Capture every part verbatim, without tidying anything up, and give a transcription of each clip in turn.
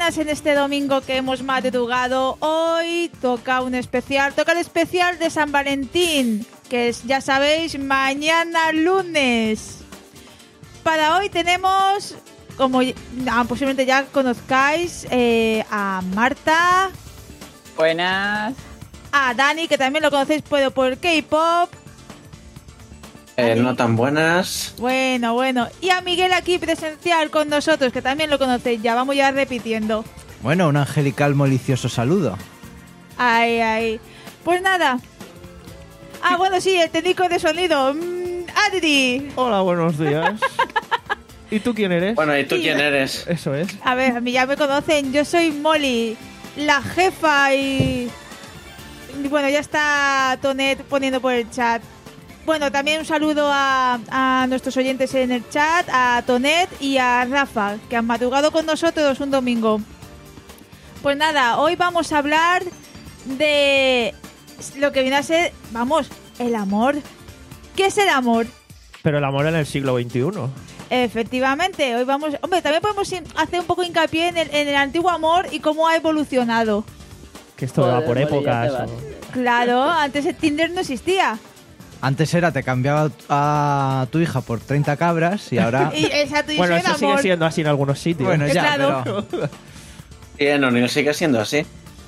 ganas en este domingo que hemos madrugado. Hoy toca un especial, toca el especial de San Valentín, que es, ya sabéis, mañana lunes. Para hoy tenemos, como ah, posiblemente ya conozcáis, eh, a Marta. Buenas. A Dani, que también lo conocéis por, por K-pop. Eh, no tan buenas. Bueno, bueno. Y a Miguel aquí presencial con nosotros, que también lo conocéis ya. Vamos ya repitiendo. Bueno, un angelical malicioso saludo. Ay, ay. Pues nada. Ah, bueno, sí, el técnico de sonido. Mm, Adri. Hola, buenos días. ¿Y tú quién eres? Bueno, ¿y tú Sí. quién eres? Eso es. A ver, a mí ya me conocen. Yo soy Molly, la jefa y... y bueno, ya está Tonet poniendo por el chat. Bueno, también un saludo a, a nuestros oyentes en el chat, a Tonet y a Rafa, que han madrugado con nosotros un domingo. Pues nada, hoy vamos a hablar de lo que viene a ser, vamos, el amor. ¿Qué es el amor? Pero el amor en el siglo veintiuno. Efectivamente, hoy vamos... Hombre, también podemos hacer un poco hincapié en el, en el antiguo amor y cómo ha evolucionado. Que esto va por Joder, Molly, ya épocas. te vas. o- Claro, antes el Tinder no existía. Antes era te cambiaba a tu hija por treinta cabras y ahora... Y exacto, y Bueno, soy el eso sigue amor. siendo así en algunos sitios. Bueno, ya, Claro. pero... Sí, en O'Neill sigue siendo así.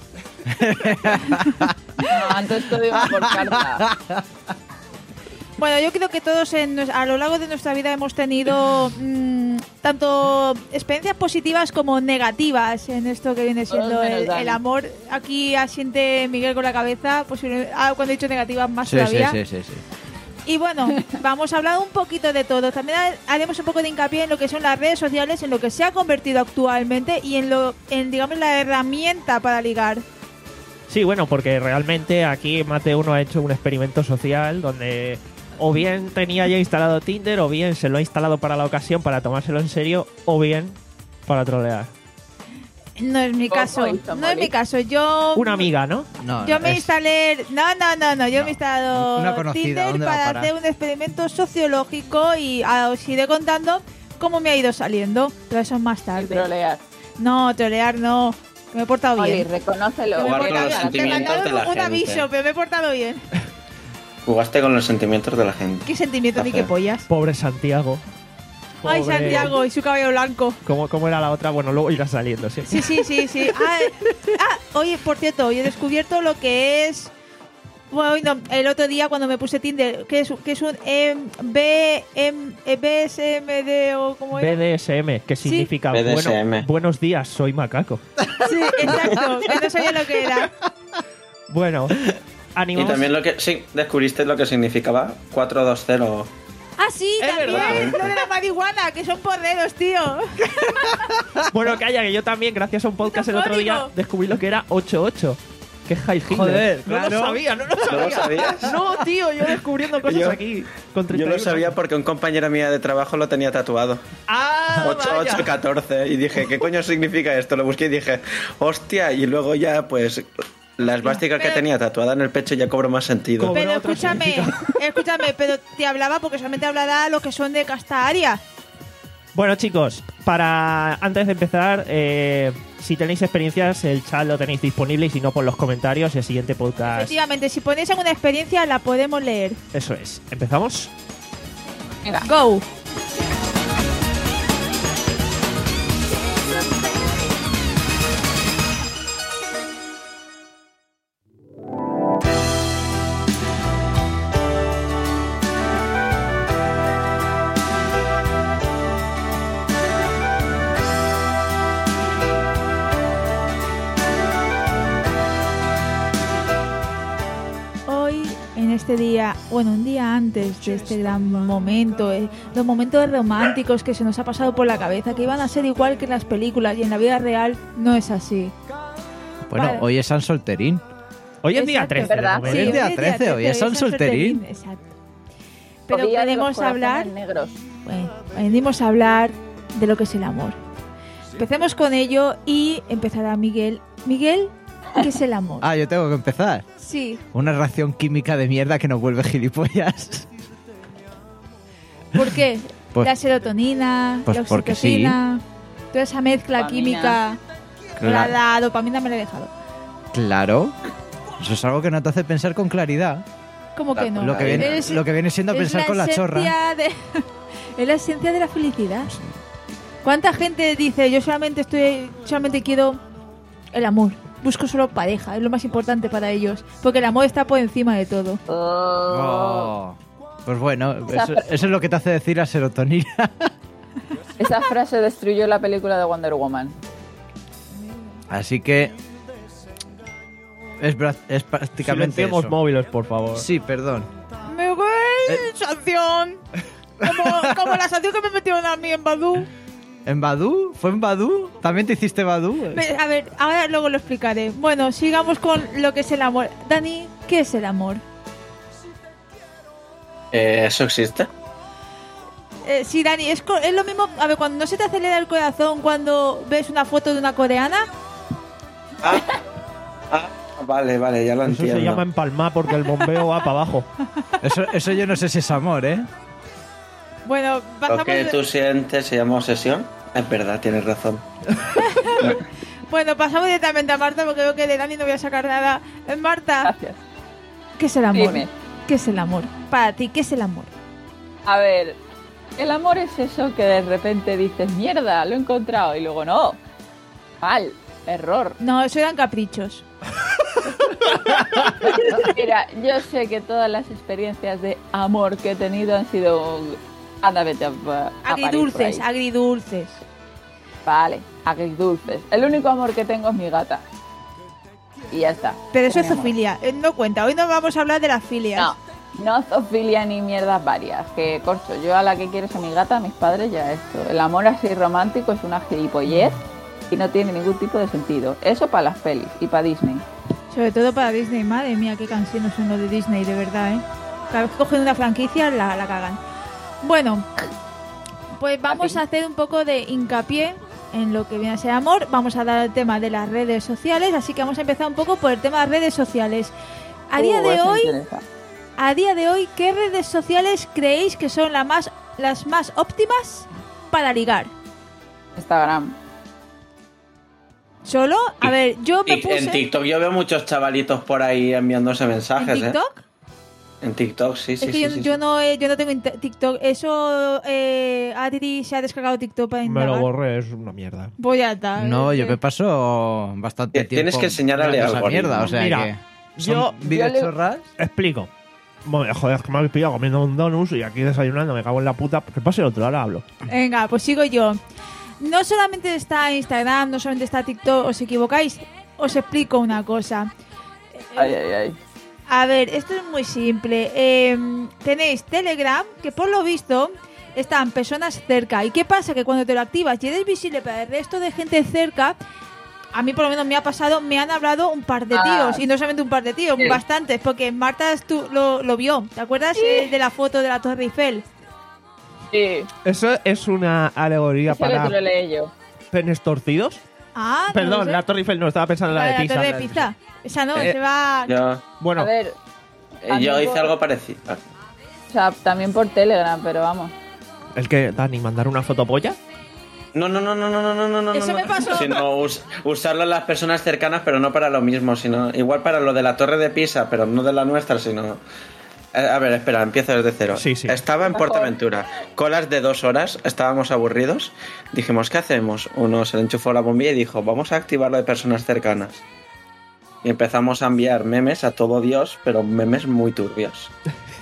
No, antes todo iba por carta. Bueno, yo creo que todos en nues- a lo largo de nuestra vida hemos tenido mm, tanto experiencias positivas como negativas en esto que viene siendo Todos menos el, Dani. el amor. Aquí asiente Miguel con la cabeza, pues ah, cuando he dicho negativas más Sí, sí, todavía. sí, sí, sí. Y bueno, vamos a hablar un poquito de todo. También ha- haremos un poco de hincapié en lo que son las redes sociales, en lo que se ha convertido actualmente y en lo, en digamos la herramienta para ligar. Sí, bueno, porque realmente aquí más de uno ha hecho un experimento social donde o bien tenía ya instalado Tinder, o bien se lo ha instalado para la ocasión para tomárselo en serio, o bien para trolear. No es mi ¿Cómo caso, hizo, no es Molly? mi caso. Yo Una amiga, ¿no? No, Yo me es- instalé... No, no, no, no. Yo No. me he instalado Una conocida, Tinder ¿dónde va a para parar? hacer un experimento sociológico y ah, os iré contando cómo me ha ido saliendo. Pero eso es más Y tarde. trolear. No, trolear no. Que me he portado Molly, bien. reconócelo. Que me he Jugar con portado los bien. Te sentimientos mandaron de la un gente. aviso, pero me he portado bien. Jugaste con los sentimientos de la gente. Qué sentimiento ni qué Café. pollas. Pobre Santiago. Ay, Pobre- Santiago y su cabello blanco. ¿Cómo, ¿Cómo era la otra? Bueno, luego irá saliendo, ¿sí? Sí, sí, sí, sí. Ah, ah, oye, por cierto, hoy he descubierto lo que es... Bueno, hoy no, el otro día cuando me puse Tinder, que es, que es un M, B, M, B S M D o como B era. D S M, que Sí. significa B D S M. Bueno, buenos días, soy macaco. Sí, exacto, que no sabía lo que era. Bueno, Y animamos. también lo que... Sí, descubriste lo que significaba cuatro dos cero. Ah, sí, Es también, verdad. lo de la marihuana, que son porreros, tío. Bueno, calla, que yo también, gracias a un podcast el otro día, código. descubrí lo que era ocho ocho. Que es High Hitler. Joder, no claro. lo sabía, no lo ¿No sabía. lo sabías? No, tío, yo descubriendo cosas Yo- aquí. Con Yo treinta y lo uno sabía años. porque un compañero mío de trabajo lo tenía tatuado. Ah, ocho vaya. ocho catorce. Y dije, ¿qué coño significa esto? Lo busqué y dije, hostia. Y luego ya, pues, la esvástica que Pero- tenía tatuada en el pecho ya cobró más sentido. ¿Cómo? Pero Bueno, otro escúchame, significa. escúchame, pero te hablaba porque solamente hablará los que son de casta aria. Bueno, chicos, para antes de empezar, eh, si tenéis experiencias, el chat lo tenéis disponible y si no, por los comentarios, el siguiente podcast. Efectivamente, si ponéis alguna experiencia la podemos leer. Eso es. ¿Empezamos? Venga. Go. Hoy, en este día, bueno, un día antes de este gran momento, eh, los momentos románticos que se nos ha pasado por la cabeza, que iban a ser igual que en las películas y en la vida real no es así. Bueno, Vale. hoy es San Solterín. Hoy es día Exacto. trece. de ¿Verdad? noviembre. Sí. es día trece, hoy es San Solterín. Exacto. Pero Día de los venimos a hablar, corazones negros. bueno, venimos a hablar de lo que es el amor. Empecemos con ello y empezará Miguel. Miguel, ¿qué es el amor? Ah, yo tengo que empezar. Sí. Una reacción química de mierda que nos vuelve gilipollas. ¿Por qué? Pues- la serotonina, pues la porque oxitocina, toda esa mezcla Dopamina. química. La, Claro. la dopamina me la he dejado. Claro. Eso es algo que no te hace pensar con claridad. ¿Cómo que no? Lo que viene, Es- lo que viene siendo es pensar con la chorra. esencia de- es la esencia de la felicidad. ¿Cuánta gente dice, yo solamente estoy, solamente quiero el amor? Busco solo pareja, es lo más importante para ellos. Porque el amor está por encima de todo. Oh. Oh. Pues bueno, Esa eso, fra- eso es lo que te hace decir la serotonina. Esa frase destruyó la película de Wonder Woman. Así que es, bra- es prácticamente Silenciemos eso. móviles, por favor. Sí, perdón. ¡Me voy! Eh. ¡Sanción! Como, como la sanción que me metieron a mí en Badoo. ¿En Badoo? ¿Fue en Badoo? ¿También te hiciste Badoo? Me- A ver, ahora luego lo explicaré. Bueno, sigamos con lo que es el amor. Dani, ¿qué es el amor? Eh, ¿Eso existe? Eh, sí, Dani, es, co- es lo mismo. A ver, cuando no se te acelera el corazón cuando ves una foto de una coreana. Ah, ah, vale, vale, ya lo Eso entiendo. se llama empalmar porque el bombeo va para abajo. Eso, eso yo no sé si es amor, ¿eh? Bueno, Lo pasamos. que tú sientes se llama obsesión. Es verdad, tienes razón. Bueno, pasamos directamente a Marta porque veo que de Dani no voy a sacar nada. Eh, Marta, Gracias. ¿qué es el amor? Dime. ¿Qué es el amor? Para ti, ¿qué es el amor? A ver, el amor es eso que de repente dices, mierda, lo he encontrado. Y luego, no. Mal. Error. No, eso eran caprichos. Mira, yo sé que todas las experiencias de amor que he tenido han sido... Anda, vete a, a parir por Agridulces, ahí. agridulces. Vale, agridulces. El único amor que tengo es mi gata. Y ya está. Pero eso es mi amor. zoofilia. Eh, No cuenta. Hoy no vamos a hablar de las filias. No, no zoofilia ni mierdas varias. Que, corcho, yo a la que quiero es a mi gata, a mis padres, ya esto. El amor así romántico es una gilipollez y no tiene ningún tipo de sentido. Eso para las pelis y para Disney. Sobre todo para Disney. Madre mía, qué canciones son los de Disney, de verdad, ¿eh? Cada vez que cogen una franquicia, la, la cagan. Bueno, pues vamos a hacer un poco de hincapié en lo que viene a ser amor. Vamos a dar el tema de las redes sociales, así que vamos a empezar un poco por el tema de las redes sociales. A día Uh, de eso me hoy, interesa. a día de hoy, ¿qué redes sociales creéis que son la más, las más óptimas para ligar? Instagram. ¿Solo? A ver, yo me Y puse... en TikTok yo veo muchos chavalitos por ahí enviándose ¿En mensajes, ¿eh? TikTok? En TikTok, sí, sí, Es que sí. yo, sí, yo sí. no, he- yo no tengo inter- TikTok. Eso, eh, Adri se ha descargado TikTok para Me indagar. lo borré, es una mierda. Voy a dar. No, es yo que- me paso bastante Tienes tiempo. que enseñarle mirando esa algoritmo. mierda, o sea Mira, que yo- son vídeos yo le- chorras. Explico. Bueno, joder, es que me habéis pillado comiendo un donus y aquí desayunando, me cago en la puta. ¿Qué pasa el otro? Ahora hablo. Venga, pues sigo yo. No solamente está Instagram, no solamente está TikTok, os equivocáis. Os explico una cosa. Ay, ay, ay. A ver, esto es muy simple. Eh, tenéis Telegram, que por lo visto están personas cerca. ¿Y qué pasa? Que cuando te lo activas y eres visible para el resto de gente cerca, a mí por lo menos me ha pasado, me han hablado un par de Ah. tíos. Y no solamente un par de tíos, Sí. bastantes. Porque Marta tú lo, lo vio. ¿Te acuerdas eh, de la foto de la Torre Eiffel? Sí, ¿Eso es una alegoría eso lo para troleé yo. penes torcidos? Ah, no Perdón, lo sé. la Torre Eiffel no, estaba pensando en la, La de de Pisa. la Torre la de de Pisa. Esa no, Eh, se va... Yo, Bueno, A ver, eh, A yo mí hice por- algo parecido. o sea, también por Telegram, pero vamos. el que, Dani, mandar una foto polla. No, no, no, no, no, no, no, no, no. Eso no. me pasó. Sino us- usarlo en las personas cercanas, pero no para lo mismo, sino igual para lo de la Torre de Pisa, pero no de la nuestra, sino... Eh, A ver, espera, empiezo desde cero. Sí, sí. Estaba en Mejor. Portaventura, colas de dos horas, estábamos aburridos. Dijimos, ¿qué hacemos? Uno se le enchufó la bombilla y dijo, vamos a activarlo de personas cercanas. Y empezamos a enviar memes a todo Dios, pero memes muy turbios.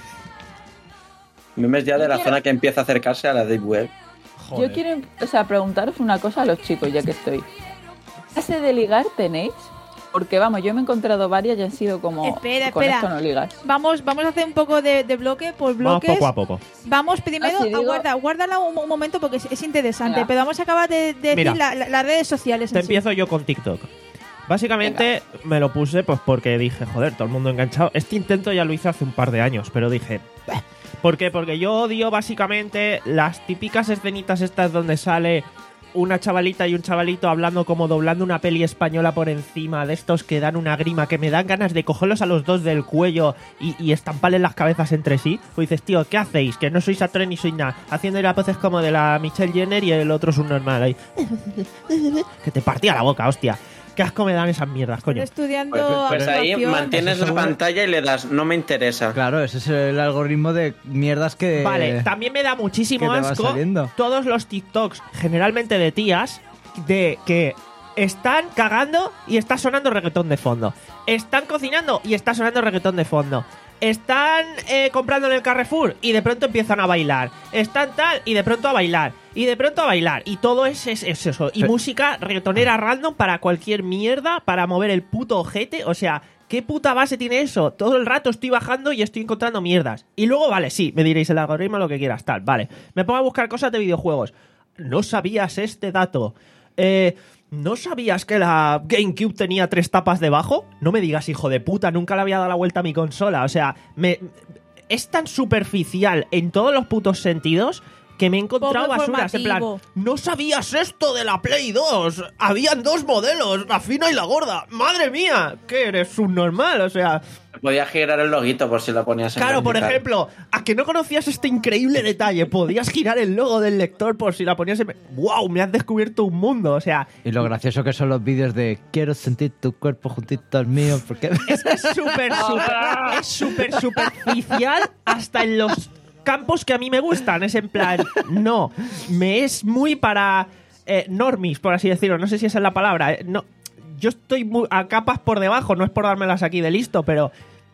Memes ya de la zona que empieza a acercarse a la Deep Web. Joder. Yo quiero, o sea, preguntaros una cosa a los chicos, ya que estoy. ¿Qué clase de ligar tenéis? Porque, vamos, yo me he encontrado varias y han sido como... Espera, con espera. esto no ligas. Vamos, vamos a hacer un poco de, de bloque por Vamos bloques. poco a poco. Vamos primero Ah, sí, a digo- guardar, guárdala un, un momento porque es, es interesante. Venga. Pero vamos a acabar de, de Mira. decir la- la- las redes sociales. Te en sí. empiezo yo con TikTok. Básicamente me lo puse pues porque dije, joder, todo el mundo enganchado. Este intento ya lo hice hace un par de años, pero dije, "Bah". ¿Por qué? Porque yo odio básicamente las típicas escenitas estas donde sale una chavalita y un chavalito hablando como doblando una peli española por encima, de estos que dan una grima, que me dan ganas de cogerlos a los dos del cuello y, y estamparles las cabezas entre sí. Pues dices, tío, ¿qué hacéis? Que no sois actores ni sois nada. Haciendo las voces como de la Michelle Jenner y el otro es un normal ahí. Que te partía la boca, hostia. Qué asco me dan esas mierdas, coño. Estudiando Pues, pues ahí actuación. mantienes la seguro. pantalla y le das no me interesa. Claro, ese es el algoritmo de mierdas que... Vale, también me da muchísimo que te va asco saliendo. todos los TikToks, generalmente de tías, de que están cagando y está sonando reggaetón de fondo. Están cocinando y está sonando reggaetón de fondo. Están eh, comprando en el Carrefour y de pronto empiezan a bailar. Están tal y de pronto a bailar. Y de pronto a bailar. Y todo es, es, es eso. Y Pero- música reggaetonera random para cualquier mierda, para mover el puto ojete. O sea, ¿qué puta base tiene eso? Todo el rato estoy bajando y estoy encontrando mierdas. Y luego, vale, sí, me diréis el algoritmo, lo que quieras, tal. Vale, me pongo a buscar cosas de videojuegos. ¿No sabías este dato? Eh... ¿No sabías que la GameCube tenía tres tapas debajo? No me digas, hijo de puta, nunca le había dado la vuelta a mi consola. O sea, me es tan superficial en todos los putos sentidos que me he encontrado Poco basuras. En plan, informativo. ¿no sabías esto de la Play dos? Habían dos modelos, la fina y la gorda. ¡Madre mía! ¿Qué eres subnormal? O sea... Podía girar el loguito por si lo ponías en Claro, por vertical. ejemplo, a que no conocías este increíble detalle, podías girar el logo del lector por si la ponías en... ¡Wow! Me has descubierto un mundo, o sea... Y lo gracioso que son los vídeos de quiero sentir tu cuerpo juntito al mío, porque... Es que es súper, súper, es súper superficial hasta en los campos que a mí me gustan. Es en plan, no, me es muy para eh, normies, por así decirlo. No sé si esa es la palabra. eh, No, yo estoy muy a capas por debajo, no es por dármelas aquí de listo, pero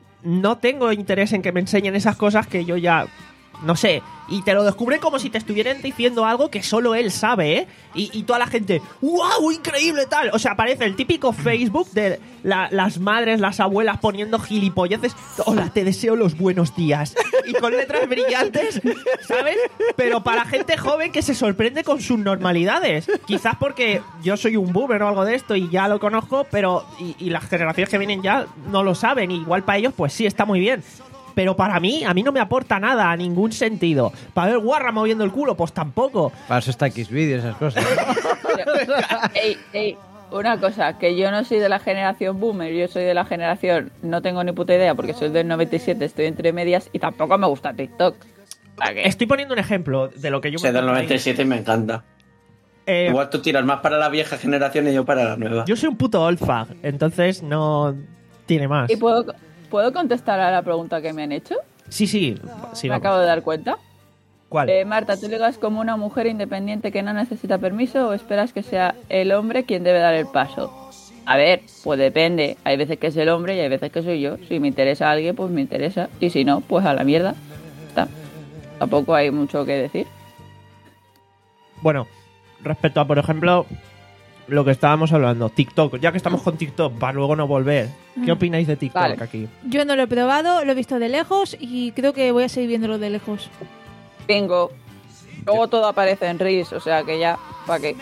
no tengo interés en que me enseñen esas cosas que yo ya... No sé, y te lo descubre como si te estuvieran diciendo algo que solo él sabe, ¿eh? Y, y toda la gente, ¡wow! ¡Increíble tal! O sea, parece el típico Facebook de la- las madres, las abuelas poniendo gilipolleces. Hola, te deseo los buenos días. Y con letras brillantes, ¿sabes? Pero para gente joven que se sorprende con sus normalidades. Quizás porque yo soy un boomer o algo de esto y ya lo conozco, pero... Y, y las generaciones que vienen ya no lo saben. Y igual para ellos, pues sí, está muy bien. Pero para mí, a mí no me aporta nada, a ningún sentido. Para ver Guarra moviendo el culo, pues tampoco. Para eso está Xvideos, esas cosas. Ey, ey, una cosa, que yo no soy de la generación boomer, yo soy de la generación, no tengo ni puta idea porque soy del noventa y siete, estoy entre medias y tampoco me gusta TikTok. ¿Para qué? Estoy poniendo un ejemplo de lo que yo Soy del encuentro ahí. noventa y siete y me encanta. Eh, Igual tú tiras más para la vieja generación y yo para la nueva. yo soy un puto old fag, entonces no tiene más. ¿Y puedo, puedo contestar a la pregunta que me han hecho? Sí, sí, sí, me vamos. acabo de dar cuenta. ¿Cuál? Eh, Marta, ¿tú ligas como una mujer independiente que no necesita permiso o esperas que sea el hombre quien debe dar el paso? A ver, pues depende. Hay veces que es el hombre y hay veces que soy yo. Si me interesa a alguien, pues me interesa. Y si no, pues a la mierda. Está. Tampoco hay mucho que decir. Bueno, respecto a, por ejemplo, lo que estábamos hablando, TikTok. Ya que estamos con TikTok, para luego no volver. ¿Qué opináis de TikTok Vale. aquí? Yo no lo he probado, lo he visto de lejos y creo que voy a seguir viéndolo de lejos. Bingo. Luego todo aparece en Reels, o sea que ya, ¿para qué?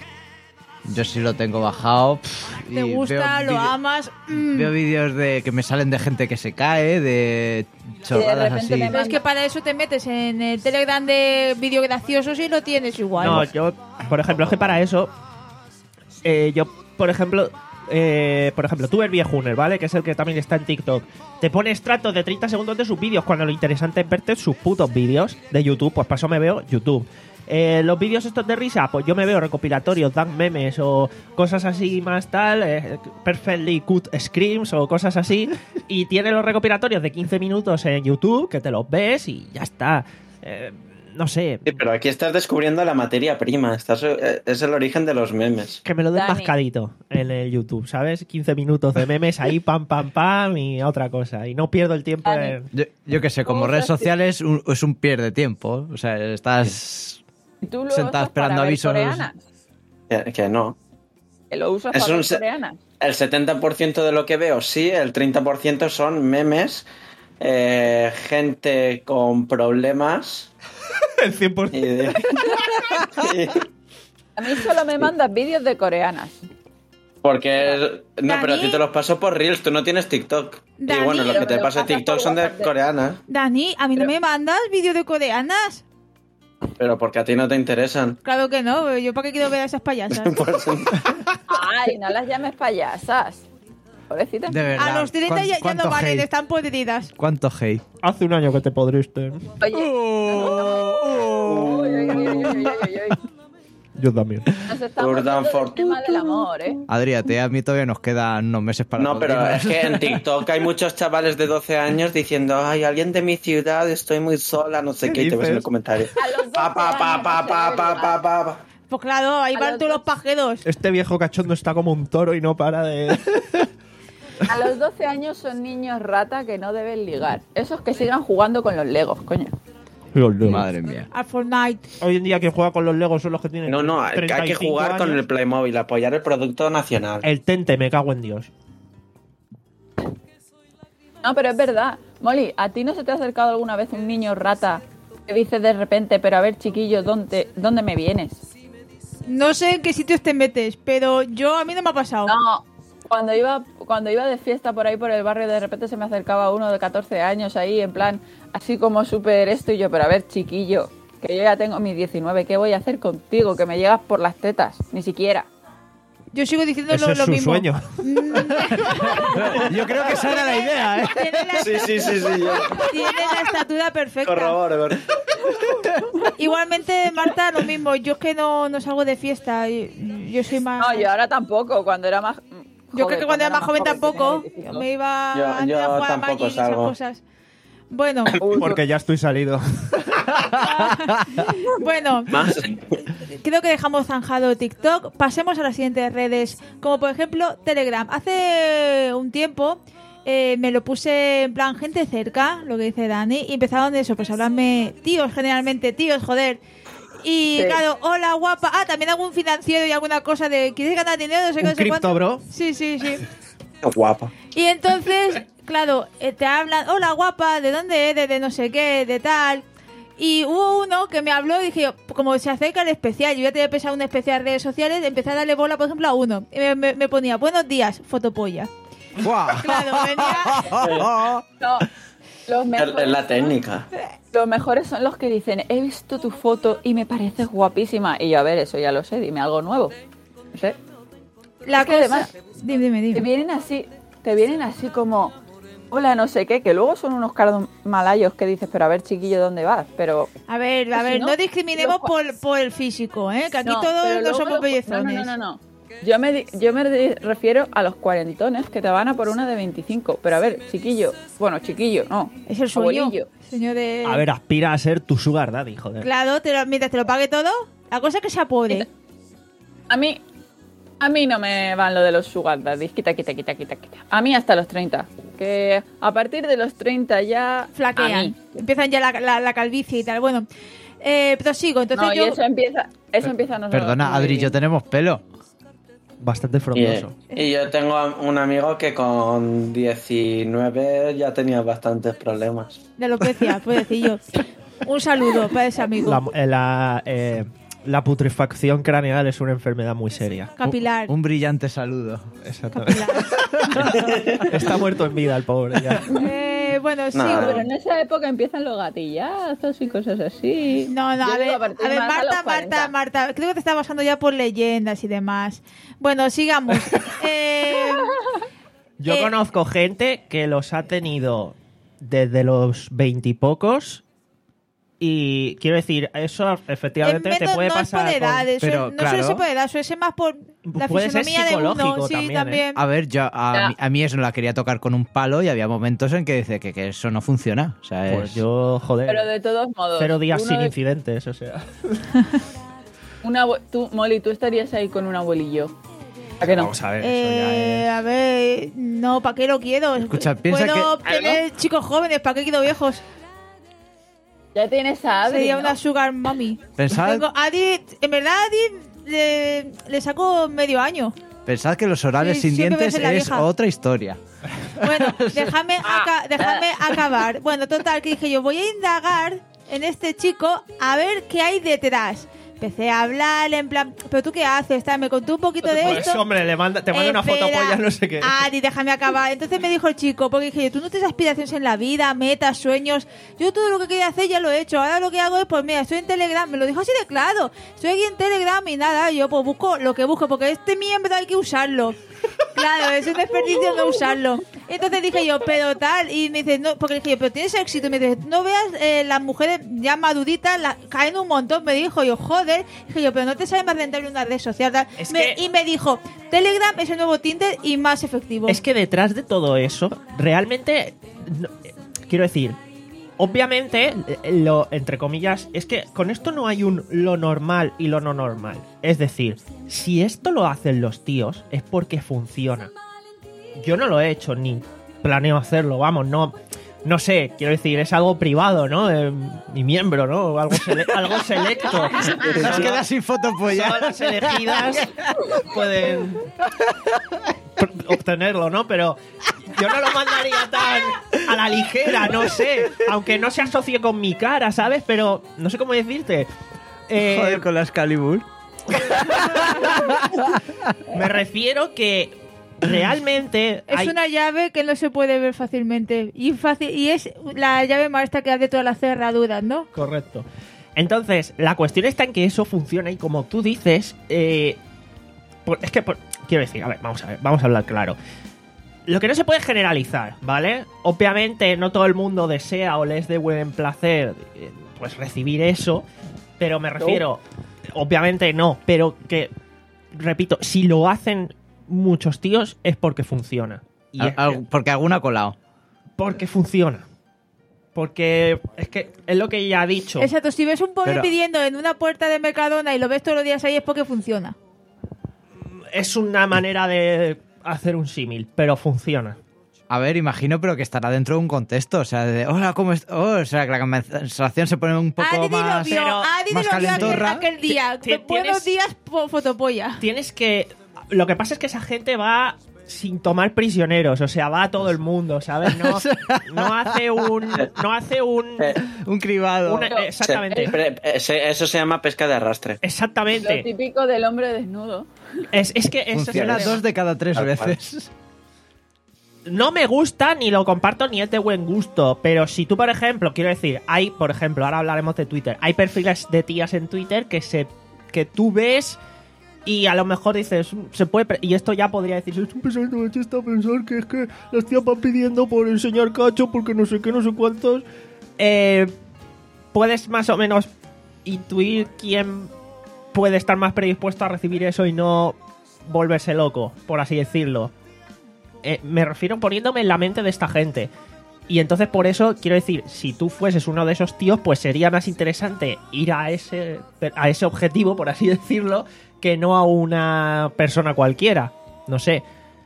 Yo sí lo tengo bajado. pff, Te y gusta, veo lo vide- amas. mm. Veo vídeos de que me salen de gente que se cae, de chorradas repente así. me Pero es que para eso te metes en el Telegram de vídeo graciosos y lo tienes igual. No, yo, por ejemplo, es que para eso, eh, yo, por ejemplo, eh, por ejemplo, tú el viejuner, ¿vale? Que es el que también está en TikTok. Te pone extractos de treinta segundos de sus vídeos cuando lo interesante es verte sus putos vídeos de YouTube. Pues para eso me veo YouTube. Eh, los vídeos estos de risa, pues yo me veo recopilatorios, dan memes o cosas así más tal, eh, perfectly good screams o cosas así. Y tiene los recopilatorios de quince minutos en YouTube que te los ves y ya está. Eh, no sé, Sí, pero aquí estás descubriendo la materia prima. Estás, eh, es el origen de los memes. que me lo den Dani. mascadito en el YouTube, ¿sabes? quince minutos de memes ahí, pam, pam, pam y otra cosa. Y no pierdo el tiempo Dani. en... Yo, yo qué sé, como ¿Cómo redes usas sociales un- es un pierde tiempo. O sea, estás ¿Tú lo sentado usas para esperando ver avisos. coreanas? Que, que no. ¿Que lo usas Es para un ver se- coreanas? El setenta por ciento de lo que veo sí, el treinta por ciento son memes, eh, gente con problemas. El cien por Y ciento. de- y- A mí solo me mandas vídeos de coreanas. porque. No, pero a Dani. ti te los paso por Reels, tú no tienes TikTok. Dani. Y bueno, lo que te Pero pasa en pasa TikTok por son de WhatsApp. coreanas. Dani, a mí no Pero- me mandas vídeo de coreanas. Pero porque a ti no te interesan. Claro que no, yo para qué quiero ver a esas payasas. Ay, no las llames payasas. Pobrecita. De verdad. A los treinta ya, ya ¿cuánto no valen, hate? están podridas. ¿Cuánto hate? Hace un año que te podriste. Oye. Uy, uy, uy, uy, uy, uy, uy. Yo también. Nos estamos Jordan metiendo en Ford. el tema del amor, ¿eh? Adriate, a mí todavía nos quedan unos meses para No, pero podrirnos. es que en TikTok hay muchos chavales de doce años diciendo, ay, alguien de mi ciudad, estoy muy sola, no sé ¿Qué qué, y te ves en el dices? comentario. A los doce Pa, pa, pa, años pa, no se pa, debe pa, ligar. pa, pa, pa. Pues claro, ahí A van los todos los dos. pajeros. Este viejo cachondo está como un toro y no para de... A los doce años son niños rata que no deben ligar. Esos que sigan jugando con los legos, coño. Madre mía. A Fortnite. Hoy en día quien juega con los Legos son los que tienen No, no, hay que treinta y cinco jugar con años. el Playmobil, apoyar el producto nacional. El Tente, me cago en Dios. No, pero es verdad. Molly, ¿a ti no se te ha acercado alguna vez un niño rata que dices de repente, pero a ver, chiquillo, ¿dónde, ¿dónde me vienes? No sé en qué sitios te metes, pero yo a mí no me ha pasado. No, cuando iba, cuando iba de fiesta por ahí por el barrio, de repente se me acercaba uno de catorce años ahí, en plan, así como súper esto y yo, pero a ver, chiquillo, que yo ya tengo mis diecinueve, ¿qué voy a hacer contigo? Que me llegas por las tetas, ni siquiera. Yo sigo diciendo Eso lo, es lo su mismo. sueño. Yo creo que esa era la idea, ¿eh? Tiene la, Sí, sí, sí, sí. Yo tiene la estatura perfecta. corroboro. corro- Igualmente, Marta, lo mismo. Yo es que no, no salgo de fiesta. Yo, yo soy más. No, yo ahora tampoco, cuando era más... Yo creo que cuando era más joven tenía tampoco. veinticinco. Me iba Yo- antes yo a jugar a tampoco Magic y esas salgo. cosas. Bueno, Uy, Porque ya estoy salido. bueno, Más. creo que dejamos zanjado TikTok. Pasemos a las siguientes redes, como por ejemplo Telegram. Hace un tiempo eh, me lo puse en plan gente cerca, lo que dice Dani, y empezaron de eso, pues a hablarme tíos, generalmente tíos, joder. Y Sí. claro, hola guapa. Ah, también algún financiero y alguna cosa de ¿quieres ganar dinero? No sé qué, ¿Un no sé cripto, cuánto. bro? Sí, sí, sí. Guapa. Y entonces, claro, eh, te hablan, hola guapa, ¿de dónde eres? De no sé qué, de tal. Y hubo uno que me habló y dije, yo, como se acerca el especial, yo ya tenía pensado un especial de redes sociales, empecé a darle bola, por ejemplo, a uno. Y me, me- me ponía, buenos días, fotopolla. ¡Guau! Claro, venía... No, los Es mejores, es la técnica. los mejores son los que dicen, he visto tu foto y me pareces guapísima. Y yo, a ver, eso ya lo sé, dime algo nuevo. No sé. La Es que cosa... además- Dime, dime, Te dime. vienen así, te vienen así como, hola, no sé qué, que luego son unos cardos malayos que dices, pero a ver, chiquillo, ¿dónde vas? Pero A ver, a Si ver, no, no discriminemos los- por, por el físico, ¿eh? Que aquí no, todos pero no luego somos los- bellezones. No, no, no, no. Yo me, di- yo me di- refiero a los cuarentones que te van a por una de veinticinco. Pero a ver, chiquillo, bueno, chiquillo, no. Es el sueño, abuelillo. señor de... A ver, aspira a ser tu sugar daddy, joder. Claro, te lo- mientras te lo pague todo, la cosa es que sea pobre. A mí, a mí no me van lo de los sugar daddies. Quita, quita, quita, quita, quita. A mí hasta los treinta. Que a partir de los treinta ya... A Flaquean. mí. Empiezan ya la, la, la calvicie y tal. Bueno, eh, prosigo. Entonces No, y yo... eso empieza... Eso empieza a no Perdona, no Adri, vivir. yo tenemos pelo. Bastante Y, frondoso. y yo tengo un amigo que con diecinueve ya tenía bastantes problemas. De alopecia, pobrecillo. Un saludo para ese amigo. La, eh, la, eh, la putrefacción craneal es una enfermedad muy seria. Capilar. Un brillante saludo. Exactamente. Capilar. Está muerto en vida el pobre ya. Eh, bueno, sí. Nada. Pero en esa época empiezan los gatillazos y cosas así. No, no, Yo a digo ver, partir a ver, más Marta, los Marta, cuarenta. Marta, creo que te estás basando ya por leyendas y demás. Bueno, sigamos. Eh, Yo Eh, conozco gente que los ha tenido desde los veintipocos y quiero decir, eso efectivamente en te menos puede no pasar. es por edad, con- eso pero, no claro. suele ser por edad, suele ser más por la Puede ser fisonomía de uno. psicológico Sí, también, ¿eh? también. A ver, yo a, Ya. mí, a mí eso no la quería tocar con un palo y había momentos en que dice que, que eso no funciona. O sea, Pues es- yo, joder, Pero de todos modos. cero días uno sin de- incidentes, o sea. una abue- tú, Molly, tú estarías ahí con un abuelillo. ¿A que no? Vamos a ver, Eh, eso ya es... a ver, no, ¿para qué lo quiero? Escucha, piensa Puedo que- tener chicos jóvenes, ¿para qué quiero viejos? Ya tienes a Adri, Sería ¿no? una sugar mommy. Pensad, Tengo, Adi, en verdad, a Adi le, le saco medio año. pensad que los orales Sí, sin siempre dientes ves en la es vieja. otra historia. Bueno, déjame, aca- déjame acabar. Bueno, total, que dije yo, voy a indagar en este chico a ver qué hay detrás. Empecé a hablar en plan, ¿pero tú qué haces? Tal, me contó un poquito de Pues esto. hombre, le manda, te manda una foto Espera, polla, no sé qué. Adi, déjame acabar. Entonces me dijo el chico, porque dije yo, tú no tienes aspiraciones en la vida, metas, sueños. Yo todo lo que quería hacer ya lo he hecho. Ahora lo que hago es, pues mira, estoy en Telegram. Me lo dijo así de claro. Estoy aquí en Telegram y nada, yo pues busco lo que busco, porque este miembro hay que usarlo. Claro, es un desperdicio no usarlo. Entonces dije yo, pero tal, y me dice, no, porque dije yo, pero tienes éxito. Y me dice, no veas, eh, las mujeres ya maduritas la, caen un montón. Me dijo yo, joder. Dije yo, pero no te sale más rentable una red social. Tal. Es Me- que- Y me dijo, Telegram es el nuevo Tinder y más efectivo. Es que detrás de todo eso, realmente, no- eh, quiero decir, obviamente, eh, lo entre comillas, es que con esto no hay un lo normal y lo no normal. Es decir, si esto lo hacen los tíos, es porque funciona. Yo no lo he hecho ni planeo hacerlo, vamos, no. No sé, quiero decir, es algo privado, ¿no? Eh, mi miembro, ¿no? Algo, sele- algo selecto. Nos queda sin foto polla. Solo las elegidas pueden pr- obtenerlo, ¿no? Pero yo no lo mandaría tan a la ligera, no sé. Aunque no se asocie con mi cara, ¿sabes? Pero no sé cómo decirte. Eh, Joder, con la Excalibur. me refiero que realmente Es hay- una llave que no se puede ver fácilmente. Y fácil y es la llave maestra que abre todas las cerraduras, ¿no? Correcto. Entonces, la cuestión está en que eso funciona y como tú dices, eh, por- es que, por- quiero decir, a ver, vamos a ver, vamos a hablar claro. Lo que no se puede generalizar, ¿vale? Obviamente no todo el mundo desea o les de buen placer eh, pues recibir eso, pero me refiero, obviamente no, pero que, repito, si lo hacen muchos tíos es porque funciona. Y Al- es que- al- porque alguno ha colado. porque funciona. Porque es que es lo que ya ha dicho. Exacto, si ves un pobre Pero- pidiendo en una puerta de Mercadona y lo ves todos los días ahí es porque funciona. Es una manera de hacer un símil, pero funciona. A ver, imagino, pero que estará dentro de un contexto. O sea, de, hola, ¿cómo estás? Oh, o sea, que la conversación se pone un poco Adi más... lo vio, pero- Adi más lo vio aquel, calentorra. aquel día. Ti- ti- Buenos tienes- días, po- fotopolla. Tienes que... Lo que pasa es que esa gente va sin tomar prisioneros, o sea, va a todo el mundo, ¿sabes? No, no hace un... No hace un... Eh, Un cribado. una- exactamente. se- pre- eh, se- eso se llama pesca de arrastre. Lo Exactamente. típico del hombre desnudo. Es, es que eso es Funciona el- dos de cada tres Tal cual. veces. no me gusta, ni lo comparto, ni es de buen gusto. Pero si tú, por ejemplo, quiero decir, hay, por ejemplo, ahora hablaremos de Twitter, hay perfiles de tías en Twitter que se que tú ves y a lo mejor dices, se puede... pre- Y esto ya podría decir, es un pensamiento machista pensar que es que las tías van pidiendo por enseñar cacho porque no sé qué, no sé cuántos. Eh, puedes más o menos intuir quién puede estar más predispuesto a recibir eso y no volverse loco, por así decirlo. Eh, me refiero poniéndome en la mente de esta gente. Y entonces por eso quiero decir, si tú fueses uno de esos tíos, pues sería más interesante ir a ese, a ese objetivo, por así decirlo, que no a una persona cualquiera. No sé.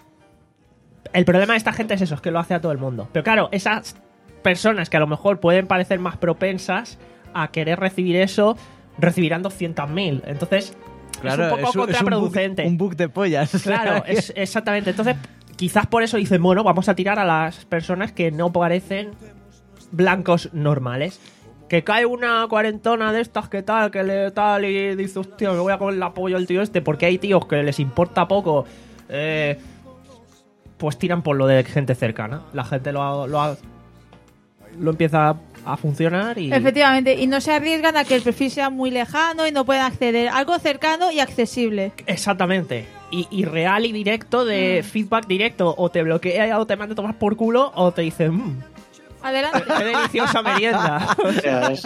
El problema de esta gente es eso, es que lo hace a todo el mundo. Pero claro, esas personas que a lo mejor pueden parecer más propensas a querer recibir eso, recibirán doscientos mil. Entonces, Claro, es un poco es un, contraproducente. es un, bug, un bug de pollas. o sea, Claro, que- es, exactamente. Entonces, quizás por eso dicen, bueno, vamos a tirar a las personas que no parecen blancos normales. Que cae una cuarentona de estas que tal, que le tal, y dice, hostia, me voy a comer la polla al tío este, porque hay tíos que les importa poco, eh, pues tiran por lo de gente cercana. La gente lo, ha- lo, ha- lo empieza a funcionar y... Efectivamente, y no se arriesgan a que el perfil sea muy lejano y no puedan acceder. Algo cercano y accesible. Exactamente. Y, y real y directo, de feedback directo. O te bloquea o te manda a tomar por culo o te dice, mmm, Adelante. qué deliciosa merienda. O sea, eso.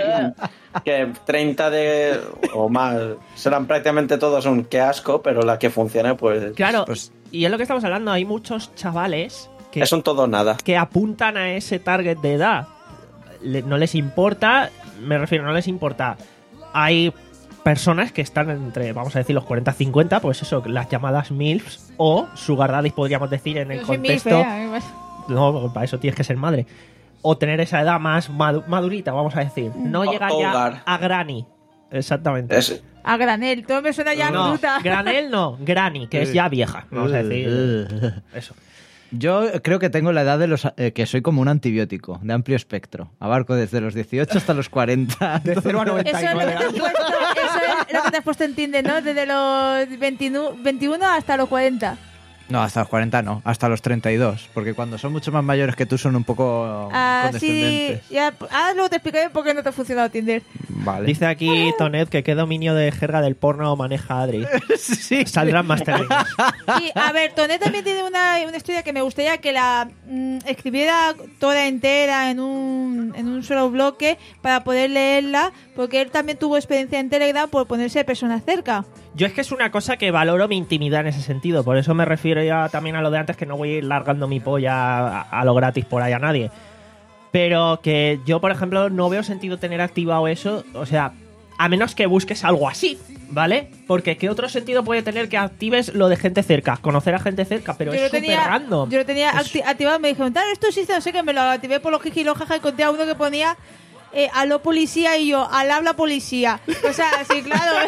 Que treinta de o más serán prácticamente todos un qué asco, pero la que funcione, pues Claro, Pues- y es lo que estamos hablando. Hay muchos chavales que, es un todo o nada. que apuntan a ese target de edad. Le- no les importa, me refiero, no les importa. Hay personas que están entre, vamos a decir, los cuarenta a cincuenta, pues eso, las llamadas MILFs o Sugar Daddies, podríamos decir en el Yo soy muy contexto. fea, además. No, para eso tienes que ser madre. O tener esa edad más madu- madurita, vamos a decir. No O- llegar ya hogar. a granny. Exactamente. Es, A granel, todo me suena ya no, fruta. granel no, granny, que es ya vieja. Vamos a decir eso. Yo creo que tengo la edad de los... eh, que soy como un antibiótico, de amplio espectro. Abarco desde los dieciocho hasta los cuarenta. De cero a Eso noventa y es, lo que nueve te has puesto, eso es lo que te has puesto en Tinder, ¿no? Desde los veintiuno, veintiuno hasta los cuarenta. No, hasta los cuarenta no, hasta los treinta y dos. Porque cuando son mucho más mayores que tú son un poco Ah, sí, condescendientes. ya, ahora luego te explicaré por qué no te ha funcionado Tinder. Vale. Dice aquí Tonet que qué dominio de jerga del porno maneja Adri. sí. Saldrán más términos. Sí, a ver, Tonet también tiene una, una historia que me gustaría que la mm, escribiera toda entera en un, en un solo bloque para poder leerla, porque él también tuvo experiencia en Telegram por ponerse personas cerca. Yo es que es una cosa que valoro mi intimidad en ese sentido. Por eso me refiero ya también a lo de antes, que no voy a ir largando mi polla a, a lo gratis por ahí a nadie. Pero que yo, por ejemplo, no veo sentido tener activado eso. O sea, a menos que busques algo así, ¿vale? Porque ¿qué otro sentido puede tener que actives lo de gente cerca? Conocer a gente cerca, pero yo es lo súper tenía, random. yo lo tenía Es- acti- activado, me dijeron, tal, esto existe, no sé qué, me lo activé por los jiji y los jaja y conté a uno que ponía eh, aló policía y yo, al habla policía. O sea, sí, claro.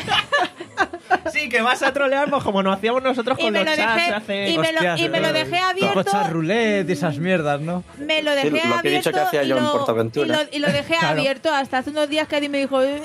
Sí, que vas a trolear, pues como nos hacíamos nosotros Y con me los lo chats dejé- hace... y me lo- Hostias, y me lo eh, dejé abierto. Coco chat roulette y esas mierdas, ¿no? Me lo Sí, dejé lo que he dicho abierto que hacía y yo en lo- Portaventura. Y lo, y lo dejé Claro. abierto hasta hace unos días que alguien me dijo, "Esto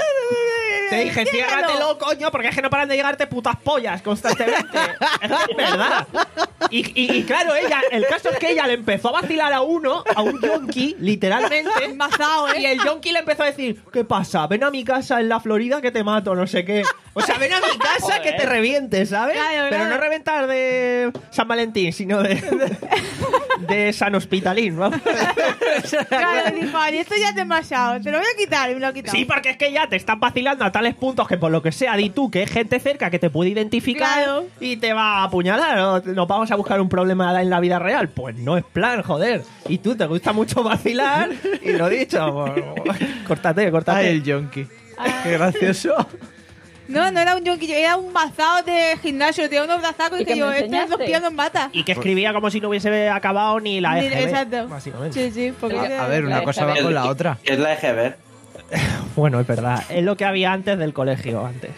es- Te dije, ciérralo". ciérratelo, coño, porque es que no paran de llegarte putas pollas constantemente. Es verdad. Y, y- y claro, ella, el caso es que ella le empezó a vacilar a uno, a un yonki, literalmente. Mazao, ¿eh? Y el yonki le empezó a decir, ¿qué pasa? Ven a mi casa en la Florida que te mato, no sé qué. O sea, ven a mi casa que te reviente, ¿sabes? Claro, Pero claro. no reventar de San Valentín, sino de, de, de San Hospitalín, ¿no? Claro, me dijo, Ari, esto ya es demasiado, te lo voy a quitar, y me lo he quitado. Sí, porque es que ya te están vacilando a tales puntos que por lo que sea, di tú que es gente cerca que te puede identificar Claro. y te va a apuñalar. ¿No? Nos vamos a buscar un problema en la vida real. Pues no es plan, joder. Y tú te gusta mucho vacilar y lo dicho. Bueno, córtate, córtate. Ay, el yonki. Qué gracioso. No, no era un yonki, era un mazao de gimnasio, tenía unos brazacos y, ¿Y que que yo, me estos dos enseñaste? pies nos mata. Y que escribía como si no hubiese acabado ni la Ni- E G B, Exacto. básicamente. Sí, sí, porque... A, a ver, una La cosa E G B. va con la otra. ¿Qué es la E G B? Bueno, es verdad. Es lo que había antes del colegio, antes.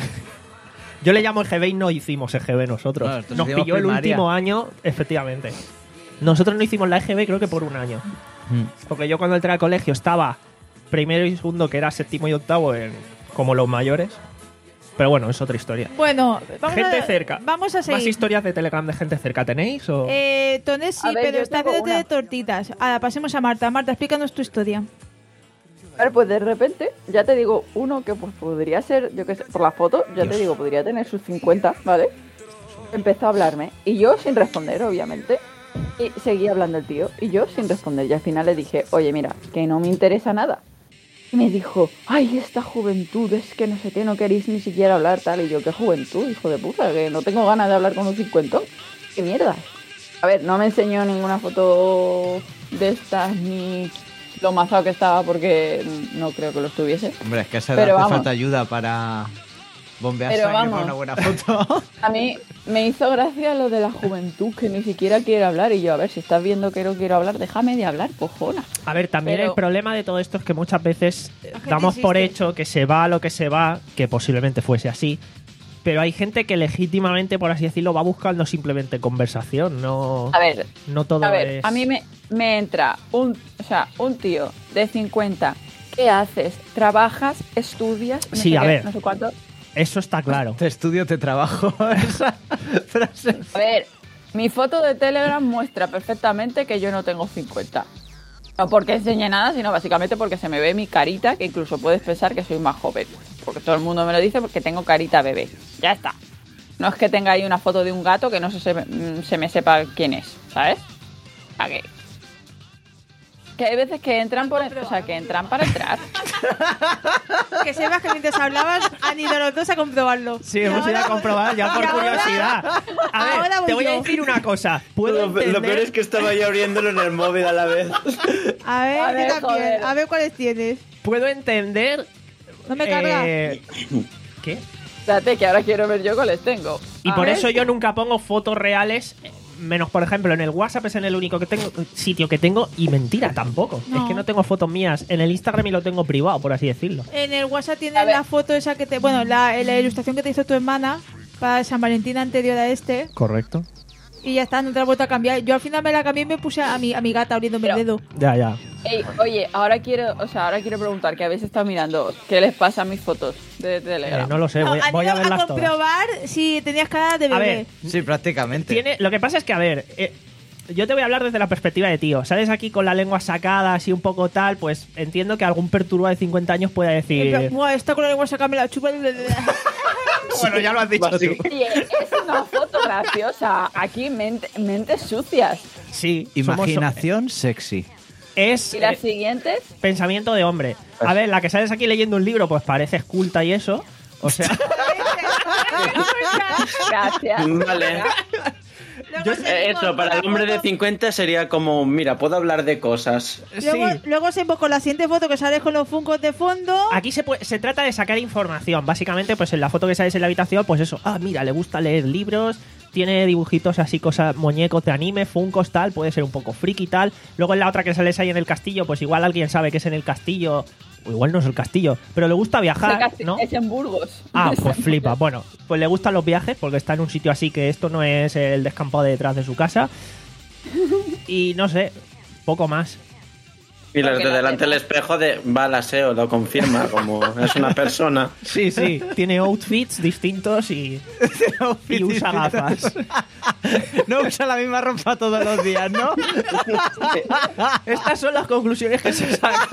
Yo le llamo E G B y no hicimos E G B nosotros. No, nosotros Nos hicimos pilló el primaria. último año, efectivamente. Nosotros no hicimos la E G B creo que por un año. Mm. Porque yo cuando entré al colegio estaba primero y segundo, que era séptimo y octavo, en, como los mayores. Pero bueno, es otra historia. Bueno, vamos Gente a, cerca. Vamos a ¿Más seguir. historias de Telegram de gente cerca tenéis? O... Eh, Toné sí, A ver, pero yo está tengo haciendo una. de tortitas. Ahora, pasemos a Marta. Marta, explícanos tu historia. A ver, pues de repente, ya te digo, uno que pues podría ser, yo qué sé, por la foto, ya te digo, podría tener sus cincuenta, ¿vale? Empezó a hablarme, y yo sin responder, obviamente, y seguía hablando el tío, y yo sin responder, y al final le dije, oye, mira, que no me interesa nada. Y me dijo, ay, esta juventud, es que no sé qué, no queréis ni siquiera hablar, tal, y yo, ¿qué juventud, hijo de puta? Que no tengo ganas de hablar con un cincuentón. ¿Qué mierda? A ver, no me enseñó ninguna foto de estas, ni lo mazado que estaba, porque no creo que lo estuviese. Hombre, es que a esa Pero edad te vamos. falta ayuda para bombear Pero sangre vamos. para una buena foto. A mí me hizo gracia lo de la juventud, que ni siquiera quiere hablar. Y yo, a ver, si estás viendo que no quiero hablar, déjame de hablar, cojona. A ver, también Pero- el problema de todo esto es que muchas veces eh, La gente damos por insiste. hecho que se va lo que se va, que posiblemente fuese así, pero hay gente que legítimamente, por así decirlo, va buscando simplemente conversación, no, A ver, no todo a ver, es... a mí me, me entra un, o sea, un tío de cincuenta. ¿Qué haces? ¿Trabajas? ¿Estudias? No Sí, sé a qué, ver. No sé cuánto. Eso está claro. Te estudio, te trabajo. Esa frase. A ver, mi foto de Telegram muestra perfectamente que yo no tengo cincuenta. No porque enseñe nada, sino básicamente porque se me ve mi carita, que incluso puedes pensar que soy más joven. Porque todo el mundo me lo dice porque tengo carita bebé. Ya está. No es que tenga ahí una foto de un gato que no se, se, mm, se me sepa quién es, ¿sabes? O sea, que... Que hay veces que entran por... O sea, que entran para entrar. Que sepas que mientras hablabas han ido los dos a comprobarlo. Sí, hemos ido a comprobar ya por y ahora- curiosidad. A ver, ahora voy te voy a yo. decir una cosa. Puedo Lo, entender... lo peor es que estaba yo abriéndolo en el móvil a la vez. A ver, A yo ver, también. joder. A ver cuáles tienes. Puedo entender... No me carga. eh, ¿Qué? Espérate, que ahora quiero ver yo cuáles tengo. Y A por ver. eso yo nunca pongo fotos reales, eh, menos por ejemplo en el WhatsApp es en el único que tengo sitio que tengo y mentira tampoco. No. Es que no tengo fotos mías. En el Instagram y lo tengo privado, por así decirlo. En el WhatsApp A tienes ver. la foto esa que te... Bueno, la, la ilustración que te hizo tu hermana para San Valentín anterior a este. Correcto. Y ya está, no te la he vuelto a cambiar. Yo al final me la cambié y me puse a mi, a mi gata abriéndome el Pero- dedo. Ya, ya. Ey, oye, ahora quiero, o sea, ahora quiero preguntar que habéis estado mirando qué les pasa a mis fotos de Telegram. Eh, no lo sé, voy, No, voy a han ido verlas todas. comprobar si tenías cara de A bebé. ver, Sí, prácticamente. tiene, lo que pasa es que, a ver, eh, yo te voy a hablar desde la perspectiva de tío. Sales aquí con la lengua sacada, así un poco tal, pues entiendo que algún perturbado de cincuenta años pueda En plan, decir... "Buah, esta con la lengua saca me la chupa. Bueno, ya lo has dicho tú. Básicamente. Oye, es una foto graciosa. Aquí mente- mentes sucias. Sí, somos- Imaginación sexy. es ¿Y las eh, siguientes? pensamiento de hombre. A ver, la que sales aquí leyendo un libro, pues pareces culta y eso. O sea, Gracias. Vale. Luego Eh, seguimos Eso, con para la el hombre de foto- cincuenta sería como, mira, puedo hablar de cosas. Luego, sí. luego seguimos con la siguiente foto que sales con los funcos de fondo. Aquí se, puede- se trata de sacar información. Básicamente, pues en la foto que sales en la habitación, pues eso. Ah, mira, le gusta leer libros, tiene dibujitos así, cosas, muñecos de anime, funcos, tal. Puede ser un poco friki y tal. Luego en la otra que sales ahí en el castillo, pues igual alguien sabe que es en el castillo. O igual no es el castillo, pero le gusta Es, viajar, casi- ¿no? es en Burgos. Ah, Es pues en flipa. Burgos. Bueno, pues le gustan los viajes porque está en un sitio así que esto no es el descampado de detrás de su casa. Y no sé, poco más. Y los Porque de la delante del tela- espejo de va al aseo, lo confirma, como es una persona. Sí, sí, tiene outfits distintos y, y usa gafas. No usa la misma ropa todos los días, ¿no? Estas son las conclusiones que se sacan.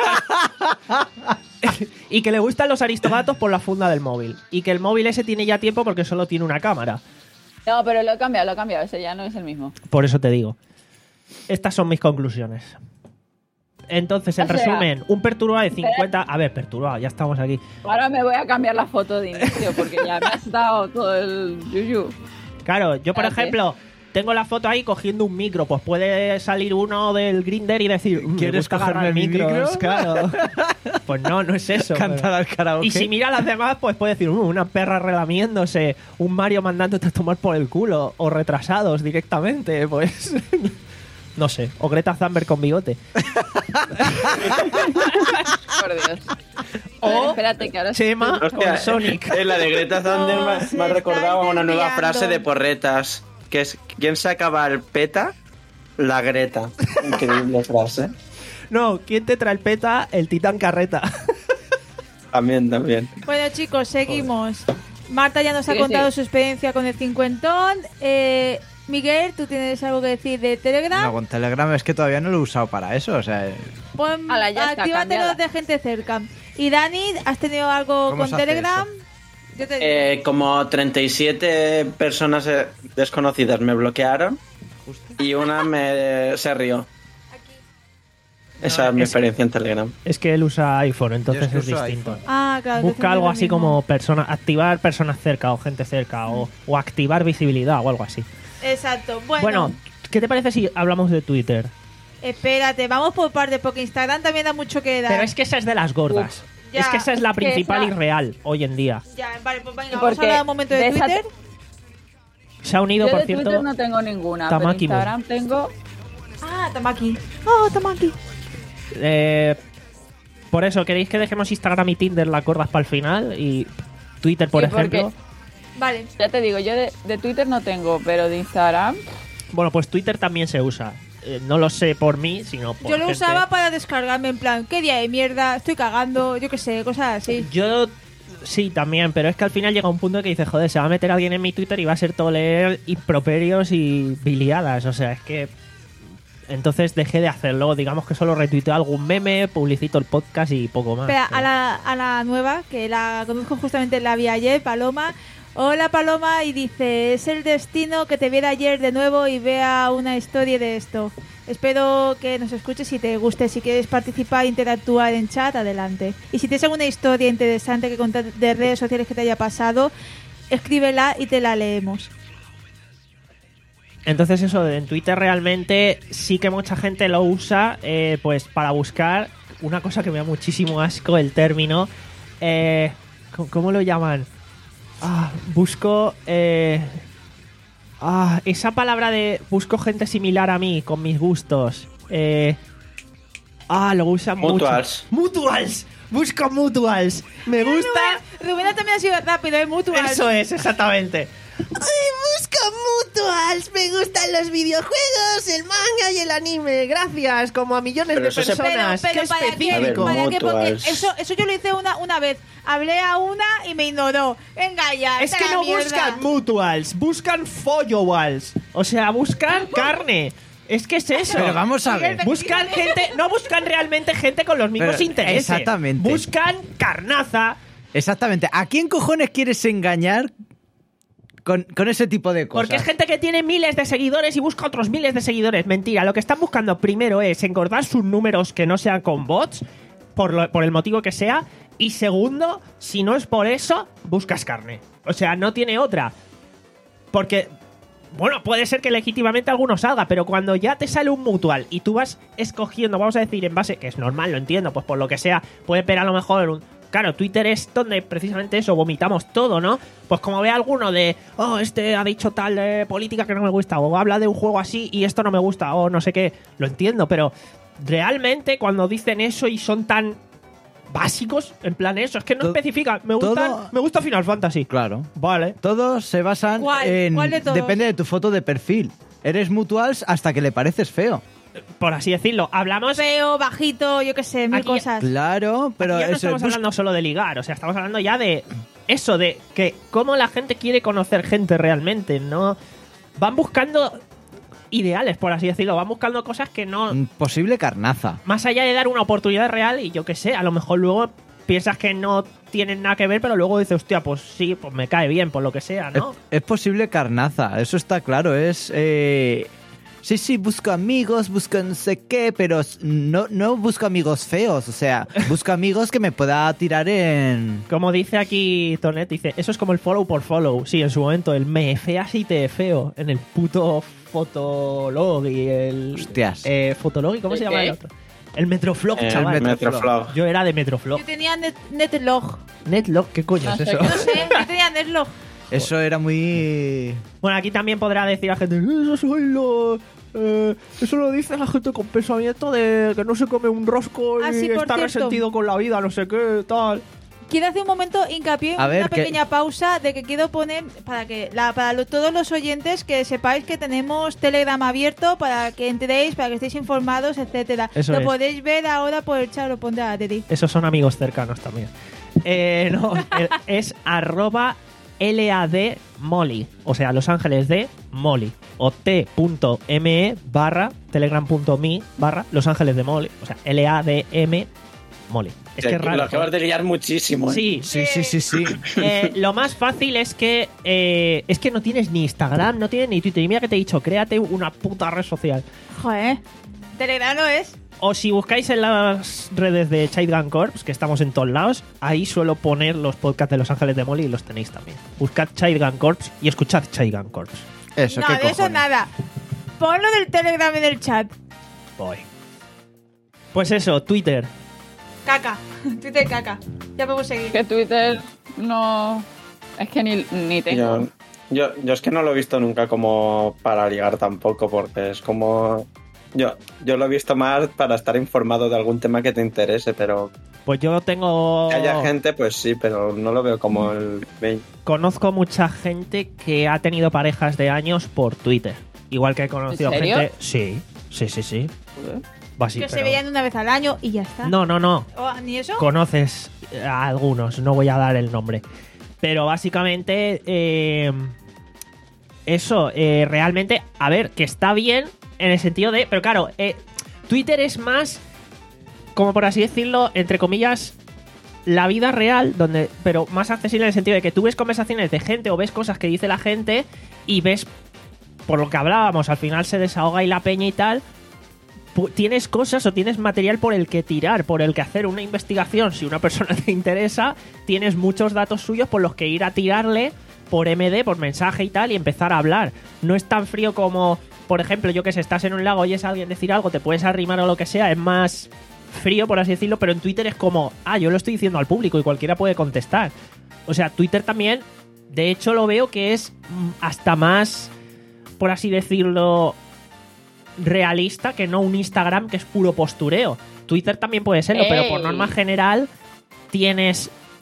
Y que le gustan los aristogatos por la funda del móvil. Y que el móvil ese tiene ya tiempo porque solo tiene una cámara. No, pero lo he cambiado, lo he cambiado. Ese ya no es el mismo. Por eso te digo. Estas son mis conclusiones. Entonces, en O sea, resumen, un perturbado de cincuenta... A ver, perturbado, ya estamos aquí. Ahora me voy a cambiar la foto de inicio porque ya me has dado todo el yuyu. Claro, yo por Espérate. ejemplo, tengo la foto ahí cogiendo un micro. Pues puede salir uno del Grindr y decir, "Mm, me ¿Quieres gusta cogerme agarrar mi micros". micro? Claro. Pues no, no es eso. Cantar al karaoke. Y si mira a las demás, pues puede decir, "Uh, una perra relamiéndose, un Mario mandándote a tomar por el culo, o retrasados directamente, pues... No sé, o Greta Thunberg con bigote. Por Dios. O Espérate que ahora sí. Chema Hostia, con Sonic. eh, la de Greta Thunder No, me, se me ha está recordado una nueva desviando. frase de porretas, que es, ¿quién sacaba el peta? La Greta. Increíble frase. No, ¿quién te trae el peta? El titán carreta. También, también. Bueno, chicos, seguimos. Marta ya nos ha Sí, contado sí. su experiencia con el cincuentón. Eh, Miguel, ¿tú tienes algo que decir de Telegram? No, con Telegram es que todavía no lo he usado para eso, o sea... Pon, Ala, ya está, actívatelo cambiada. de gente cerca. Y Dani, ¿has tenido algo ¿Cómo con se hace Telegram? Yo te digo. Eh, como treinta y siete personas eh, desconocidas me bloquearon y una me se rió. Esa No, es mi es- experiencia en Telegram. Es que él usa iPhone, entonces Yo es que es uso distinto. iPhone. Ah, claro. entonces Busca no algo es lo así mismo. como persona, activar personas cerca o gente cerca o, o activar visibilidad o algo así. Exacto. Bueno, Bueno, ¿qué te parece si hablamos de Twitter? espérate, vamos por parte, porque Instagram también da mucho que dar. Pero es que esa es de las gordas. Ya, es que esa es la es que principal esa- y real hoy en día. Ya, vale, pues venga, Sí, vamos a porque hablar un momento de, de esa- Twitter. Se ha unido, Yo por de cierto. Twitter no tengo ninguna, Tamaki pero Instagram tengo... Ah, Tamaki. Oh, Tamaki. eh, por eso, ¿queréis que dejemos Instagram y Tinder las gordas para el final? Y Twitter, por Sí, porque- ejemplo. Vale. Ya te digo, yo de, de Twitter no tengo, pero de Instagram... Bueno, pues Twitter también se usa. Eh, no lo sé por mí, sino por Yo lo gente. usaba para descargarme en plan, qué día de mierda, estoy cagando, yo qué sé, cosas así. Yo sí, también, pero es que al final llega un punto que dices, joder, se va a meter alguien en mi Twitter y va a ser todo leer improperios y biliadas. O sea, es que... Entonces dejé de hacerlo. Digamos que solo retuiteo algún meme, publicito el podcast y poco más. Espera, Pero- a la, a la nueva, que la conozco justamente, la vi ayer, Paloma. Hola Paloma, y dice, es el destino que te viera ayer de nuevo y vea una historia de esto. Espero que nos escuches y te guste. Si quieres participar, interactuar en chat, adelante. Y si tienes alguna historia interesante que contar de redes sociales que te haya pasado, escríbela y te la leemos. Entonces eso, en Twitter realmente sí que mucha gente lo usa eh, pues para buscar una cosa que me da muchísimo asco, el término. Eh, ¿cómo, cómo lo llaman? Ah, busco... Eh, ah, esa palabra de busco gente similar a mí, con mis gustos. Eh, ah, lo usan Mutuals. mucho. Mutuals. Busco mutuals. Me gusta... Rubén también ha sido rápido, ¿eh? Mutual. Eso es, exactamente. ¡Ay, busco Mutuals, me gustan los videojuegos, el manga y el anime. Gracias, como a millones Pero de eso se- personas. Pero- pero ¡Qué ¿para qué? específico! A ver, ¿Para qué? Porque Mutuals. eso, eso yo lo hice una, una vez. Hablé a una y me ignoró. Venga ya. Es vete que a la no mierda. buscan mutuals, buscan followals. O sea, buscan carne. Es que es eso. Pero vamos a ver. Buscan gente, no buscan realmente gente con los mismos Pero, intereses. exactamente. Buscan carnaza. Exactamente. ¿A quién cojones quieres engañar con, con ese tipo de cosas? Porque es gente que tiene miles de seguidores y busca otros miles de seguidores. Mentira, lo que están buscando primero es engordar sus números que no sean con bots, por, lo- por el motivo que sea. Y segundo, si no es por eso, buscas carne. O sea, no tiene otra. Porque, bueno, puede ser que legítimamente alguno salga, pero cuando ya te sale un mutual y tú vas escogiendo, vamos a decir, en base, que es normal, lo entiendo, pues por lo que sea, puede ver a lo mejor un... Claro, Twitter es donde precisamente eso, vomitamos todo, ¿no? Pues como ve alguno de, oh, este ha dicho tal de política que no me gusta, o habla de un juego así y esto no me gusta, o no sé qué, lo entiendo, pero realmente cuando dicen eso y son tan básicos, en plan eso, es que no To- especifican, me gusta, todo- me gusta Final Fantasy. Claro. Vale. Todos se basan ¿Cuál? en... ¿Cuál de todos? Depende de tu foto de perfil. Eres mutuals hasta que le pareces feo. Por así decirlo, hablamos... Feo, bajito, yo qué sé, mil Aquí- cosas. Claro, pero Aquí ya no eso, estamos bus- hablando solo de ligar, o sea, estamos hablando ya de eso, de que cómo la gente quiere conocer gente realmente, ¿no? Van buscando ideales, por así decirlo, van buscando cosas que no... posible carnaza. Más allá de dar una oportunidad real y yo qué sé, a lo mejor luego piensas que no tienen nada que ver, pero luego dices, hostia, pues sí, pues me cae bien, por lo que sea, ¿no? Es, es posible carnaza, eso está claro. Es. Eh... Sí, sí, busco amigos, busco no sé qué, pero no, no busco amigos feos. O sea, busco amigos que me pueda tirar en. Como dice aquí Tonet, dice, eso es como el follow por follow. Sí, en su momento, el me feas y te feo en el puto Fotolog y el... Hostias. Eh, Fotolog, ¿y cómo se ¿El llama qué? el otro? El Metroflog, Eh, chaval. Metroflog. Yo era de Metroflog. Yo tenía net, Netlog. Netlog, ¿qué coño No es sé eso? qué. No sé, yo tenía Netlog. Eso era muy. Bueno, aquí también podrá decir la gente, eso soy lo... eh, eso lo dice la gente con pensamiento de que no se come un rosco y Ah, sí, por está cierto. resentido con la vida, no sé qué, tal. Quiero hacer un momento hincapié, A ver, una que- pequeña pausa de que quiero poner para que la, para lo- todos los oyentes que sepáis que tenemos Telegram abierto para que entréis, para que estéis informados, etcétera. Eso lo es. podéis ver ahora por el chat, lo pondré a Teddy. Esos son amigos cercanos también. Eh, no, el- es arroba LAD Molly. O sea, Los Ángeles de Molly. O t.me barra telegram.me barra Los Ángeles de Molly. O sea, L A D M Molly. Es que es raro. Lo acabas de liar muchísimo. ¿eh? Sí, Sí, sí, sí, sí. Eh, lo más fácil es que eh, es que no tienes ni Instagram, no tienes ni Twitter. Y mira que te he dicho, créate una puta red social. Joder, Telegram no es. O si buscáis en las redes de Child Corps, que estamos en todos lados, ahí suelo poner los podcasts de Los Ángeles de Molly y los tenéis también. Buscad Child Corps y escuchad Child Corps. Eso, No, ¿qué de eso cojones? nada. Ponlo del Telegram en el chat. Voy. Pues eso, Twitter. Caca. Twitter caca. Ya podemos seguir. Que Twitter no... Es que ni, ni tengo. Yo, yo, yo es que no lo he visto nunca como para ligar tampoco, porque es como... Yo, yo lo he visto más para estar informado de algún tema que te interese, pero Pues yo tengo... que haya gente, pues sí, pero no lo veo como el main. Conozco mucha gente que ha tenido parejas de años por Twitter. Igual que he conocido ¿En serio? gente... Sí, sí, sí, sí. Va así, que se pero- veían una vez al año y ya está. No, no, no. Oh, ¿Ni eso? Conoces a algunos, no voy a dar el nombre. Pero básicamente, eh, eso, eh, realmente, a ver, que está bien en el sentido de... Pero claro, eh, Twitter es más, como por así decirlo, entre comillas, la vida real, donde pero más accesible en el sentido de que tú ves conversaciones de gente o ves cosas que dice la gente y ves, por lo que hablábamos, al final se desahoga y la peña y tal... pu- Tienes cosas o tienes material por el que tirar, por el que hacer una investigación. Si una persona te interesa, tienes muchos datos suyos por los que ir a tirarle por M D, por mensaje y tal, y empezar a hablar. No es tan frío como, por ejemplo, yo que sé, estás en un lago y oyes a alguien decir algo, te puedes arrimar o lo que sea, es más frío, por así decirlo, pero en Twitter es como, ah, yo lo estoy diciendo al público y cualquiera puede contestar. O sea, Twitter también, de hecho, lo veo que es mm, hasta más, por así decirlo, realista que no un Instagram que es puro postureo. Twitter también puede serlo, pero por Ey. norma general tienes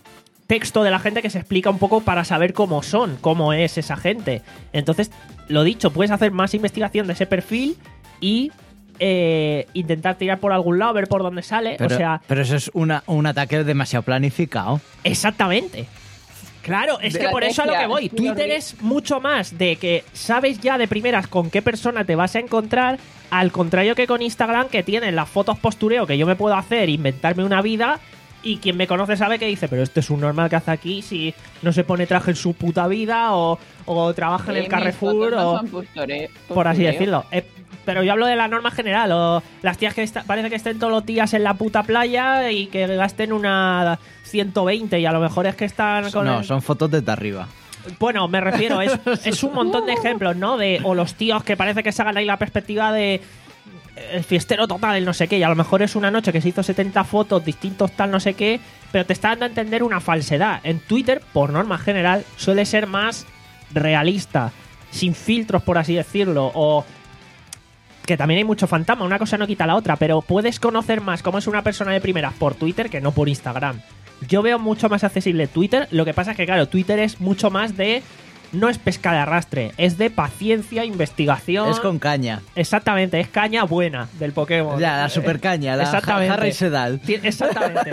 texto de la gente que se explica un poco para saber cómo son, cómo es esa gente. Entonces, lo dicho, puedes hacer más investigación de ese perfil y eh, intentar tirar por algún lado, ver por dónde sale. Pero, o sea, pero eso es una, un ataque demasiado planificado. exactamente. Claro, es que por eso a lo que voy. Twitter es mucho más de que sabes ya de primeras con qué persona te vas a encontrar, al contrario que con Instagram, que tienen las fotos postureo que yo me puedo hacer, inventarme una vida, y quien me conoce sabe que dice, pero este es un normal que hace aquí si no se pone traje en su puta vida o, o trabaja en el Carrefour no o son posture- por así postureo. decirlo. Eh, pero yo hablo de la norma general, o las tías que está- parece que estén todos los días en la puta playa y que gasten una ciento veinte y a lo mejor es que están con No, el- son fotos desde arriba. Bueno, me refiero, es, es un montón de ejemplos, ¿no? De, o los tíos que parece que se hagan ahí la perspectiva de el fiestero total, el no sé qué, y a lo mejor es una noche que se hizo setenta fotos distintos tal no sé qué, pero te está dando a entender una falsedad. En Twitter, por norma general, suele ser más realista, sin filtros, por así decirlo, o que también hay mucho fantasma, una cosa no quita la otra, pero puedes conocer más cómo es una persona de primeras por Twitter que no por Instagram. Yo veo mucho más accesible Twitter, lo que pasa es que, claro, Twitter es mucho más de... No es pesca de arrastre, es de paciencia, investigación... Es con caña. Exactamente, es caña buena del Pokémon. Ya, la super caña, la Exactamente. Harry Sedal. Ti- Exactamente.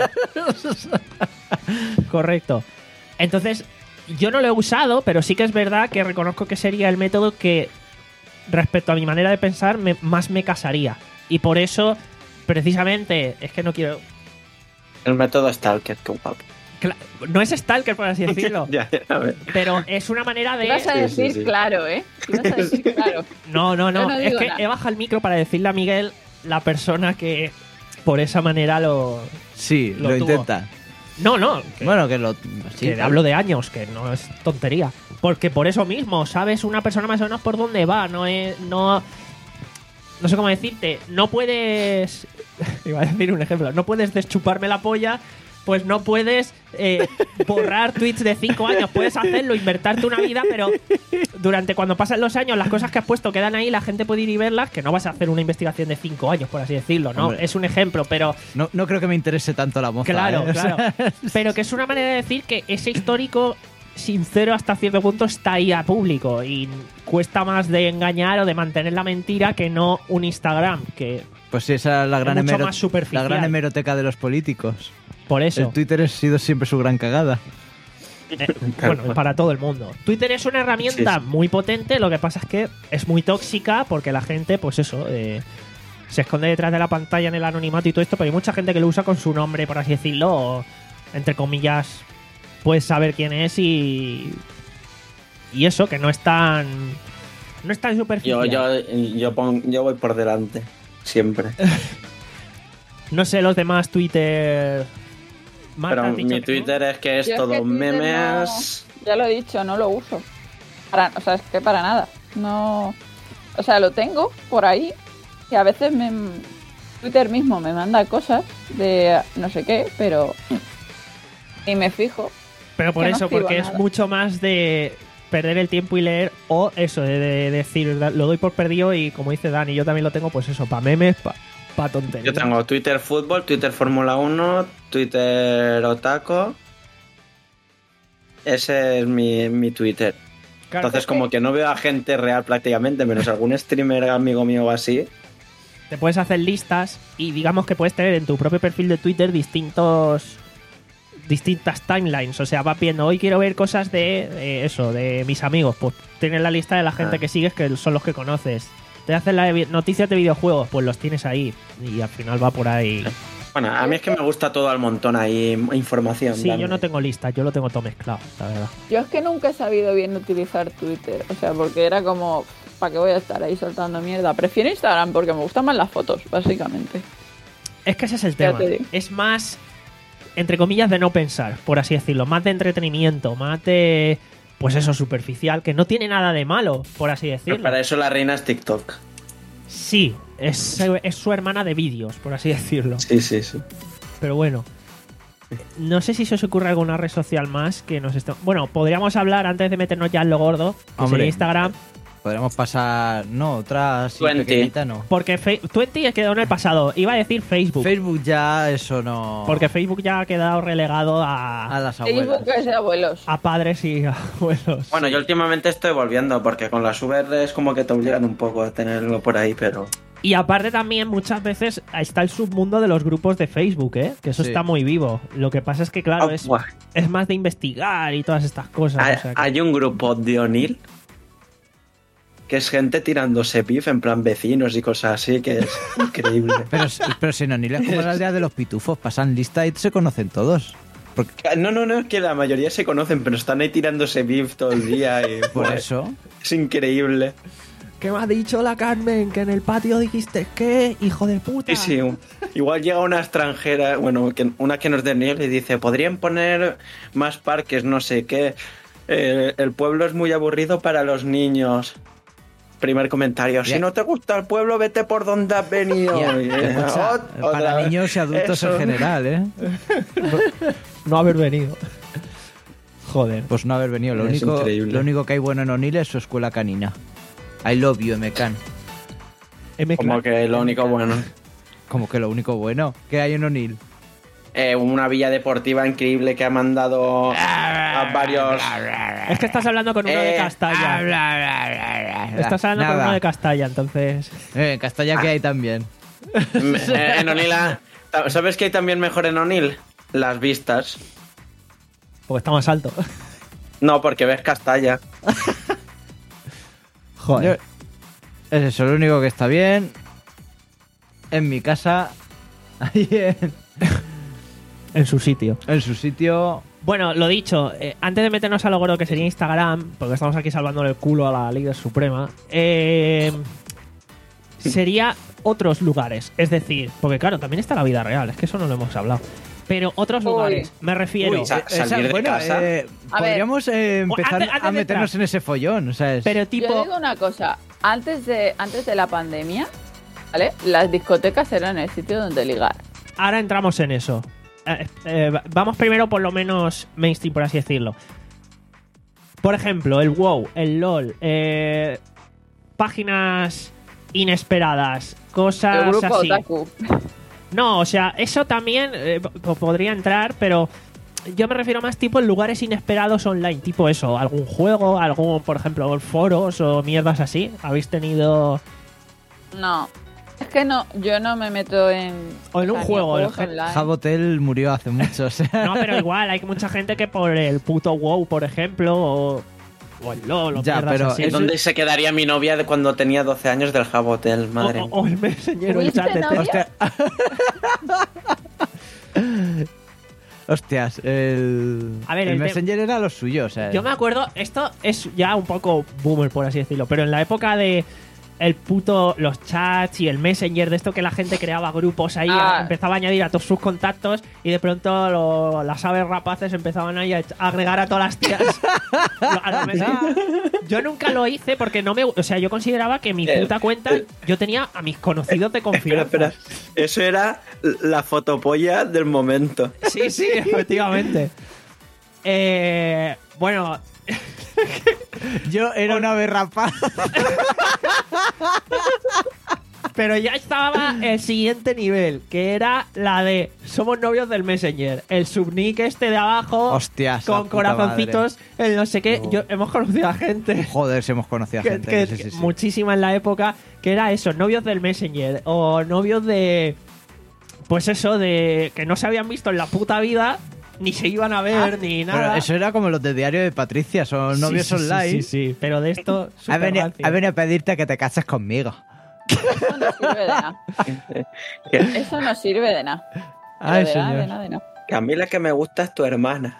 Correcto. Entonces, yo no lo he usado, pero sí que es verdad que reconozco que sería el método que, respecto a mi manera de pensar, me- más me casaría. Y por eso, precisamente, es que no quiero... El método Stalker, qué guapo. Cla- No es Stalker, por así decirlo, Ya, ya, a ver. pero es una manera de... Ibas a Sí, decir sí, sí. claro, ¿eh? Ibas a decir claro. No, no, no. Yo no es digo que nada. he bajado el micro para decirle a Miguel la persona que por esa manera lo... Sí, Lo lo, tuvo. intenta. No, no. Que, Bueno, que lo... Sí, que hablo de años, que no es tontería. Porque por eso mismo, sabes una persona más o menos por dónde va. No es... No, no sé cómo decirte. No puedes... Iba a decir un ejemplo. No puedes deschuparme la polla... Pues no puedes eh, borrar tweets de cinco años. Puedes hacerlo, invertarte una vida, pero durante cuando pasan los años, las cosas que has puesto quedan ahí, la gente puede ir y verlas, que no vas a hacer una investigación de cinco años, por así decirlo, ¿no? Hombre. Es un ejemplo, pero No, no creo que me interese tanto la moza. claro, ¿eh? O sea, claro. Pero que es una manera de decir que ese histórico sincero hasta cierto punto está ahí a público y cuesta más de engañar o de mantener la mentira que no un Instagram, que Pues sí, esa es la gran, mucho hemero- más superficial. la gran hemeroteca de los políticos. por eso... El Twitter ha sido siempre su gran cagada. Eh, bueno, para todo el mundo. Twitter es una herramienta Sí, sí. muy potente, lo que pasa es que es muy tóxica porque la gente, pues eso, eh, se esconde detrás de la pantalla en el anonimato y todo esto, pero hay mucha gente que lo usa con su nombre, por así decirlo, o, entre comillas, puedes saber quién es y... Y eso, que no es tan... No es tan Yo, superficial. yo, yo, pon- yo voy por delante, siempre. No sé los demás Twitter... Marta, Pero has dicho mi que Twitter es que es Yo es todo que Twitter memes. no- ya lo he dicho, no lo uso. Para, o sea, es que para nada. No. O sea, lo tengo por ahí y a veces me. Twitter mismo me manda cosas de no sé qué, pero. Y me fijo. Pero por que no eso, escribo porque es nada. mucho más de perder el tiempo y leer, o eso, de, de decir, da- lo doy por perdido y como dice Dani, yo también lo tengo, pues eso, para memes, para pa tonterías. Yo tengo Twitter Fútbol, Twitter Fórmula uno, Twitter Otaku. Ese es mi, mi Twitter. Claro, Entonces, como que no veo a gente real prácticamente, menos algún streamer amigo mío o así. te puedes hacer listas y digamos que puedes tener en tu propio perfil de Twitter distintos distintas timelines, o sea, vas viendo, hoy quiero ver cosas de eh, eso, de mis amigos, pues tienes la lista de la gente Ah. que sigues, que son los que conoces. Te hacen las vi- noticias de videojuegos, pues los tienes ahí y al final va por ahí. Bueno, a mí es que me gusta todo al montón ahí, información. Sí, dame. yo no tengo listas, yo lo tengo todo mezclado, la verdad. Yo es que nunca he sabido bien utilizar Twitter. O sea, porque era como. ¿Para qué voy a estar ahí soltando mierda? Prefiero Instagram porque me gustan más las fotos, básicamente. Es que ese es el Ya tema. te digo. Es más, entre comillas, de no pensar, por así decirlo. Más de entretenimiento, más de, pues eso, superficial, que no tiene nada de malo, por así Pero decirlo. para eso la reina es TikTok. Sí, es, es su hermana de vídeos, por así decirlo. Sí, sí, sí. Pero bueno, no sé si se os ocurre alguna red social más que nos esté... Bueno, podríamos hablar, antes de meternos ya en lo gordo, que Hombre. sería Instagram. Podríamos pasar... No, otra así Twenty. pequeñita no. Porque fe- Twenty quedó en el pasado. Iba a decir Facebook. Facebook ya eso no... Porque Facebook ya ha quedado relegado A a, las abuelas. Facebook es de abuelos. a padres y abuelos. Bueno, yo últimamente estoy volviendo porque con las V R es como que te obligan un poco a tenerlo por ahí, pero... Y aparte también muchas veces está el submundo de los grupos de Facebook, ¿eh? Que eso Sí. está muy vivo. Lo que pasa es que, claro, Ah, es, buah. es más de investigar y todas estas cosas. Hay, o sea que- hay un grupo de O'Neill que es gente tirándose pif en plan vecinos y cosas así, que es increíble. Pero, pero si no, ni es como la aldea de los pitufos. Pasan lista y se conocen todos. Porque, No, no, no, es que la mayoría se conocen, pero están ahí tirándose beef todo el día y por buah, eso... es increíble. ¿Qué me ha dicho la Carmen? Que en el patio dijiste ¿qué? Hijo de puta. Sí, sí, un- igual llega una extranjera, bueno, que, una que nos de Niel y dice, podrían poner más parques, no sé qué. Eh, el pueblo es muy aburrido para los niños. Primer comentario, si Ya. no te gusta el pueblo, vete por donde has venido. Ya, Y, eh, escucha, ot- otra para vez. niños y adultos Eso. en general, ¿eh? No haber venido. Joder. Pues no haber venido. Lo Es único, increíble. lo único que hay bueno en O'Neill es su escuela canina. I love you, M-Can. M. Como que lo único bueno. Como que lo único bueno que hay en O'Neill. Eh, una villa deportiva increíble que ha mandado a varios... Es que estás hablando con uno de Eh, Castalla. Estás hablando con Nada. uno de Castalla, entonces. Eh, en Castalla que hay también. Mm, eh, en O'Neill, ha- ¿sabes qué hay también mejor en O'Neill? Las vistas. Porque está más alto. No, porque ves Castalla. Joder. Yo- es eso, lo único que está bien. En mi casa. Ahí en, En su sitio. en su sitio. Bueno, lo dicho, eh, antes de meternos a lo gordo que sería Instagram, porque estamos aquí salvándole el culo a la líder suprema, eh, sería otros lugares. Es decir, porque claro, también está la vida real, es que eso no lo hemos hablado. Pero otros Uy. lugares, me refiero. Uy, sa- Esa- salir de bueno, casa. eh, A ver. podríamos eh, empezar Antes- antes a de meternos entrar. en ese follón. O sea, es- pero Yo tipo. digo una cosa, antes de, antes de la pandemia, ¿vale? Las discotecas eran el sitio donde ligar. Ahora entramos en eso. Eh, eh, vamos primero por lo menos mainstream, por así decirlo. Por ejemplo, el WoW, el LOL, eh, páginas inesperadas, El cosas grupo así. Otaku. No, o sea, eso también eh, p- podría entrar, pero yo me refiero más tipo en lugares inesperados online, tipo eso, algún juego, algún, por ejemplo, foros o mierdas así. ¿Habéis tenido No. Es que no, yo no me meto en... O en un ni en juego, juegos el- online. Jabotel murió hace mucho. O sea, No, pero igual, hay mucha gente que por el puto WoW, por ejemplo, o, o el LOL, o Ya, mierdas pero así. eso- ¿Dónde se quedaría mi novia de cuando tenía doce años del Jabotel? o, Madre o- mía. o el Messenger o el ¿Tuviste chat de novia? texto. Hostia. Hostias, el, A ver, el el te- Messenger era lo suyo. O sea, Yo me acuerdo, esto es ya un poco boomer, por así decirlo, pero en la época de el puto, los chats y el Messenger, de esto que la gente creaba grupos ahí, Ah. empezaba a añadir a todos sus contactos y de pronto lo- las aves rapaces empezaban ahí a ech- a agregar a todas las tías a los Messenger. Yo nunca lo hice porque no me... O sea, yo consideraba que mi Eh, puta cuenta, eh. yo tenía a mis conocidos de Espera, confianza. espera. Eso era la fotopolla del momento. Sí, sí, efectivamente. Eh, bueno, yo era una berrapa. pero ya estaba el siguiente nivel, que era la de somos novios del Messenger. El subnick este de abajo, Hostias, la con puta corazoncitos, el no sé qué. No. Yo, hemos conocido a gente, Joder, si hemos conocido a que, gente. que- sí, sí, sí. muchísima en la época, que era eso, novios del Messenger. O novios de... Pues eso, de que no se habían visto en la puta vida, ni se iban a ver, ni Pero nada. eso era como los de Diario de Patricia, son novios Sí, sí, sí, online. Sí, sí, pero de esto... Ha súper venido, rancio. ha venido a pedirte que te cases conmigo. Eso no sirve de nada. Eso no sirve de nada. Ay, de nada, señor. de nada, de nada. Que a mí la que me gusta es tu hermana.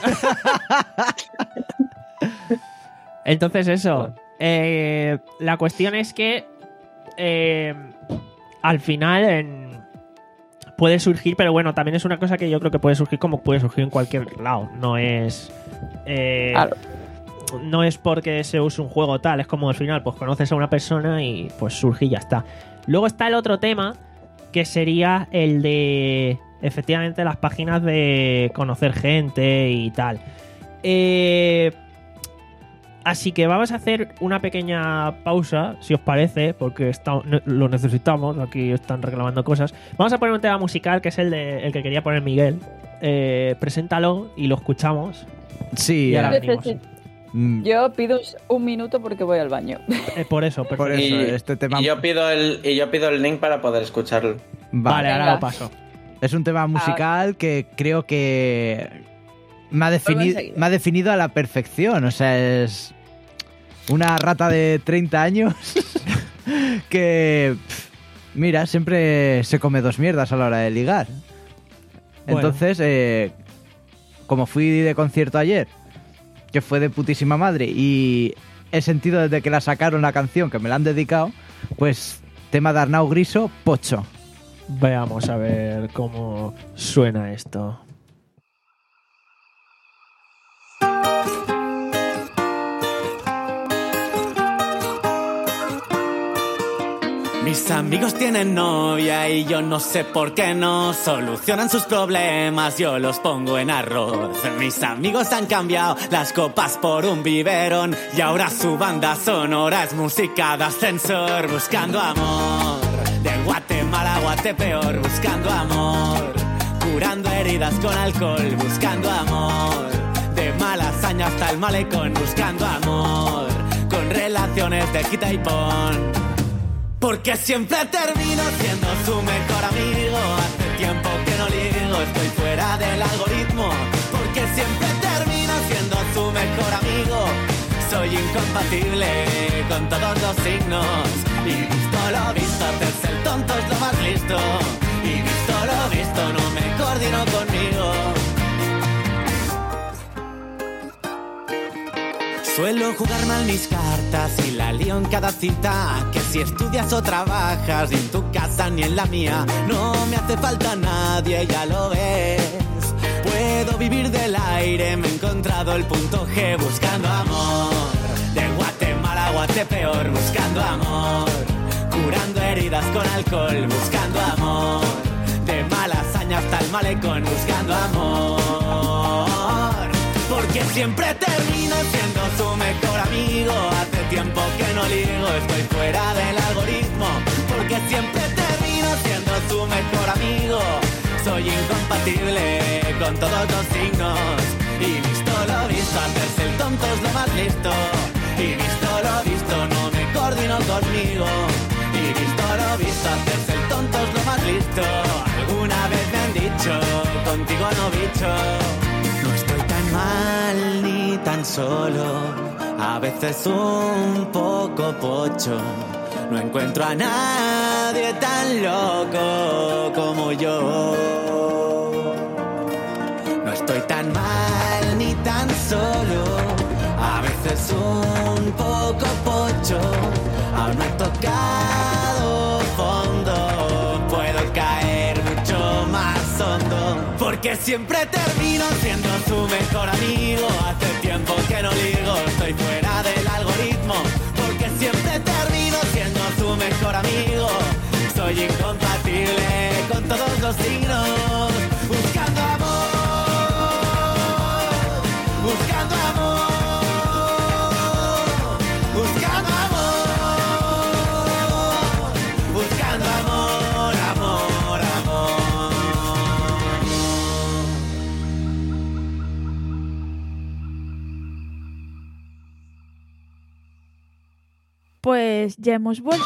Entonces eso, eh, la cuestión es que eh, al final en- puede surgir, pero bueno, también es una cosa que yo creo que puede surgir como puede surgir en cualquier lado. No es... eh, Claro. No es porque se use un juego tal, es como al final pues conoces a una persona y pues surge y ya está. Luego está el otro tema, que sería el de efectivamente las páginas de conocer gente y tal. Eh, Así que vamos a hacer una pequeña pausa, si os parece, porque está, lo necesitamos, aquí están reclamando cosas. Vamos a poner un tema musical que es el, de, el que quería poner Miguel. Eh, preséntalo y lo escuchamos. Sí, Y ahora eh, venimos. mm, Yo pido un minuto porque voy al baño. Eh, por eso, perfecto. por eso, Y, este tema y yo pido el y yo pido el link para poder escucharlo. Vale, ahora Venga. lo paso. Es un tema musical que creo que me ha, defini- enseguida. me ha definido a la perfección. O sea, es una rata de treinta años que, pff, mira, siempre se come dos mierdas a la hora de ligar. Bueno. Entonces, eh, como fui de concierto ayer, que fue de putísima madre, y he sentido desde que la sacaron la canción, que me la han dedicado, pues tema de Arnau Griso, Pocho. Veamos a ver cómo suena esto. Mis amigos tienen novia y yo no sé por qué no solucionan sus problemas, yo los pongo en arroz. Mis amigos han cambiado las copas por un biberón y ahora su banda sonora es música de ascensor. Buscando amor, de Guatemala a Guatepeor, buscando amor, curando heridas con alcohol, buscando amor, de Malasaña hasta el malecón, buscando amor, con relaciones de quita y pon. Porque siempre termino siendo su mejor amigo. Hace tiempo que no ligo, estoy fuera del algoritmo. Porque siempre termino siendo su mejor amigo. Soy incompatible con todos los signos. Y visto lo visto, hacerse el tonto es lo más listo. Y visto lo visto, no me coordino conmigo. Suelo jugar mal mis cartas y la lío en cada cita. Que si estudias o trabajas, ni en tu casa ni en la mía. No me hace falta nadie, ya lo ves. Puedo vivir del aire, me he encontrado el punto G. Buscando amor, de Guatemala a Guatepeor. Buscando amor, curando heridas con alcohol. Buscando amor, de Malasaña hasta el malecón. Buscando amor, porque siempre termino siendo su mejor amigo. Hace tiempo que no ligo, estoy fuera del algoritmo. Porque siempre termino siendo su mejor amigo. Soy incompatible con todos los signos. Y visto lo visto, hacerse el tonto es lo más listo. Y visto lo visto, no me coordino conmigo. Y visto lo visto, hacerse el tonto es lo más listo. Alguna vez me han dicho, contigo no bicho. No estoy tan mal ni tan solo, a veces un poco pocho. No encuentro a nadie tan loco como yo. No estoy tan mal ni tan solo, a veces un poco pocho. Aún no he tocado fondo, puedo caer mucho más hondo. Porque siempre termino siendo su mejor amigo. Hace tiempo que no ligo, estoy fuera del algoritmo. Porque siempre termino siendo su mejor amigo. Soy incompatible con todos los signos. Buscando amor, buscando amor, buscando amor, buscando amor, amor, amor. Pues ya hemos vuelto.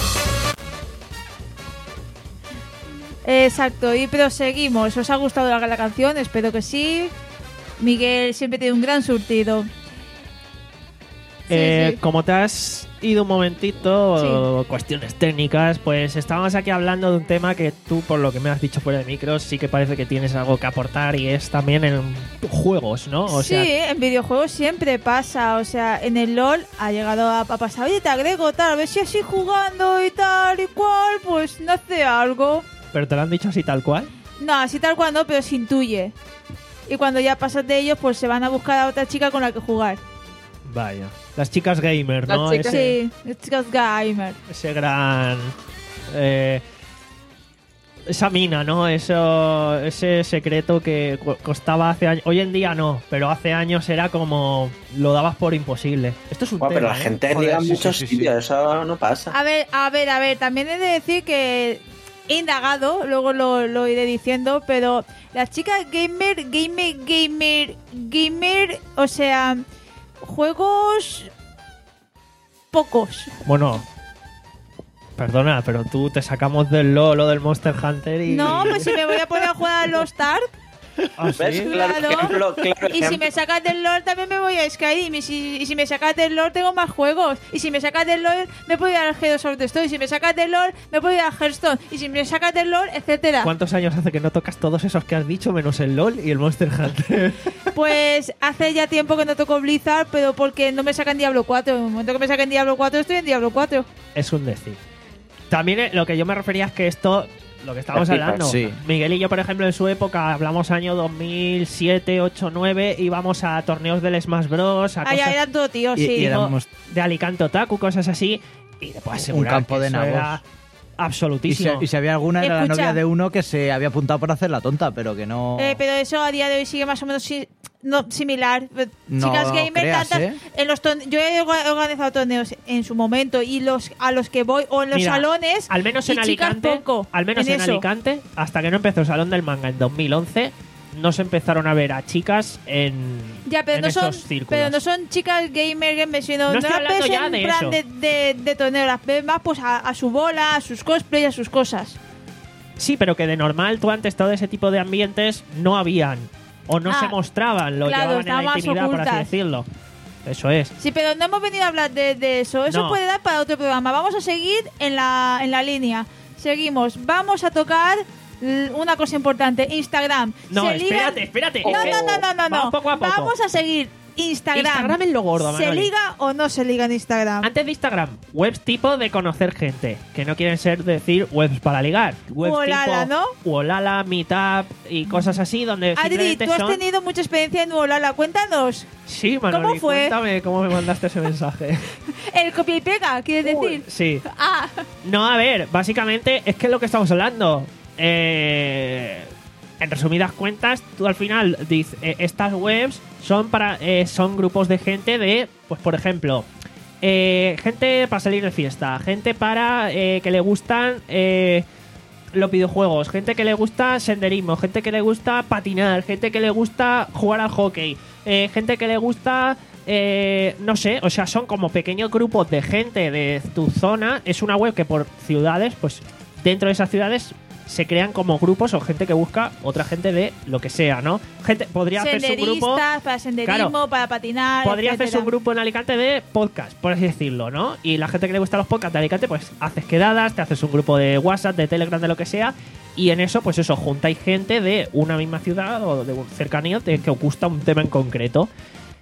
Exacto, y proseguimos. ¿Os ha gustado la, la canción? Espero que sí. Miguel siempre tiene un gran surtido. Sí, Eh, sí. Como te has ido un momentito, Sí. cuestiones técnicas, pues estábamos aquí hablando de un tema que tú, por lo que me has dicho fuera de micros, sí que parece que tienes algo que aportar y es también en juegos, ¿no? O sí, sea, en videojuegos siempre pasa. O sea, en el LOL ha llegado a, a pasar. Oye, te agrego tal, a ver si así jugando y tal y cual, pues no hace algo. pero te lo han dicho así tal cual. No, así tal cual no, pero se intuye. Y cuando ya pasas de ellos, pues se van a buscar a otra chica con la que jugar. Vaya. Las chicas gamer, Las ¿no? chicas- Ese, Sí, chicas gamer. ese gran... eh, esa mina, ¿no? Eso, ese secreto que co- costaba hace años. Hoy en día no, pero hace años era como lo dabas por imposible. Esto es un Bueno, tema, pero la ¿eh? gente Joder, liga en sí, muchos sí, sí, sitios, eso no pasa. A ver, a ver, a ver, también he de decir que he indagado, luego lo, lo iré diciendo, pero las chicas gamer, gamer, gamer, gamer, o sea, juegos pocos. Bueno, perdona, pero tú te sacamos del LoL o del Monster Hunter y... No, pues si me voy a poner a jugar a los Ark, ¿Ah, ¿Ves? sí? Claro Claro. ejemplo, claro y si ejemplo. me sacas del LoL también me voy a Skyrim, y si, y si me sacas del LoL tengo más juegos, y si me sacas del LoL me puedo ir al Heroes of the Storm, y si me sacas del LoL me puedo ir al Hearthstone, y si me sacas del LoL, etcétera. ¿Cuántos años hace que no tocas todos esos que has dicho, menos el LoL y el Monster Hunter? Pues hace ya tiempo que no toco Blizzard, pero porque no me sacan Diablo cuatro. En el momento que me saquen Diablo cuatro, estoy en Diablo cuatro. Es un decir. También eh, lo que yo me refería es que esto, lo que estábamos Es FIFA, hablando, sí. Miguel y yo, por ejemplo, en su época, hablamos año dos mil siete, ocho, nueve, íbamos a torneos del Smash Bros, a Ah, ya cosas eran todo tíos, Y- sí. y éramos- de Alicante Otaku, cosas así, y te puedo asegurar campo que de eso nabos. era Y si, absolutísimo. y si había alguna, era la Escucha. novia de uno que se había apuntado por hacer la tonta, pero que no... Eh, pero eso a día de hoy sigue más o menos si- no, similar. No Chicas gamer, creas, tantas. ¿eh? En los torne- yo he orga- he organizado torneos en su momento y los a los que voy, o en los Mira, salones. al menos y en chicas Alicante, poco, al menos en, eso. Alicante, hasta que no empezó el Salón del Manga en dos mil once, no se empezaron a ver a chicas en, Ya, pero en no son, esos círculos. pero no son chicas gamer, gamer, sino No no, estoy las hablando ves ya en de plan eso. de, de, de torneo, las ves más pues a, a su bola, a sus cosplay, a sus cosas. Sí, pero que de normal tú antes todo ese tipo de ambientes no habían o no Ah, se mostraban, lo claro, llevaban en estaban la más intimidad, por así ocultas. decirlo. Eso es. Sí, pero no hemos venido a hablar de, de eso. Eso No. puede dar para otro programa. Vamos a seguir en la, en la línea. Seguimos. Vamos a tocar l- una cosa importante. Instagram. No, Se liga- espérate, espérate. No, es que no, no, no, no, vamos no. poco a poco. Vamos a seguir. Instagram. Instagram es lo gordo, ¿Se Manoli. liga o no se liga en Instagram? Antes de Instagram, webs tipo de conocer gente, que no quieren ser decir webs para ligar. Webs Uolala, tipo ¿no? Uolala, Meetup y cosas así donde Adri, simplemente tú has son... tenido mucha experiencia en Nuolala. Cuéntanos. Sí, Manoli, ¿Cómo fue? cuéntame cómo me mandaste ese mensaje. El copia y pega, ¿quieres decir? Sí. Ah, No, a ver, básicamente es que es lo que estamos hablando. Eh, en resumidas cuentas, tú al final dices, eh, estas webs son para eh, son grupos de gente de, pues por ejemplo, eh, gente para salir de fiesta, gente para eh, que le gustan eh, los videojuegos, gente que le gusta senderismo, gente que le gusta patinar, gente que le gusta jugar al hockey, eh, gente que le gusta... Eh, no sé, o sea, son como pequeños grupos de gente de tu zona. Es una web que por ciudades, pues dentro de esas ciudades se crean como grupos o gente que busca otra gente de lo que sea, ¿no? Gente podría hacer su grupo, senderistas, para senderismo, Claro. para patinar, podría hacer etcétera. su grupo en Alicante de podcast, por así decirlo, ¿no? Y la gente que le gusta los podcasts de Alicante, pues haces quedadas, te haces un grupo de WhatsApp, de Telegram, de lo que sea, y en eso, pues eso, juntáis gente de una misma ciudad o de cercanía de que os gusta un tema en concreto.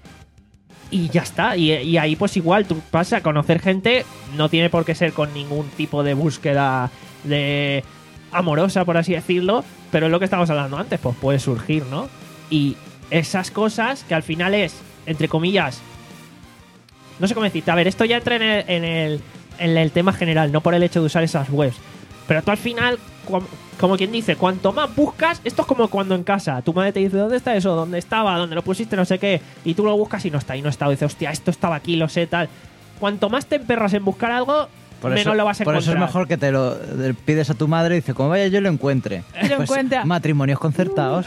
Y ya está, y, y ahí pues igual tú vas a conocer gente, no tiene por qué ser con ningún tipo de búsqueda de amorosa, por así decirlo, pero es lo que estábamos hablando antes, pues puede surgir, ¿no? Y esas cosas que al final es, entre comillas, no sé cómo decirte, a ver, esto ya entra en el, en el, en el tema general, no por el hecho de usar esas webs, pero tú al final, como, como quien dice, cuanto más buscas, esto es como cuando en casa, tu madre te dice, ¿dónde está eso? ¿Dónde estaba? ¿Dónde lo pusiste? No sé qué, y tú lo buscas y no está, y no está, y dices, hostia, esto estaba aquí, lo sé, tal. Cuanto más te emperras en buscar algo, Por menos eso, lo vas a por encontrar. eso es mejor que te lo le pides a tu madre y dice, como vaya yo lo encuentre. Y lo encuentra. Matrimonios concertados.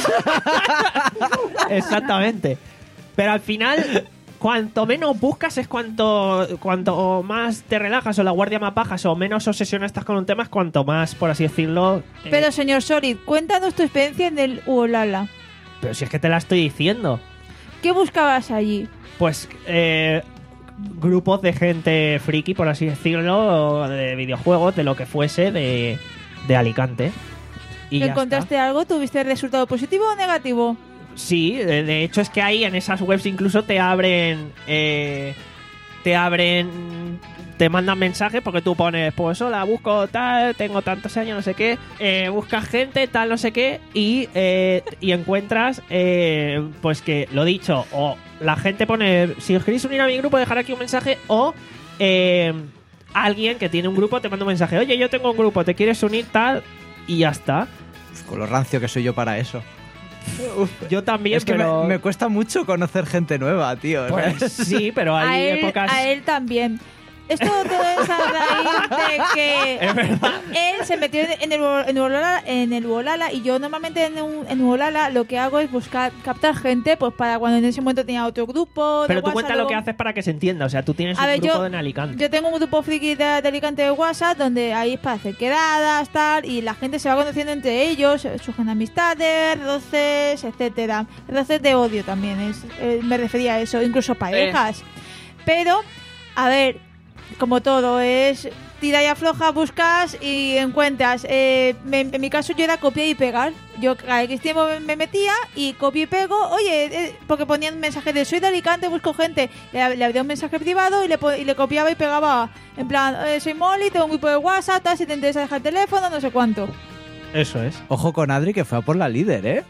Exactamente. Pero al final, cuanto menos buscas es cuanto, cuanto más te relajas o la guardia más bajas o menos obsesión estás con un tema, es cuanto más, por así decirlo... eh, Pero señor Solid, cuéntanos tu experiencia en el Uolala. pero si es que te la estoy diciendo. ¿Qué buscabas allí? Pues eh, grupos de gente friki, por así decirlo, de videojuegos, de lo que fuese, de, de Alicante. Y ya ¿Encontraste algo? ¿Tuviste resultado positivo o negativo? está. Sí, de de hecho es que ahí en esas webs incluso te abren... eh, te abren... Te mandan mensajes porque tú pones, pues hola, busco tal, tengo tantos años, no sé qué, eh, buscas gente, tal, no sé qué, y, eh, y encuentras, eh, pues que, lo dicho, o la gente pone, si os queréis unir a mi grupo, dejar aquí un mensaje, o eh, alguien que tiene un grupo te manda un mensaje, oye, yo tengo un grupo, ¿te quieres unir tal? y ya está. Uf, con lo rancio que soy yo para eso. Yo también, Es que pero... me, me cuesta mucho conocer gente nueva, tío. Pues sí, pero hay a él, épocas... a él también. Esto todo es a raíz de que Es verdad. él se metió en el, en el Wolala, en el Wolala, y yo normalmente en, un, en Wolala lo que hago es buscar, captar gente, pues para cuando en ese momento tenía otro grupo. de Pero tú WhatsApp, cuenta lo luego- que haces para que se entienda. O sea, tú tienes A un ver, grupo yo- en Alicante. Yo tengo un grupo friki de, de Alicante de WhatsApp donde ahí es para hacer quedadas, tal, y la gente se va conociendo entre ellos, eh, surgen amistades, roces, etcétera. Roces de odio también, es, eh, me refería a eso, incluso parejas. Pero, a ver, como todo, es tira y afloja, buscas y encuentras. Eh, me- en mi caso yo era copiar y pegar. Yo cada X tiempo me, me metía y copio y pego. Oye, eh, porque ponían mensajes de soy de Alicante, busco gente. Le, le abría un mensaje privado y le, po- y le copiaba y pegaba. En plan, eh, soy Molly, tengo un grupo de WhatsApp, tal, si te interesa dejar el teléfono, no sé cuánto. Eso es. Ojo con Adri, que fue a por la líder, ¿eh?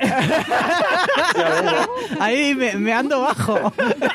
Ahí me, me ando bajo.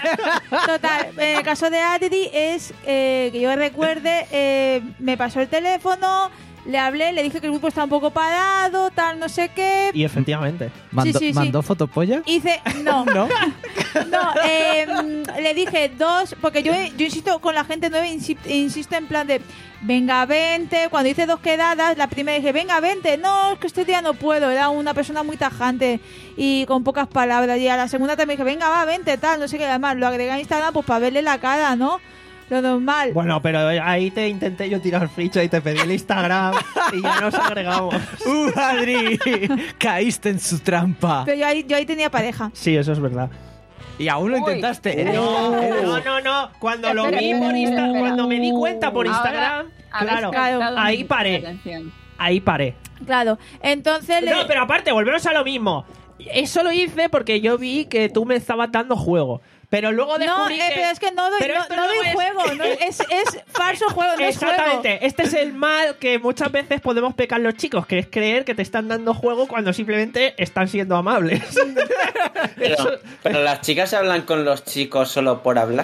Total, en el caso de Adri es eh, que yo recuerde, eh, me pasó el teléfono, le hablé, le dije que el grupo está un poco parado, tal, no sé qué. Y efectivamente. ¿Mandó, sí, sí. ¿mandó fotopolla? Hice, no, ¿No? no, eh, le dije dos, porque yo, yo insisto con la gente nueva, insi- insisto en plan de, venga, vente. Cuando hice dos quedadas, la primera dije, venga, vente. No, es que este día no puedo, era una persona muy tajante y con pocas palabras. Y a la segunda también dije, venga, va, vente, tal, no sé qué, además lo agregué a Instagram pues para verle la cara, ¿no? Lo normal. Bueno, pero ahí te intenté yo tirar ficha y te pedí el Instagram y ya nos agregamos. ¡Uh, Adri! Caíste en su trampa. Pero yo ahí, yo ahí tenía pareja. Sí, eso es verdad. Y aún lo Uy. intentaste. Eres- No, eres- no, no, no. Cuando lo Espera, vi por espera, Instagram, espera. cuando me di cuenta por Ahora Instagram, habéis claro, captado ahí mi paré, atención. ahí paré. Claro. Entonces le... No, pero aparte, volvemos a lo mismo. Eso lo hice porque yo vi que tú me estabas dando juego. Pero luego No, descubrí eh, que... pero es que no doy, Pero no, esto no doy es- juego, no, es, es falso juego, no es juego. Exactamente, este es el mal que muchas veces podemos pecar los chicos, que es creer que te están dando juego cuando simplemente están siendo amables. Pero, Eso- pero las chicas hablan con los chicos solo por hablar.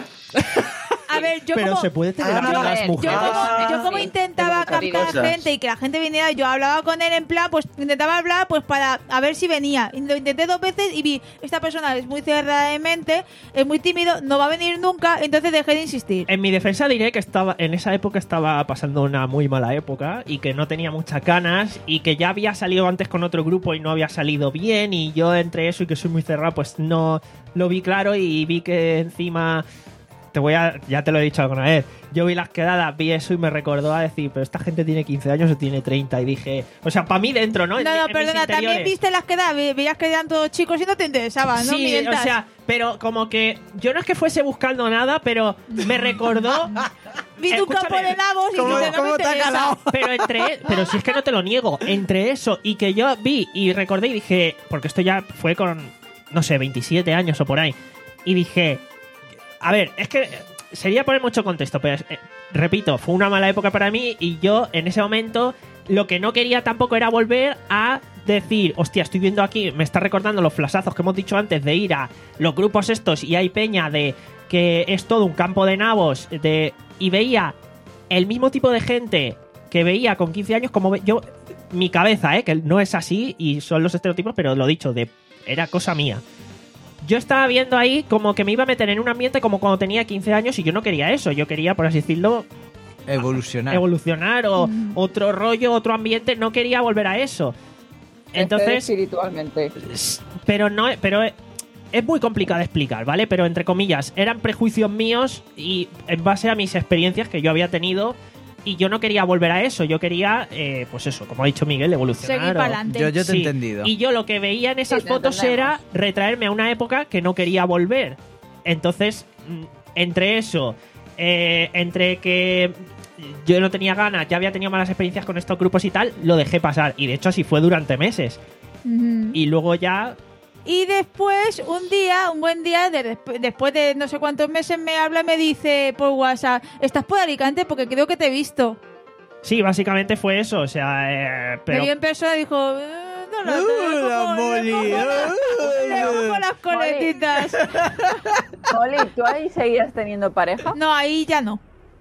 A ver, yo Pero como... se puede tener Ah, amigas yo- Yo mujeres. como, Ah, yo como sí, intentaba tengo captar cosas. gente y que la gente viniera, yo hablaba con él en plan, pues intentaba hablar pues para a ver si venía. Y lo intenté dos veces y vi, esta persona es muy cerrada de mente, es muy tímido, no va a venir nunca, entonces dejé de insistir. En mi defensa diré que estaba en esa época estaba pasando una muy mala época y que no tenía muchas ganas y que ya había salido antes con otro grupo y no había salido bien y yo entre eso y que soy muy cerrado pues no lo vi claro y vi que encima te voy a ya te lo he dicho alguna vez, yo vi las quedadas, vi eso y me recordó a decir, pero esta gente tiene quince años o tiene treinta y dije, o sea, para mí dentro, ¿no? En No, mi- no, en mis perdona, también interiores. viste las que da, ve- veías que eran todos chicos y no te interesaba, ¿no? Sí, Mientas. o sea, pero como que yo no es que fuese buscando nada, pero me recordó. vi tu campo Escúchame, de nabos y ¿Cómo- dices, no me cómo te ha interesa. calado? Pero entre, pero si es que no te lo niego, entre eso y que yo vi y recordé y dije, porque esto ya fue con, no sé, veintisiete años o por ahí, y dije, a ver, es que sería poner mucho contexto, pero eh, repito, fue una mala época para mí y yo en ese momento lo que no quería tampoco era volver a decir, hostia, estoy viendo aquí, me está recordando los flasazos que hemos dicho antes de ir a los grupos estos y hay peña de que es todo un campo de nabos de y veía el mismo tipo de gente que veía con quince años como ve- yo mi cabeza, eh, que no es así y son los estereotipos, pero lo dicho, de era cosa mía. Yo estaba viendo ahí como que me iba a meter en un ambiente como cuando tenía quince años y yo no quería eso, yo quería, por así decirlo, Evolucionar. evolucionar o Mm. otro rollo, otro ambiente, no quería volver a eso. Crecer Entonces, espiritualmente. pero no, pero es muy complicado de explicar, ¿vale? Pero entre comillas, eran prejuicios míos y en base a mis experiencias que yo había tenido y yo no quería volver a eso, yo quería, eh, pues eso, como ha dicho Miguel, evolucionar. Seguir o- para adelante. Yo, yo te he Sí. entendido. Y yo lo que veía en esas Sí, te fotos entendemos. era retraerme a una época que no quería volver. Entonces, mm, entre eso, eh, entre que yo no tenía ganas, ya había tenido malas experiencias con estos grupos y tal, lo dejé pasar. Y de hecho así fue durante meses. Ujú. Y luego ya... Y después, un día, un buen día, de- después de no sé cuántos meses, me habla y me dice por WhatsApp, ¿estás por Alicante? Porque creo que te he visto. Sí, básicamente fue eso, o sea... eh, Me pero vio en persona y dijo, eh, no lo Uh, la le Molly, cojo las- uh. le cojo las coletitas. Oli, ¿tú ahí seguías teniendo pareja? No, ahí ya no.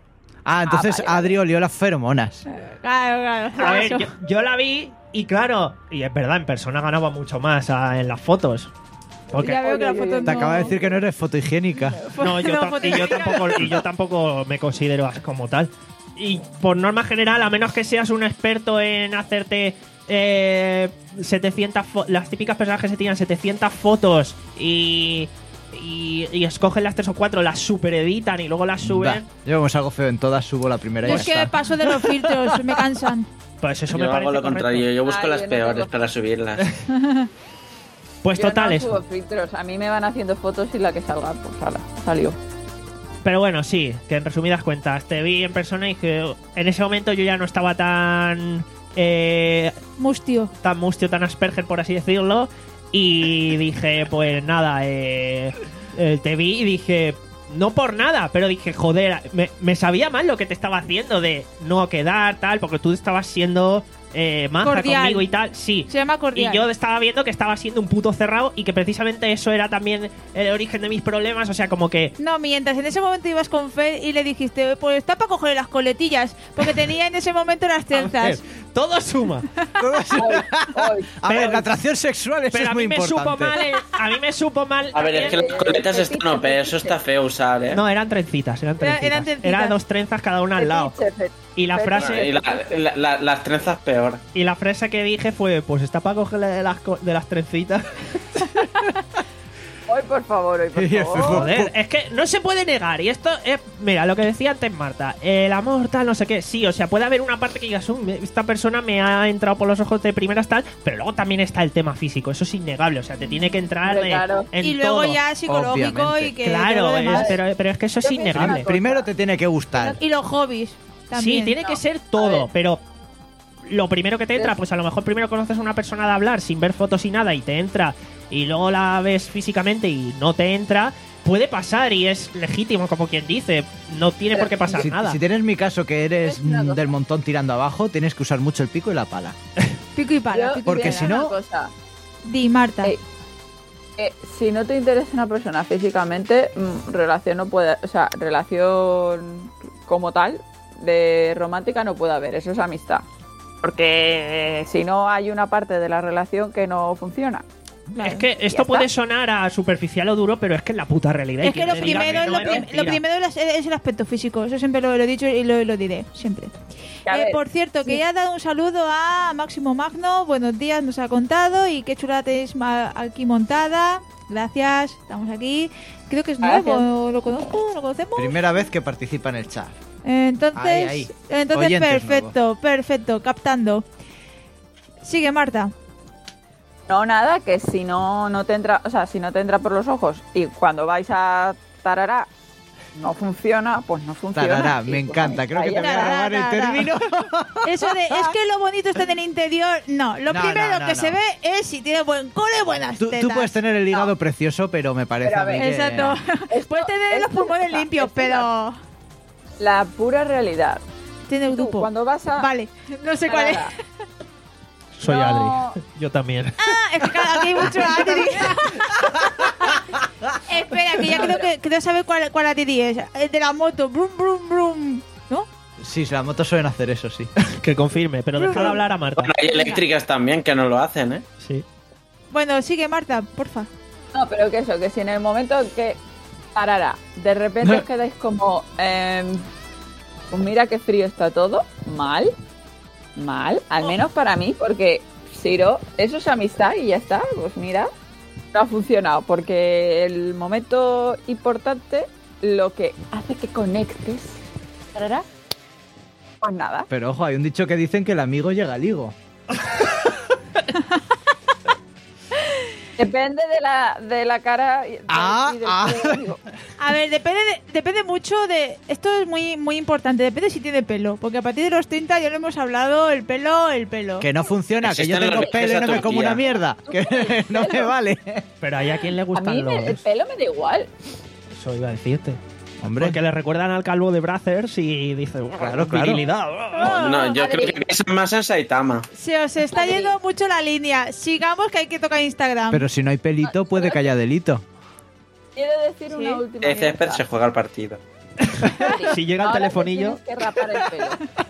Ah, entonces Ah, vale, Adri olió las feromonas. Claro, claro. A ver, Eso. yo, yo la vi y claro, y es verdad, en persona ganaba mucho más a- en las fotos. Porque, Ya veo que la Oye, oye, foto oye. Te no... acaba de decir que no eres fotohigiénica. no, yo, No, tam- y, yo tampoco, y yo tampoco me considero as- como tal. Y por norma general, a menos que seas un experto en hacerte eh, setecientas fo- las típicas personas que se tiran setecientas fotos y, y, y escogen las tres o cuatro, las supereditan y luego las Va, suben, yo como salgo feo en todas, subo la primera y Yo ya es que está. paso de los filtros, me cansan. pues eso Yo me parece hago lo correcto. contrario, yo busco Ay, las yo no peores tengo- para subirlas. Pues Yo total no eso. subo filtros. A mí me van haciendo fotos y la que salga, pues ala, salió. Pero bueno, sí, que en resumidas cuentas, te vi en persona y que en ese momento yo ya no estaba tan eh, Mustio. tan mustio, tan Asperger, por así decirlo. Y dije, pues nada, eh, eh, te vi y dije, no por nada, pero dije, joder, me, me sabía mal lo que te estaba haciendo de no quedar, tal, porque tú estabas siendo eh, maja Cordial. conmigo y tal. Sí. Se llama cordial. Y yo estaba viendo que estaba siendo un puto cerrado y que precisamente eso era también el origen de mis problemas. O sea, como que No mientas, en ese momento ibas con Fer y le dijiste, pues está para coger las coletillas, porque tenía en ese momento las a ver, trenzas. todo suma. A ver, la atracción sexual eso Pero es a muy mí me importante. supo mal. el- a mí me supo mal. A ver, es que las coletas están O P, eso está feo usar, ¿eh? No, eran trencitas, eran Era- trencitas. eran trencitas. Eran dos trenzas cada una al lado. Y la Y frase la- la- la- las trenzas peor. y la frase que dije fue, pues está para cogerle de las, co- de las trencitas. Hoy, por favor, hoy, por Y el favor. fútbol. Joder, es que no se puede negar. Y esto es, mira, lo que decía antes Marta, el amor tal, no sé qué. Sí, o sea, puede haber una parte que digas, "Um, esta persona me ha entrado por los ojos de primeras tal", pero luego también está el tema físico. Eso es innegable, o sea, te tiene que entrar Hombre, eh, claro. en Y luego todo. ya psicológico Obviamente. y que... Claro, todo lo es- demás. pero, pero es que eso es Yo pienso innegable. una cosa. Primero te tiene que gustar. Y los hobbies también. Sí, tiene No, que ser a todo, ver. pero lo primero que te entra, Es- pues a lo mejor primero conoces a una persona de hablar sin ver fotos y nada y te entra y luego la ves físicamente y no te entra, puede pasar y es legítimo, como quien dice, no tiene Pero por qué pasar Si, nada. si tienes mi caso que eres Es una mm, cosa. del montón tirando abajo, tienes que usar mucho el pico y la pala. Pico y pala. Yo pico y Porque pala. si una no- cosa, Di, Marta. Ey. eh, si no te interesa una persona físicamente, mm, relación no puede, o sea, relación como tal de romántica no puede haber, eso es amistad. Porque eh, si no hay una parte de la relación que no funciona. Claro. Es que esto está. puede sonar a superficial o duro, pero es que es la puta realidad. Y Es que quien lo te diga primero, que es no lo, es prim- mentira. lo primero es, es el aspecto físico. Eso siempre lo, lo he dicho y lo, lo diré, siempre. A Eh, ver, por cierto, sí. quería dar un saludo a Máximo Magno. Buenos días, nos ha contado. Y qué chulada tenéis ma- aquí montada. Gracias, estamos aquí. Creo que es nuevo, Gracias. lo conozco, lo conocemos. Primera vez que participa en el chat. Entonces, Ahí, ahí. entonces Oyentes perfecto, perfecto, captando. Sigue, Marta. No, nada, que si no, no te entra, o sea, si no te entra por los ojos y cuando vais a tarará no funciona, pues no funciona. Tarará, Y me pues, encanta. Creo que te voy a Tarará, robar el tarará. término. Eso de, es que lo bonito está en el interior. No, lo No, primero no, no, que no. se ve es si tiene buen cole y buenas Tú, tú tetas. puedes tener el hígado precioso, pero me parece Pero a a mí ver, que... Exacto. Esto- Puedes tener esto los pulmones es la- limpios, esto es pero La pura realidad. tiene Tú, grupo. cuando vas a Vale, no sé cuál es. tarará, Soy No. Adri. Yo también. Ah, es que claro, aquí hay mucho Adri. Espera, que ya creo que creo saber cuál, cuál Adri es. El de la moto. Brum, brum, brum. ¿No? Sí, las motos suelen hacer eso, sí. Que confirme, pero déjala hablar a Marta. Bueno, hay eléctricas también que no lo hacen, ¿eh? Sí. Bueno, sigue Marta, porfa. No, pero que eso, que si en el momento en que tarará, de repente os quedáis como, em, pues mira qué frío está todo, mal, mal, al menos para mí, porque Ciro, eso es amistad y ya está, pues mira, no ha funcionado, porque el momento importante, lo que hace que conectes, tarará, pues nada. Pero ojo, hay un dicho que dicen que el amigo llega al higo. Depende de la, de la cara y del- Ah, y del ah. pelo, digo. A ver, depende de- depende mucho de... Esto es muy muy importante, depende si tiene pelo. Porque a partir de los treinta ya lo hemos hablado, el pelo, el pelo. Que no funciona, que yo Existen tengo los pelo y viajes no a me como Turquía. una mierda. Que no me vale. Pero hay a quien le A gustan mí me- el los... pelo me da igual. Eso iba a decirte. Hombre, Porque le recuerdan al calvo de Brazzers y dice, Claro, claro. virilidad. No, yo Adri. creo que piensan más en Saitama. Se os está Adri. yendo mucho la línea. Sigamos que hay que tocar Instagram. pero si no hay pelito, puede que haya delito. Quiero decir Sí. una última El césped cosa. se juega el partido. Si llega el Ahora te telefonillo... tienes que rapar el pelo.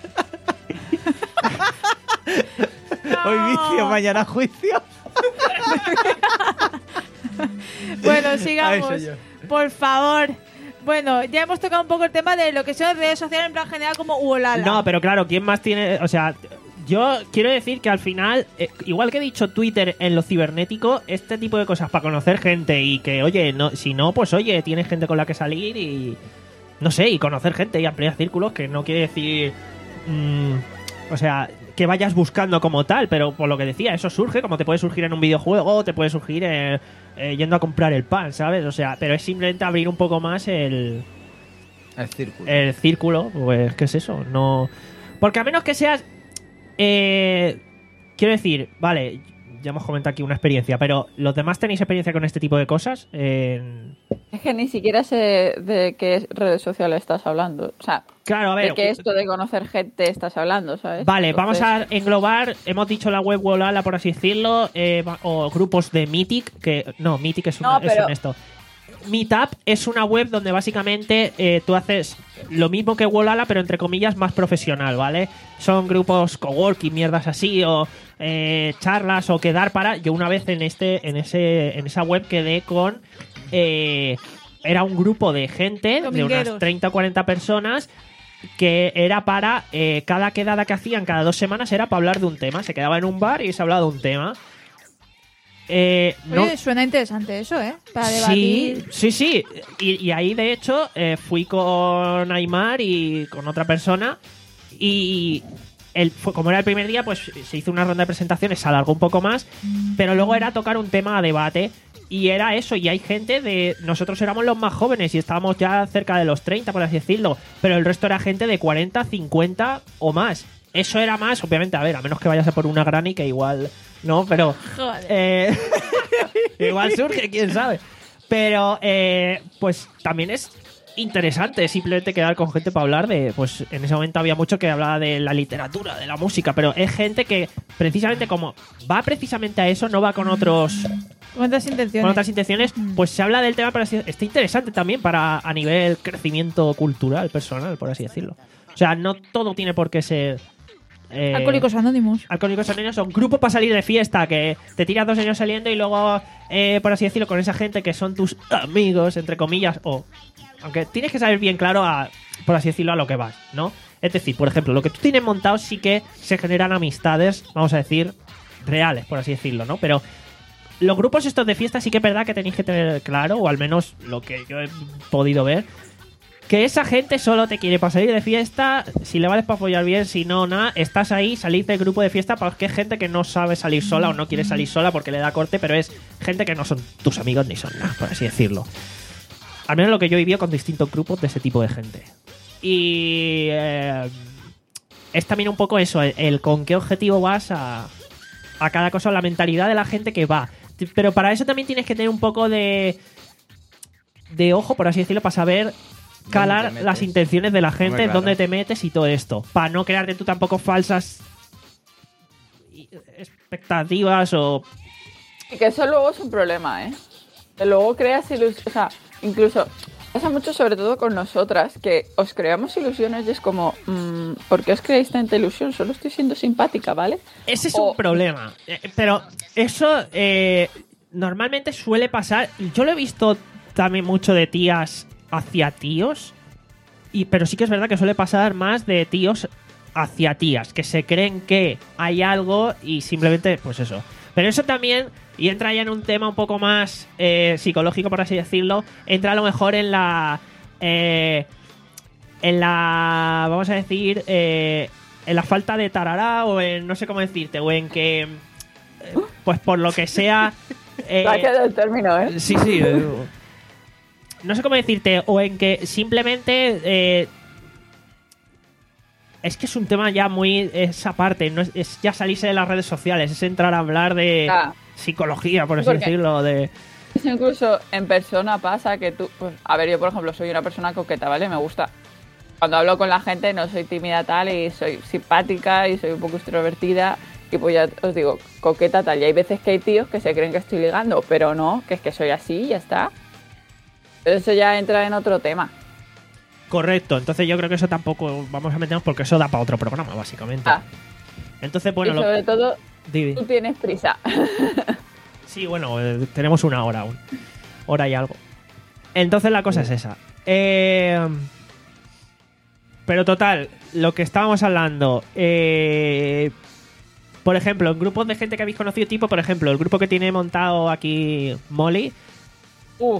Hoy vicio, mañana juicio. Bueno, Ay, sigamos. señor. Por favor. Bueno, ya hemos tocado un poco el tema de lo que son redes sociales en plan general como Uolala. No, pero claro, ¿quién más tiene...? O sea, yo quiero decir que al final, eh, igual que he dicho Twitter en lo cibernético, este tipo de cosas para conocer gente y que, oye, no, si no, pues oye, tienes gente con la que salir y... No sé, y conocer gente y ampliar círculos, que no quiere decir... mmm, o sea, que vayas buscando como tal, pero por lo que decía, eso surge, como te puede surgir en un videojuego, te puede surgir eh, eh, yendo a comprar el pan, ¿sabes? O sea, pero es simplemente abrir un poco más el... El círculo. El círculo, pues, ¿qué es eso? No... Porque a menos que seas... Eh, quiero decir, vale, ya hemos comentado aquí una experiencia, pero ¿los demás tenéis experiencia con este tipo de cosas? Eh, Es que ni siquiera sé de qué redes sociales estás hablando. O sea, claro, a ver... de qué esto de conocer gente estás hablando, ¿sabes? Vale, Entonces, vamos a englobar, hemos dicho la web Wolala, por así decirlo, eh, va- o grupos de Mythic, que... No, Mythic es, una, No, pero- es un esto. Meetup es una web donde básicamente eh, tú haces lo mismo que Wolala, pero entre comillas más profesional, ¿vale? Son grupos coworking, mierdas así, o eh, charlas, o quedar para... Yo una vez en este en ese en esa web quedé con... eh, era un grupo de gente, de Domingueros. unas treinta o cuarenta personas, que era para... eh, cada quedada que hacían cada dos semanas era para hablar de un tema. Se quedaba en un bar y se hablaba de un tema. Eh, no, Oye, suena interesante eso, ¿eh? Para sí, debatir. sí, sí. Y, y ahí, de hecho, eh, fui con Aymar y con otra persona. Y el, fue, como era el primer día, pues se hizo una ronda de presentaciones, se alargó un poco más. Pero luego era tocar un tema a debate. Y era eso, y hay gente de... Nosotros éramos los más jóvenes y estábamos ya cerca de los treinta, por así decirlo. Pero el resto era gente de cuarenta, cincuenta o más. Eso era más, obviamente, a ver, a menos que vayas a por una granny, que igual... No, pero... Joder. Eh, igual surge, quién sabe. Pero, eh, pues también es interesante simplemente quedar con gente para hablar de... Pues en ese momento había mucho que hablaba de la literatura, de la música, pero es gente que precisamente como va precisamente a eso, no va con otros... Con otras intenciones. Con otras intenciones, pues se habla del tema, pero así- está interesante también para a nivel crecimiento cultural, personal, por así decirlo. O sea, no todo tiene por qué ser... eh, Alcohólicos Anónimos. Alcohólicos Anónimos son grupos para salir de fiesta, que te tiras dos años saliendo y luego, eh, por así decirlo, con esa gente que son tus amigos, entre comillas, o... Aunque tienes que saber bien claro, a, por así decirlo, a lo que vas, ¿no? Es decir, por ejemplo, lo que tú tienes montado sí que se generan amistades, vamos a decir, reales, por así decirlo, ¿no? Pero los grupos estos de fiesta sí que es verdad que tenéis que tener claro, o al menos lo que yo he podido ver, que esa gente solo te quiere para salir de fiesta, si le vales para follar bien, si no, nada, estás ahí, salís del grupo de fiesta porque es gente que no sabe salir sola o no quiere salir sola porque le da corte, pero es gente que no son tus amigos ni son nada, por así decirlo. Al menos lo que yo he vivido con distintos grupos de ese tipo de gente. Y eh, es también un poco eso, el, el con qué objetivo vas a, a cada cosa, la mentalidad de la gente que va. Pero para eso también tienes que tener un poco de, de ojo, por así decirlo, para saber calar metes? las intenciones de la gente, Hombre, claro. dónde te metes y todo esto. Para no crearte tú tampoco falsas expectativas o... Y que eso luego es un problema, ¿eh? Que luego creas ilusiones. O sea, incluso pasa mucho, sobre todo con nosotras, que os creamos ilusiones y es como, mmm, ¿por qué os creáis tanta ilusión? Solo estoy siendo simpática, ¿vale? Ese es O- un problema. Eh, Pero eso eh, normalmente suele pasar. Yo lo he visto también mucho de tías hacia tíos. Y, pero sí que es verdad que suele pasar más de tíos hacia tías, que se creen que hay algo y simplemente, pues eso. Pero eso también, y entra ya en un tema un poco más eh, psicológico, por así decirlo, entra a lo mejor en la... eh, en la... vamos a decir... eh, en la falta de tarará o en... no sé cómo decirte, o en que... eh, pues por lo que sea... eh, Se ha quedado el término, ¿eh? Sí, sí. eh, no sé cómo decirte. O en que simplemente... eh, es que es un tema ya muy... Esa parte. No es, es ya salirse de las redes sociales. Es entrar a hablar de Ah. psicología, por así ¿Por qué? decirlo. De... Eso incluso en persona pasa que tú... Pues, a ver, yo por ejemplo soy una persona coqueta, ¿vale? Me gusta... Cuando hablo con la gente no soy tímida tal y soy simpática y soy un poco extrovertida y pues ya os digo, coqueta tal. Y hay veces que hay tíos que se creen que estoy ligando, pero no, que es que soy así y ya está. Pero eso ya entra en otro tema. Correcto, entonces yo creo que eso tampoco vamos a meternos porque eso da para otro programa, básicamente. Ah. Entonces, bueno, y sobre lo... todo, Didi. tú tienes prisa. Sí, bueno, eh, tenemos una hora aún. Hora y algo. Entonces la cosa es esa. Eh... Pero total, lo que estábamos hablando... Eh... Por ejemplo, en grupos de gente que habéis conocido, tipo, por ejemplo, el grupo que tiene montado aquí Molly... Uf.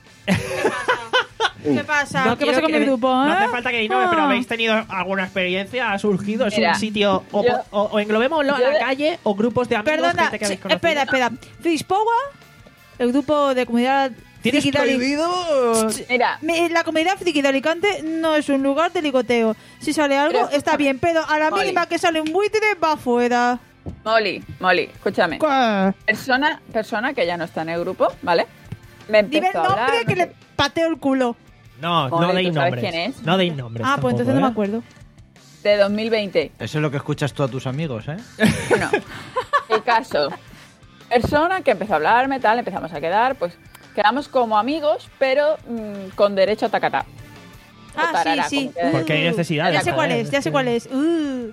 ¿Qué pasa? No ¿Qué quiero pasa con que- mi grupo? No eh? hace falta que diga, pero Ah. habéis tenido alguna experiencia, ha surgido, es Mira, un sitio, o, yo- o, o englobémoslo a yo la de- calle, o grupos de amigos, Perdona, gente que habéis sí, conocido. espera, espera. Frispowa, el grupo de comunidad ¿Tienes friki de Ali- prohibido? Mira, Me- La comunidad friki de Alicante no es un lugar de ligoteo. Si sale algo, Pero está escúchame, bien, pero a la Molly. mínima que sale un buitre, va afuera. Molly, Molly, escúchame. ¿Qué? Persona, persona que ya no está en el grupo, ¿vale? Me Dime el empezó a hablar... nombre que no sé- le pateo el culo. No, Molly, no deis ¿tú sabes nombres. quién es? No deis nombres. Ah, pues tampoco, entonces no me ¿eh? acuerdo. De dos mil veinte. Eso es lo que escuchas tú a tus amigos, ¿eh? Bueno, el caso. Persona que empezó a hablarme, tal, empezamos a quedar, pues quedamos como amigos, pero mmm, con derecho a tacatá. O Ah, tarara, sí, sí. como queda. Porque hay necesidad de Ya sé cuál saber, es, ya es sé que- cuál es. Uh.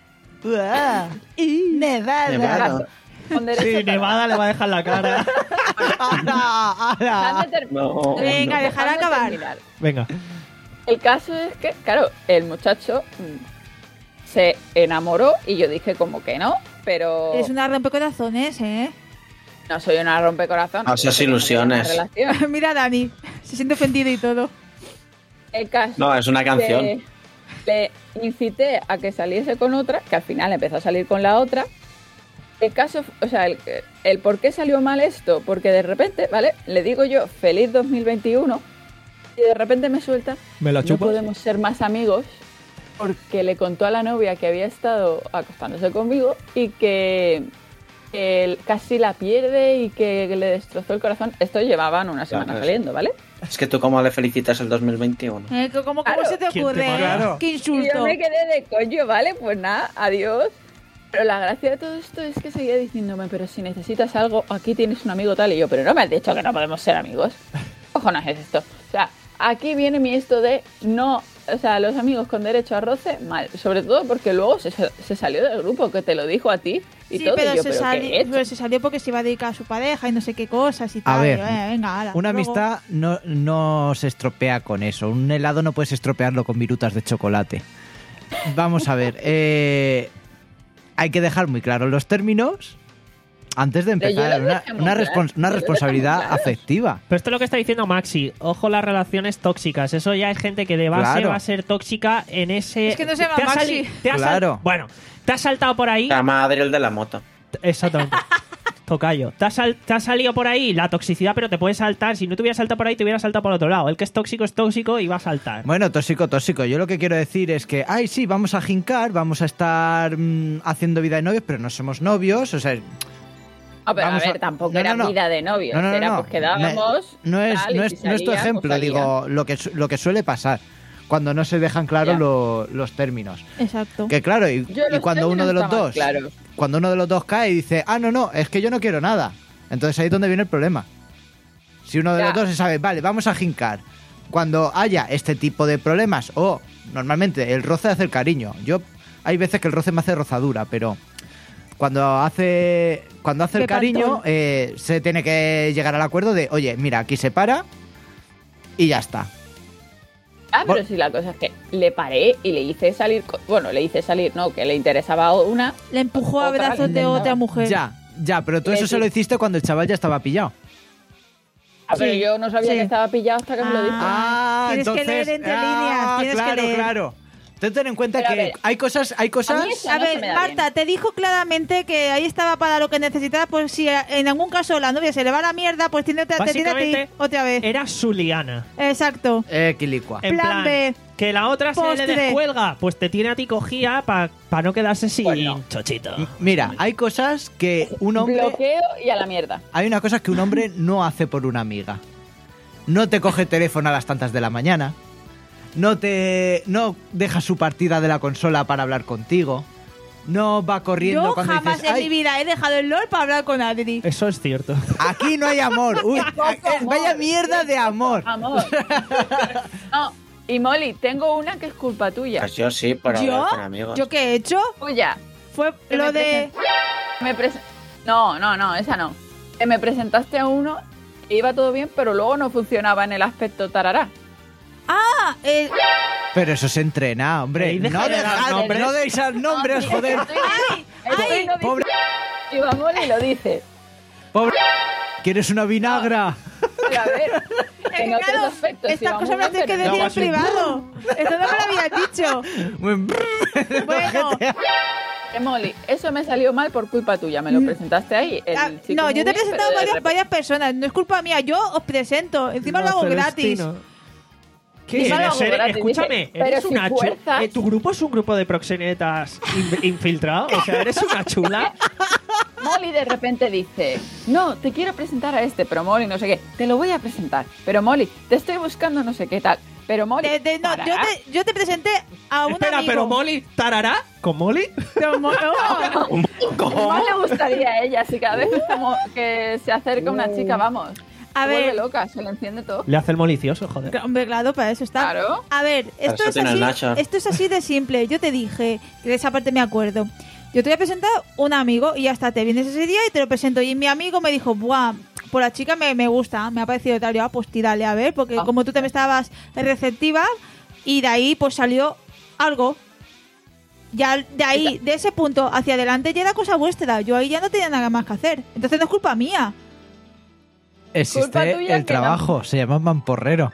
Uah, Nevada. Nevada. Con derecho Sí, a tarara. Nevada le va a dejar la cara. ¡Hala, hala! Dejadme ter- No, Venga, no. dejar dejadme acabar. terminar. Venga. El caso es que, claro, el muchacho mm, se enamoró y yo dije como que no, pero Es una rompecorazones, ¿eh? no soy una rompecorazón. No, esas ilusiones. Una relación. Mira a Dani, se siente ofendido y todo. El caso No, es una canción. Le, le incité a que saliese con otra, que al final empezó a salir con la otra. El caso, o sea, el, el por qué salió mal esto, porque de repente, ¿vale? Le digo yo, feliz dos mil veintiuno, y de repente me suelta, ¿Me la no chupas? podemos ser más amigos, porque le contó a la novia que había estado acostándose conmigo y que, que él casi la pierde y que le destrozó el corazón. Esto llevaban una semana Claro. saliendo, ¿vale? Es que tú cómo le felicitas el dos mil veintiuno. Eh, ¿Cómo, cómo Claro. se te ¿Quién te ocurre? paga? eh? Claro. ¡Qué Y insulto! yo me quedé de coño, ¿vale? Pues nada, adiós. Pero la gracia de todo esto es que seguía diciéndome, pero si necesitas algo, aquí tienes un amigo tal. Y yo, pero no me has dicho que no podemos ser amigos. Cojones es esto. O sea, aquí viene mi esto de no, o sea, los amigos con derecho a roce, mal. Sobre todo porque luego se, se salió del grupo, que te lo dijo a ti y Sí, todo. pero, y yo, se ¿pero qué he sali- hecho? pero se salió porque se iba a dedicar a su pareja y no sé qué cosas y A tal. ver, Y, eh, venga, ala. Una Luego- amistad no, no se estropea con eso. Un helado no puedes estropearlo con virutas de chocolate. Vamos a ver. eh, hay que dejar muy claros los términos antes de Pero yo empezar. lo Una, dejé muy una, claro, respons- una yo lo responsabilidad dejé muy claro. afectiva. Pero esto es lo que está diciendo Maxi. Ojo las relaciones tóxicas. Eso ya es gente que de base Claro. va a ser tóxica en ese... Es que no se llama Te ha Maxi. sali- te ha sal- Claro. Bueno, te has saltado por ahí... La madre el de la moto. Exactamente. Tocayo. Te has, sal- te has salido por ahí la toxicidad, pero te puedes saltar. Si no te hubieras saltado por ahí, te hubieras saltado por otro lado. El que es tóxico es tóxico y va a saltar. Bueno, tóxico, tóxico. Yo lo que quiero decir es que, ay, sí, vamos a jincar, vamos a estar mm, haciendo vida de novios, pero no somos novios. O sea, Ah, pero vamos a ver, a- tampoco no, era no, no. vida de novios. no, no, no, era no. pues quedábamos. No, no es, tal, y no si es, no es tu salía, ejemplo, pues salía. digo, lo que, su- lo que suele pasar cuando no se dejan claros Ya. lo- los términos. Exacto. Que claro, y, Yo y los cuando uno de los términos dos, estaban claros. cuando uno de los dos cae y dice, ah, no, no, es que yo no quiero nada. Entonces ahí es donde viene el problema. Si uno de Ya. los dos se sabe, vale, vamos a jincar. Cuando haya este tipo de problemas, o normalmente el roce hace el cariño. Yo, hay veces que el roce me hace rozadura, pero cuando hace cuando hace el Qué cariño, pantón. eh, se tiene que llegar al acuerdo de, oye, mira, aquí se para y ya está. Ah, pero Bueno. sí, la cosa es que le paré y le hice salir. co- Bueno, le hice salir, no, que le interesaba una. Le empujó a Otra brazos de intentaba. otra mujer. Ya, ya, pero tú Le eso se lo di- hiciste cuando el chaval ya estaba pillado. Ah, pero Sí, yo no sabía sí. que estaba pillado hasta que me lo dijo. Ah. Tienes que leer entre líneas, tienes que claro, leer. claro. Tú ten en cuenta Pero a que ver, hay cosas, hay cosas. a mí eso- A no se ver, me da Marta, bien. te dijo claramente que ahí estaba para lo que necesitaba, pues si en algún caso la novia se le va a la mierda, pues tiene otra, te tiene a ti Básicamente, otra vez. Era su liana. Exacto. Eh, quilicua. En Plan plan, B. que la otra se Postre. le descuelga, pues te tiene a ti cogía para no quedarse sin Bueno. chochito. Mira, hay cosas que un hombre. Bloqueo y a la mierda. Hay una cosa que un hombre no hace por una amiga. No te coge el teléfono a las tantas de la mañana. No te. No deja su partida de la consola para hablar contigo. No va corriendo Yo cuando jamás dices. en "Ay, mi vida he dejado el LOL para hablar con Adri. Eso es cierto. aquí no hay amor. Uy, Poco eh, vaya amor, mierda de amor. Amor. No, Y Molly, tengo una que es culpa tuya. Pues yo sí, por ¿Yo? hablar con amigos. ¿Yo qué he hecho? Tuya. Fue Que lo me de... presen- me presen- No, no, no, esa no. Que me presentaste a uno, iba todo bien, pero luego no funcionaba en el aspecto tarará. Ah, el... Pero eso se entrena, hombre. Ey, deja no, de dar dejad- nombres. no deis nombres, joder. Estoy, estoy no dice- Pobre, Y va Molly lo dice. pobre. ¿Quieres una vinagra? Pero a ver, Es en que, otros claro, aspectos. estas iba cosas muy me las bien, tienes que pero decir no. en privado. Esto no me lo habías dicho. Bueno, Eh, Molly, eso me salió mal por culpa tuya. Me lo presentaste ahí. el ah, chico no, yo te he muy bien, presentado pero de varias, repente- varias personas. No es culpa mía, yo os presento. Encima lo No, hago Celestino. gratis. ¿Qué Encima lo eres? hago Eres- gratis, Escúchame, dice, pero eres si una chula. fuerzas- Eh, ¿Tu grupo es un grupo de proxenetas in- infiltrados? O sea, ¿eres una chula? Molly de repente dice, no, te quiero presentar a este, pero Molly no sé qué, te lo voy a presentar, pero Molly, te estoy buscando no sé qué tal, pero Molly... De- de- no, yo ¿tarará? te, yo te presenté a un Espera, amigo. pero Molly, ¿tarará? ¿Con Molly? Pero mo- no. Más le gustaría a ella, si cada vez que, estamos- que se acerca una chica, vamos, A se vuelve ver, loca, se le enciende todo. Le hace el molicioso, joder. hombre, claro, para eso está. Claro. A ver, esto eso es, tiene el así, Nacho. esto es así de simple. Yo te dije, que de esa parte me acuerdo. Yo te voy a presentar un amigo y ya está, te vienes ese día y te lo presento. Y mi amigo me dijo, buah, por la chica me, me gusta, me ha parecido tal. Yo, ah, pues tírale a ver, porque Ah. como tú también estabas receptiva, y de ahí pues salió algo. Ya de ahí, de ese punto hacia adelante, ya era cosa vuestra. Yo ahí ya no tenía nada más que hacer. Entonces no es culpa mía. Culpa Existe tuya el que no. trabajo, se llama mamporrero.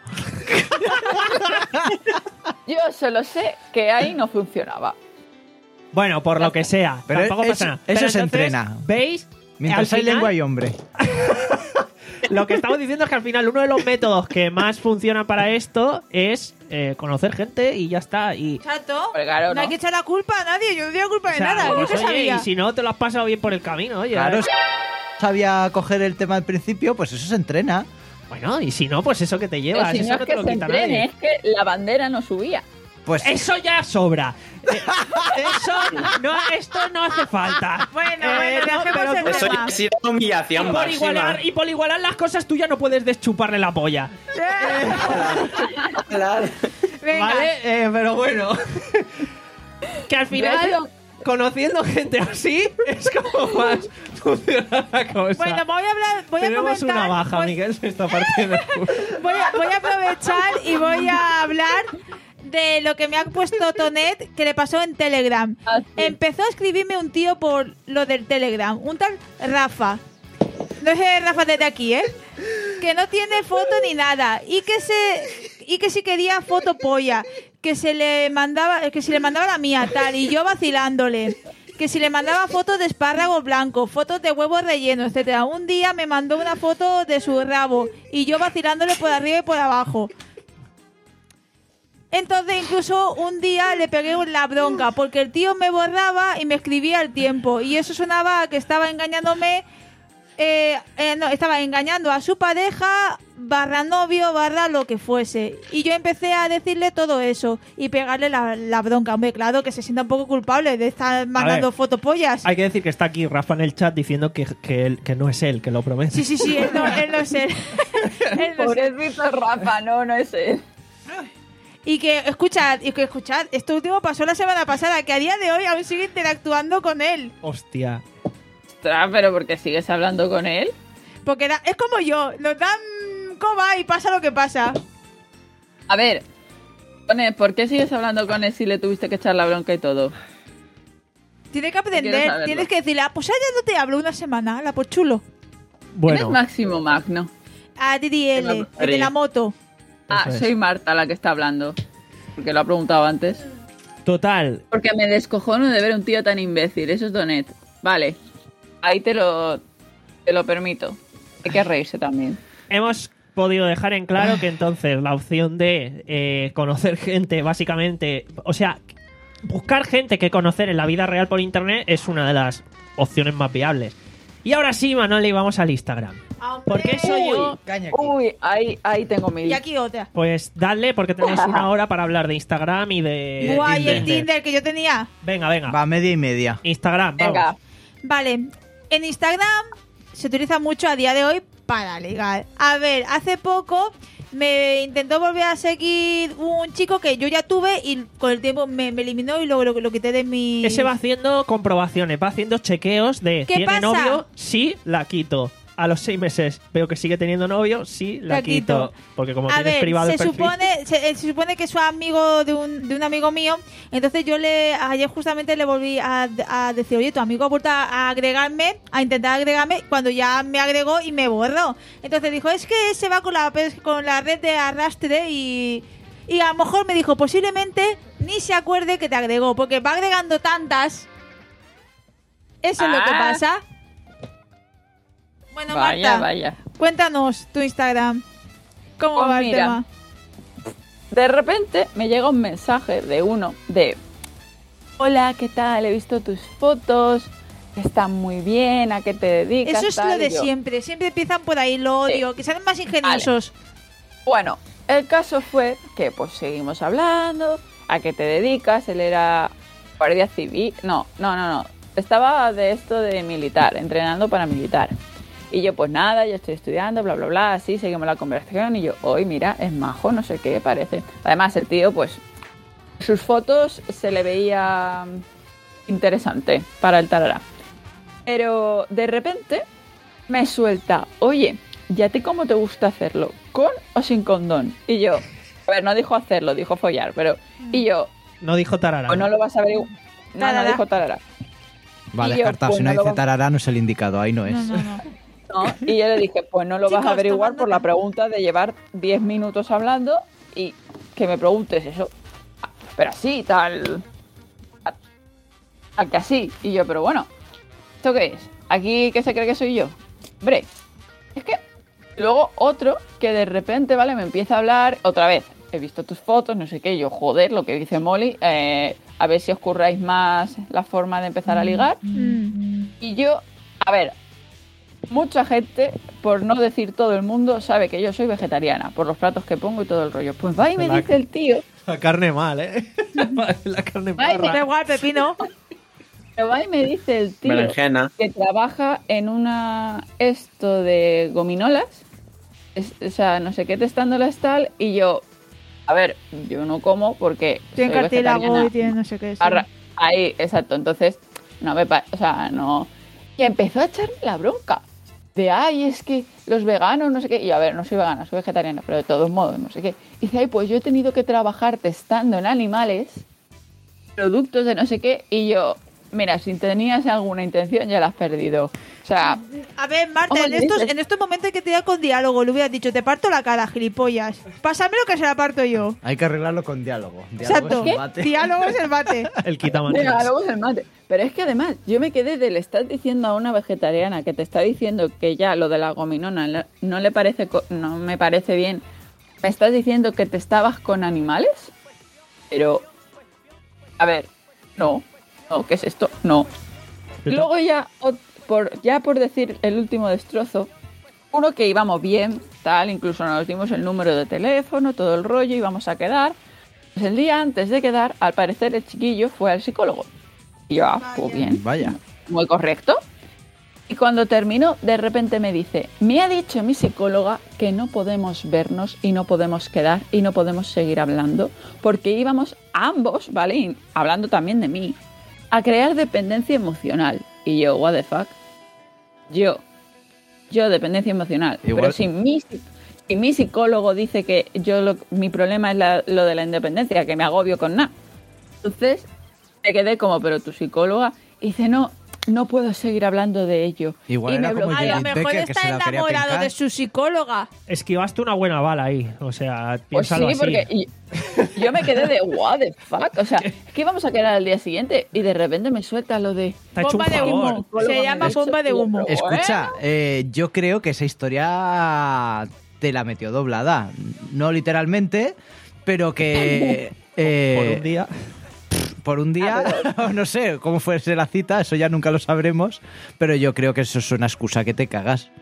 Yo solo sé que ahí no funcionaba. Bueno, por lo que sea, Pero tampoco eso- pasa nada. eso Pero se entonces, entrena. ¿Veis? Mientras Al hay final, lengua y hombre. Lo que estamos diciendo es que al final uno de los métodos que más funciona para esto es eh, conocer gente y ya está. Y, Chato, Pues claro, no ¿no? hay que echar la culpa a nadie. Yo no tengo culpa o de sea, nada. Yo pues, qué oye, sabía. y si no te lo has pasado bien por el camino, oye. Claro, eh. si sabía coger el tema al principio, pues eso se entrena. Bueno, y si no, pues eso que te Pero llevas, si eso no no es te que lo se quita entrene, nadie. es que la bandera no subía. Pues Eso ya sobra. Eh, eso no, esto no hace falta. Bueno, Eh, bueno, no, dejemos pero el Eso tema. ya ha sido una humillación por máxima. igualar, y por igualar las cosas tú ya no puedes deschuparle la polla. Claro. Venga. ¿Vale? Eh, pero bueno. Que al Yo he final, sido- conociendo gente así, es como más funciona la cosa. Bueno, voy a hablar, voy a Tenemos comentar. una baja, voy, Miguel se está partiendo el culo. voy a, voy a aprovechar y voy a hablar de lo que me ha puesto Tonet que le pasó en Telegram. Ah, sí. Empezó a escribirme un tío por lo del Telegram, un tal Rafa. No es Rafa desde aquí, ¿eh? Que no tiene foto ni nada y que se y que si quería foto polla, que se le mandaba que si le mandaba la mía tal y yo vacilándole. Que si le mandaba fotos de espárragos blancos, fotos de huevos rellenos, etcétera. Un día me mandó una foto de su rabo y yo vacilándole por arriba y por abajo. Entonces incluso un día le pegué la bronca porque el tío me borraba y me escribía al tiempo y eso sonaba a que estaba engañándome, eh, eh, no, estaba engañando a su pareja barra novio barra lo que fuese y yo empecé a decirle todo eso y pegarle la, la bronca. Hombre, claro que se sienta un poco culpable de estar mandando ver. fotopollas. Hay que decir que está aquí Rafa en el chat diciendo que, que, él- que no es él, que lo promete. Sí, sí, sí, él no, él no es él. Él no es él. Pobrecito Rafa, no, no es él. Y que, escuchad, y que escuchad, esto último pasó la semana pasada, que a día de hoy aún sigue interactuando con él. Hostia. Ostras, pero ¿por qué sigues hablando con él? Porque da- es como yo, nos dan coba y pasa lo que pasa. A ver, Tonet, ¿por qué sigues hablando con él si le tuviste que echar la bronca y todo? Tienes que Quiero aprender, saberlo. tienes que decirle, ah, pues ya no te hablo una semana, la por chulo. ¿Quién es Bueno, Máximo Magno? A Didi L, el de la moto. Ah, Eso es. soy Marta la que está hablando. Porque lo ha preguntado antes. total. Porque me descojono de ver un tío tan imbécil. Eso es Donet. Vale. Ahí te lo, te lo permito. Hay que reírse también. Hemos podido dejar en claro que entonces la opción de eh, conocer gente, básicamente, o sea, buscar gente que conocer en la vida real por internet es una de las opciones más viables. Y ahora sí, Manoli, vamos al Instagram. Porque eso yo, Caña aquí. Uy, ahí, ahí tengo mil. Y aquí otra. pues dale, porque tenemos una hora para hablar de Instagram y de... Buah, y el Tinder. Tinder que yo tenía. Venga, venga. Va media y media. Instagram, vamos. Venga. Vale, en Instagram se utiliza mucho a día de hoy para ligar. A ver, hace poco me intentó volver a seguir un chico que yo ya tuve y con el tiempo me, me eliminó y luego lo, lo quité de mi... Ese va haciendo comprobaciones, va haciendo chequeos de ¿Qué ¿tiene pasa? novio? Sí, la quito. A los seis meses veo que sigue teniendo novio, sí, la, La quito. quito. Porque como A tienes ver, privado se el perfil... supone, se, eh, se supone que es amigo de un, de un amigo mío. Entonces yo le ayer justamente le volví a, a decir, oye, tu amigo ha vuelto a agregarme, a intentar agregarme, cuando ya me agregó y me borró. Entonces dijo, es que se va con la, con la red de arrastre y, y a lo mejor me dijo, posiblemente ni se acuerde que te agregó, porque va agregando tantas. Eso es lo que Ah. pasa. Bueno, Vaya, Marta, vaya. cuéntanos tu Instagram. ¿Cómo Pues va el mira. tema? De repente me llega un mensaje de uno de hola, ¿qué tal? He visto tus fotos, están muy bien, ¿a qué te dedicas? Eso es tal?". lo de Y yo, siempre. Siempre empiezan por ahí, lo odio. Que sean más ingeniosos. Bueno, el caso fue que pues seguimos hablando, ¿a qué te dedicas? Él era guardia civil, no, no, no, no, estaba de esto de militar, entrenando para militar. Y yo, pues nada, yo estoy estudiando, bla, bla, bla, así, seguimos la conversación. Y yo, hoy, mira, es majo, no sé qué, parece. Además, el tío, pues, sus fotos se le veía interesante para el tarará. Pero de repente me suelta, oye, ¿y a ti cómo te gusta hacerlo? ¿Con o sin condón? Y yo, a ver, no dijo hacerlo, dijo follar, pero... Y yo, No dijo tarara. pues no lo vas a averiguar. No, no Tarará. dijo tarará. Va Y yo, descartado. pues, Si no no lo dice va- tarará, no es el indicado. Ahí no es. No, no, no. ¿no? Y yo le dije, pues no lo vas Chicos, a averiguar tomad por la nota. pregunta de llevar diez minutos hablando y que me preguntes eso. Ah, pero así, tal... A, a que así. Y yo, pero bueno, ¿esto qué es? ¿Aquí qué se cree que soy yo? Hombre, es que luego otro que de repente, ¿vale? Me empieza a hablar otra vez. He visto tus fotos, no sé qué. Yo, joder, lo que dice Molly. eh, a ver si os curráis más la forma de empezar a ligar. Mm. Y yo, a ver, mucha gente, por no decir todo el mundo, sabe que yo soy vegetariana, por los platos que pongo y todo el rollo. Pues va y me La- dice el tío, La carne mal, ¿eh? La carne Ay, parra. Da igual, Pepino. pero va y me dice el tío Berenjena. que trabaja en una esto de gominolas, es- o sea, no sé qué testándolas tal, y yo, a ver, yo no como porque Tiene soy cartílago vegetariana. y tiene no sé qué. sí. Arra- Ahí, exacto. Entonces, no me pa- o sea, no. Y empezó a echarme la bronca. De, ay, es que los veganos, no sé qué. Y yo, a ver, no soy vegana, soy vegetariana, pero de todos modos, no sé qué. Y dice, ay, pues yo he tenido que trabajar testando en animales productos de no sé qué. Y yo, mira, si tenías alguna intención, ya la has perdido. O sea, A ver, Marta, ¿Cómo en estos, dices? en estos momentos hay que tirar con diálogo. Le hubieras dicho, te parto la cara, gilipollas. Pásamelo que se la parto yo. Hay que arreglarlo con diálogo. Diálogo Exacto. es un bate. Diálogo es el bate. El quitamantes. venga, luego es el mate. Pero es que además, yo me quedé de le estás diciendo a una vegetariana que te está diciendo que ya lo de la gominona no- no le parece, co- no me parece bien. ¿Me estás diciendo que te estabas con animales? Pero, a ver, no, no, ¿qué es esto? No. Yo Luego ya, o- por, ya por decir el último destrozo, uno que íbamos bien, tal, incluso nos dimos el número de teléfono, todo el rollo, íbamos a quedar. Pues el día antes de quedar, al parecer el chiquillo fue al psicólogo. Y yo, ah, pues bien, Vaya. muy correcto. Y cuando terminó, de repente me dice, me ha dicho mi psicóloga que no podemos vernos y no podemos quedar y no podemos seguir hablando, porque íbamos ambos, ¿vale? Y hablando también de mí, a crear dependencia emocional. Y yo, what the fuck. Yo, yo dependencia emocional. Igual- Pero si mi, si mi psicólogo dice que yo lo- mi problema es la- lo de la independencia, que me agobio con nada. Entonces, me quedé como, pero tu psicóloga, y dice, no, no puedo seguir hablando de ello. Igual Y era me como bloquea. A lo Judith mejor Becker, que está se la quería enamorado pencar. de su psicóloga. Esquivaste una buena bala ahí. O sea, Pues sí, piénsalo así. porque y- yo me quedé de, what the fuck. O sea, es que íbamos a quedar al día siguiente y de repente me suelta lo de... Te ha hecho un Bomba de favor. humo. Se llama bomba de humo. Escucha, eh, yo creo que esa historia te la metió doblada. No literalmente, pero que... eh, Por un día. por un día, no sé cómo fuese la cita, eso ya nunca lo sabremos, pero yo creo que eso es una excusa que te cagas.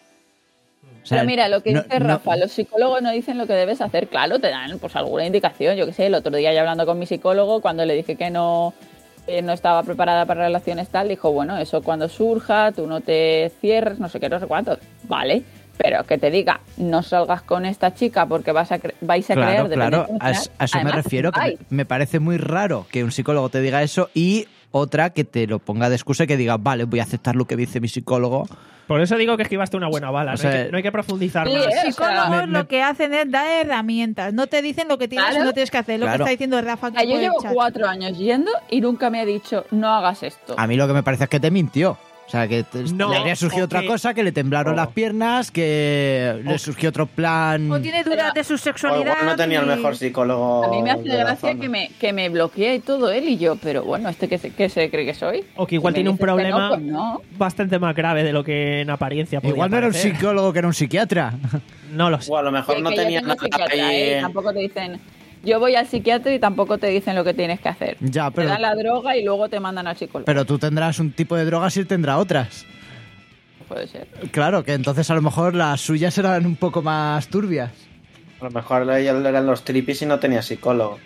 O sea, Pero mira, lo que no- dice no- Rafa, los psicólogos no dicen lo que debes hacer. Claro, te dan pues alguna indicación. Yo qué sé, el otro día ya hablando con mi psicólogo, cuando le dije que no, que no estaba preparada para relaciones tal, dijo, bueno, eso cuando surja, tú no te cierres, no sé qué, no sé cuánto. Vale, Pero que te diga, no salgas con esta chica porque vas a cre- vais a Claro, creer claro, dependencia a, emocional. es- a eso me Además, refiero, que me, ay, me parece muy raro que un psicólogo te diga eso y otra que te lo ponga de excusa y que diga, vale, voy a aceptar lo que dice mi psicólogo. Por eso digo que esquivaste una buena bala. O no, sea, hay que, no hay que profundizar sí, más. eh, Los o sea, psicólogos me- me- lo que hacen es dar herramientas. No te dicen lo que tienes Claro. y no tienes que hacer. Lo Claro. que está diciendo Rafa o aquí sea, yo por el llevo chat. cuatro años yendo y nunca me ha dicho, no hagas esto. A mí lo que me parece es que te mintió. O sea, que te- No, le habría surgido o otra que- cosa, que le temblaron o- las piernas, que o- le surgió otro plan. O tiene dudas Pero- de su O sexualidad. igual no tenía el y- mejor psicólogo. A mí me hace de la gracia zona. que me, que me bloquea y todo él y yo, pero bueno, ¿este qué se, qué se cree que soy? O que igual Si me tiene un dices que problema no, pues no. bastante más grave de lo que en apariencia podría Igual no era un parecer. psicólogo, que era un psiquiatra. No lo sé. O a lo mejor Sí, no que yo tenía tengo nada psiquiatra, ahí. ¿eh? Tampoco te dicen, yo voy al psiquiatra y tampoco te dicen lo que tienes que hacer. Ya, pero- Te dan la droga y luego te mandan al psicólogo. Pero tú tendrás un tipo de drogas y él tendrá otras. Puede ser. Claro, que entonces a lo mejor las suyas eran un poco más turbias. A lo mejor eran los tripis y no tenía psicólogo.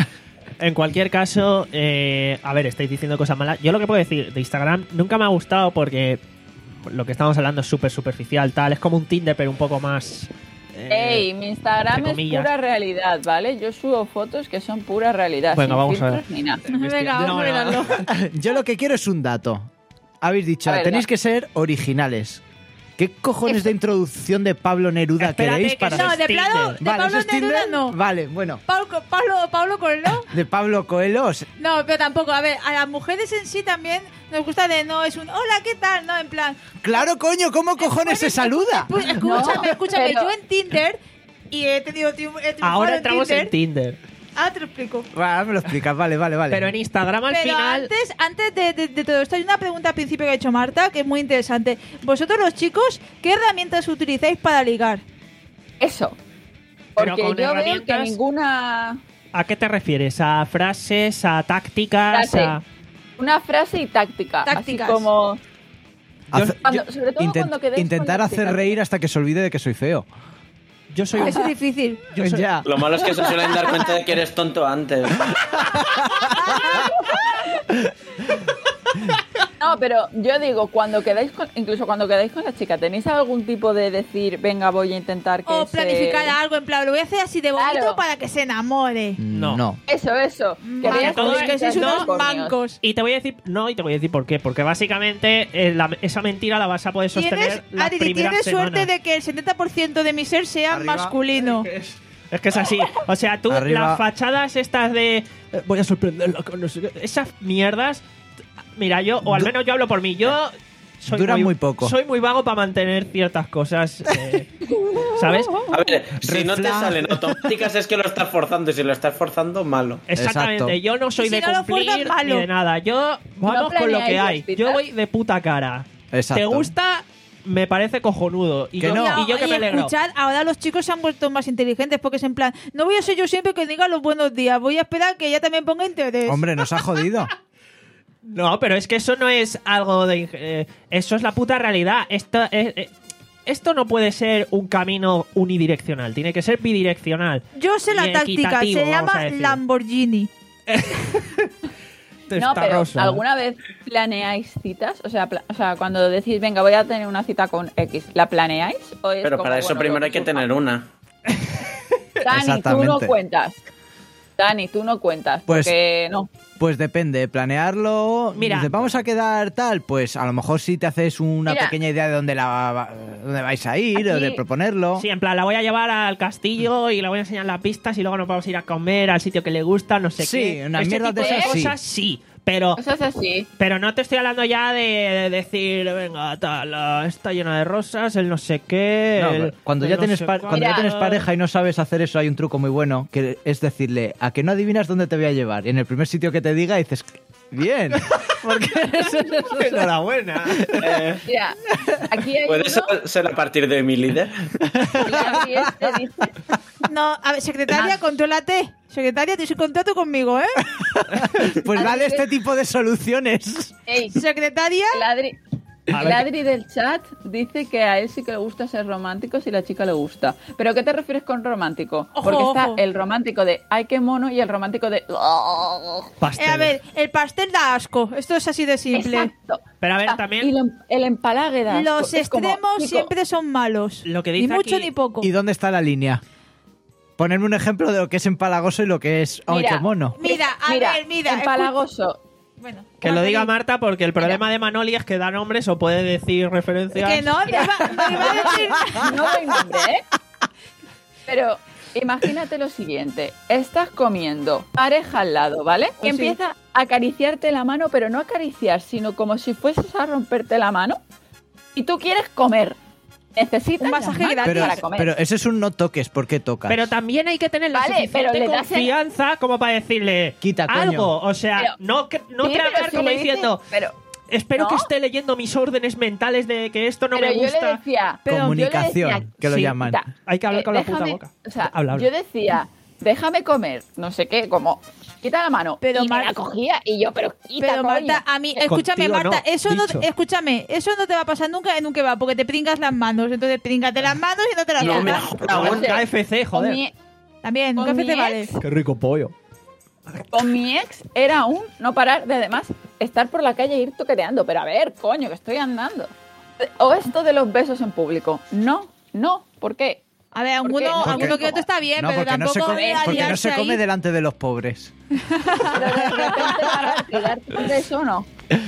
En cualquier caso, eh, a ver, estáis diciendo cosas malas. Yo lo que puedo decir de Instagram nunca me ha gustado porque lo que estamos hablando es súper superficial, tal. Es como un Tinder, pero un poco más... eh, Ey, mi Instagram entre es comillas. pura realidad, ¿vale? Yo subo fotos que son pura realidad. Venga, sin vamos a filtros ver. ni nada. Venga, vamos No, a no. mirarlo. Yo lo que quiero es un dato. Habéis dicho, A ver, tenéis da. que ser originales. ¿Qué cojones de introducción de Pablo Neruda Espérate, queréis que para...? eso No, es de Tinder. plano, de Vale, Pablo ¿eso es Neruda Tinder? no. Vale, bueno. Pablo, Pablo, Pablo Coelho. De Pablo Coelho. os- No, pero tampoco. A ver, a las mujeres en sí también nos gusta de no, es un hola, ¿qué tal? No, en plan. Claro, coño, ¿cómo cojones se saluda? Pues, escúchame, No, escúchame. pero- Yo en Tinder y he tenido triunf- he triunfado Ahora en entramos Tinder. en Tinder. Ahora te lo explico. Vale, ahora me lo explicas, vale, vale, vale. Pero en Instagram al Pero final... antes, antes de, de- de todo esto, hay una pregunta al principio que ha hecho Marta que es muy interesante. Vosotros, los chicos, ¿qué herramientas utilizáis para ligar? Eso. Pero Porque con yo veo que herramientas- ninguna... ¿A qué te refieres? ¿A frases? ¿A tácticas? Frase. A... Una frase y táctica. Tácticas. Así como... Hace- Cuando- yo- sobre todo intent- cuando quedéis con intentar las hacer chicas. reír hasta que se olvide de que soy feo. Yo soy un... Eso es difícil. Yo soy- Ya. Lo malo es que se suelen dar cuenta de que eres tonto antes. No, pero yo digo, cuando quedáis con, incluso cuando quedáis con la chica, ¿tenéis algún tipo de decir, venga, voy a intentar que O se- planificar algo, en plan, lo voy a hacer así de bonito Claro. para que se enamore. No. No. Eso, eso. Que Vale, veas todo pues que que es- sois no, unos demonios. mancos. Y te voy a decir, no, y te voy a decir por qué. Porque básicamente eh, la- esa mentira la vas a poder Tienes, sostener las Adri, primeras tienes semanas. suerte de que el setenta por ciento de mi ser sea Arriba. masculino. Es que es así. O sea, tú, Arriba. las fachadas estas de eh, voy a sorprenderla con no sé qué, esas mierdas. Mira, yo, o al Du- menos yo hablo por mí, yo soy Duran muy poco. Soy muy vago para mantener ciertas cosas. eh, ¿Sabes? A ver, si no te Reflag. salen automáticas es que lo estás forzando. Y si lo estás forzando, malo. Exactamente. Exacto. Yo no soy Y si de no lo cumplir fuerzas, malo. ni de nada. Yo vamos con lo planeáis que las hay. citas. Yo voy de puta cara. Exacto. ¿Te gusta? Me parece cojonudo. Y Que yo, no. y yo que Oye, me alegro. escuchad, ahora los chicos se han vuelto más inteligentes porque es en plan, no voy a ser yo siempre que diga los buenos días, voy a esperar que ella también ponga interés. Hombre, nos ha jodido. No, pero es que eso no es algo de... ing- eh, eso es la puta realidad. Esto, eh, eh, esto no puede ser un camino unidireccional. Tiene que ser bidireccional. Yo sé la y táctica, equitativo, se vamos a llama decir. Lamborghini. No, Está pero rosa. ¿alguna vez planeáis citas? O sea, pla- o sea, cuando decís, venga, voy a tener una cita con X, ¿la planeáis? ¿O es Pero como, para eso bueno, primero lo hay que surja? tener una. Dani, tú no Exactamente. cuentas. Dani, tú no cuentas. Pues- porque no. Pues depende, planearlo. Mira. Dices, vamos a quedar tal, pues a lo mejor sí te haces una Mira. pequeña idea de dónde, la, dónde vais a ir o Aquí- de proponerlo. Sí, en plan, la voy a llevar al castillo y le voy a enseñar las pistas y luego nos vamos a ir a comer al sitio que le gusta, no sé Sí, qué. unas Ese mierdas tipo de esas, sí. cosas, sí. Pero, Eso es así. pero no te estoy hablando ya de, de decir, venga, tal, ah, está llena de rosas, el no sé qué. No, el- cuando el ya no tienes sé par- cuál. cuando ya Mira. tienes pareja y no sabes hacer eso, hay un truco muy bueno, que es decirle, a que no adivinas dónde te voy a llevar. Y en el primer sitio que te diga dices, bien. Porque Enhorabuena. Eh, Mira, aquí hay ¿Puede uno ser, ser a partir de mi líder? y aquí este dice, No, a ver, secretaria, contrólate. Secretaria, tienes un contrato conmigo, ¿eh? pues dale este tipo de soluciones. "Ey, Secretaria, el Adri, A El ver, Adri del chat dice que a él sí que le gusta ser romántico si la chica le gusta. ¿Pero qué te refieres con romántico? Ojo, Porque está ojo. el romántico de ay, qué mono y el romántico de... pastel. Eh, a ver, el pastel da asco. Esto es así de simple. Exacto. Pero a ver, Ah, también- Y lo- el empalague da asco. Los Es como, extremos chico, siempre son malos. Lo que ni dice mucho aquí- ni poco. ¿Y dónde está la línea? Ponerme un ejemplo de lo que es empalagoso y lo que es... ¡Ay, Mira, qué mono! Mira, a mira, ver, mira. empalagoso. escu- Bueno, Que lo Marta, diga di- Marta porque el problema de Manoli es que da nombres o puede decir referencias. Que no, te iba, te iba a decir. No doy nombre, ¿eh? Pero imagínate lo siguiente. Estás comiendo, pareja al lado, ¿vale? Y Pues sí. empieza a acariciarte la mano, pero no acariciar, sino como si fueses a romperte la mano. Y tú quieres comer. Necesitas Un masaje las manos gratis. Pero, para comer. pero ese es un no toques, ¿por qué tocas? Pero también hay que tener la Vale, suficiente pero le das el- confianza como para decirle Quita, coño. algo. O sea, Pero- no, que- no Sí, pero tragar si como le dices- diciendo, pero, espero que ¿no? esté leyendo mis órdenes mentales de que esto no pero me yo le gusta. decía... Pero- yo le Comunicación, decía, que lo sí, llaman. quita. Hay que hablar Eh, con la déjame- puta boca. O sea, Habla, habla. yo decía, déjame comer, no sé qué, como, quita la mano. Pero y me Mar- la cogía y yo, pero quita, Pero coño. Marta, a mí, escúchame, Contigo no, Marta, eso no, dicho. escúchame, eso no te va a pasar nunca en un kebab, porque te pringas las manos. Entonces, príngate las manos y no te las No me tocas. jodas. Un K F C, Con joder. mi, También, con nunca mi te vale. ex, Qué rico pollo. con mi ex era un no parar de además estar por la calle e ir toqueteando. Pero a ver, coño, que estoy andando. O esto de los besos en público. No, no, ¿por qué? A ver, ¿Por qué? alguno, Porque- alguno que otro está bien, No, pero porque no tampoco se come, eh, porque no aliarse se come ahí. delante de los pobres. Pero de repente parar y darte un beso, no.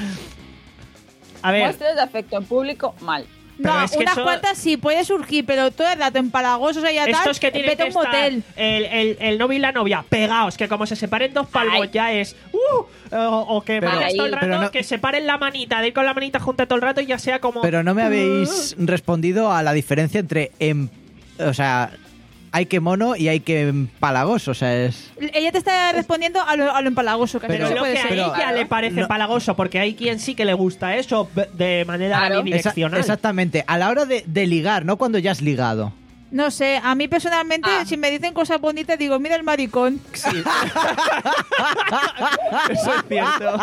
A ver, Muestras de afecto en público, mal. Pero No, es que unas eso- cuantas sí puede surgir, pero todo el rato empalagosos y ya tal, estos que tienen vete que a un estar motel. el, el, el novio y la novia pegados, que como se separen dos palmos Ay. ya es uh, o, o que Pero- vayas todo el rato, pero no- que separen la manita, de ir con la manita junta todo el rato y ya sea como... Pero no me habéis respondido a la diferencia entre... em- o sea, hay que mono y hay que empalagoso. O sea, es... Ella te está respondiendo a lo, a lo empalagoso, que Pero no se lo puede que a ser. Pero- ella le parece no- empalagoso, porque hay quien sí que le gusta eso b- de manera Claro. Esa- bidireccional. exactamente. A la hora de, de ligar, no cuando ya has ligado. No sé, a mí personalmente, Ah. si me dicen cosas bonitas, digo, mira el maricón. Sí. Eso es cierto.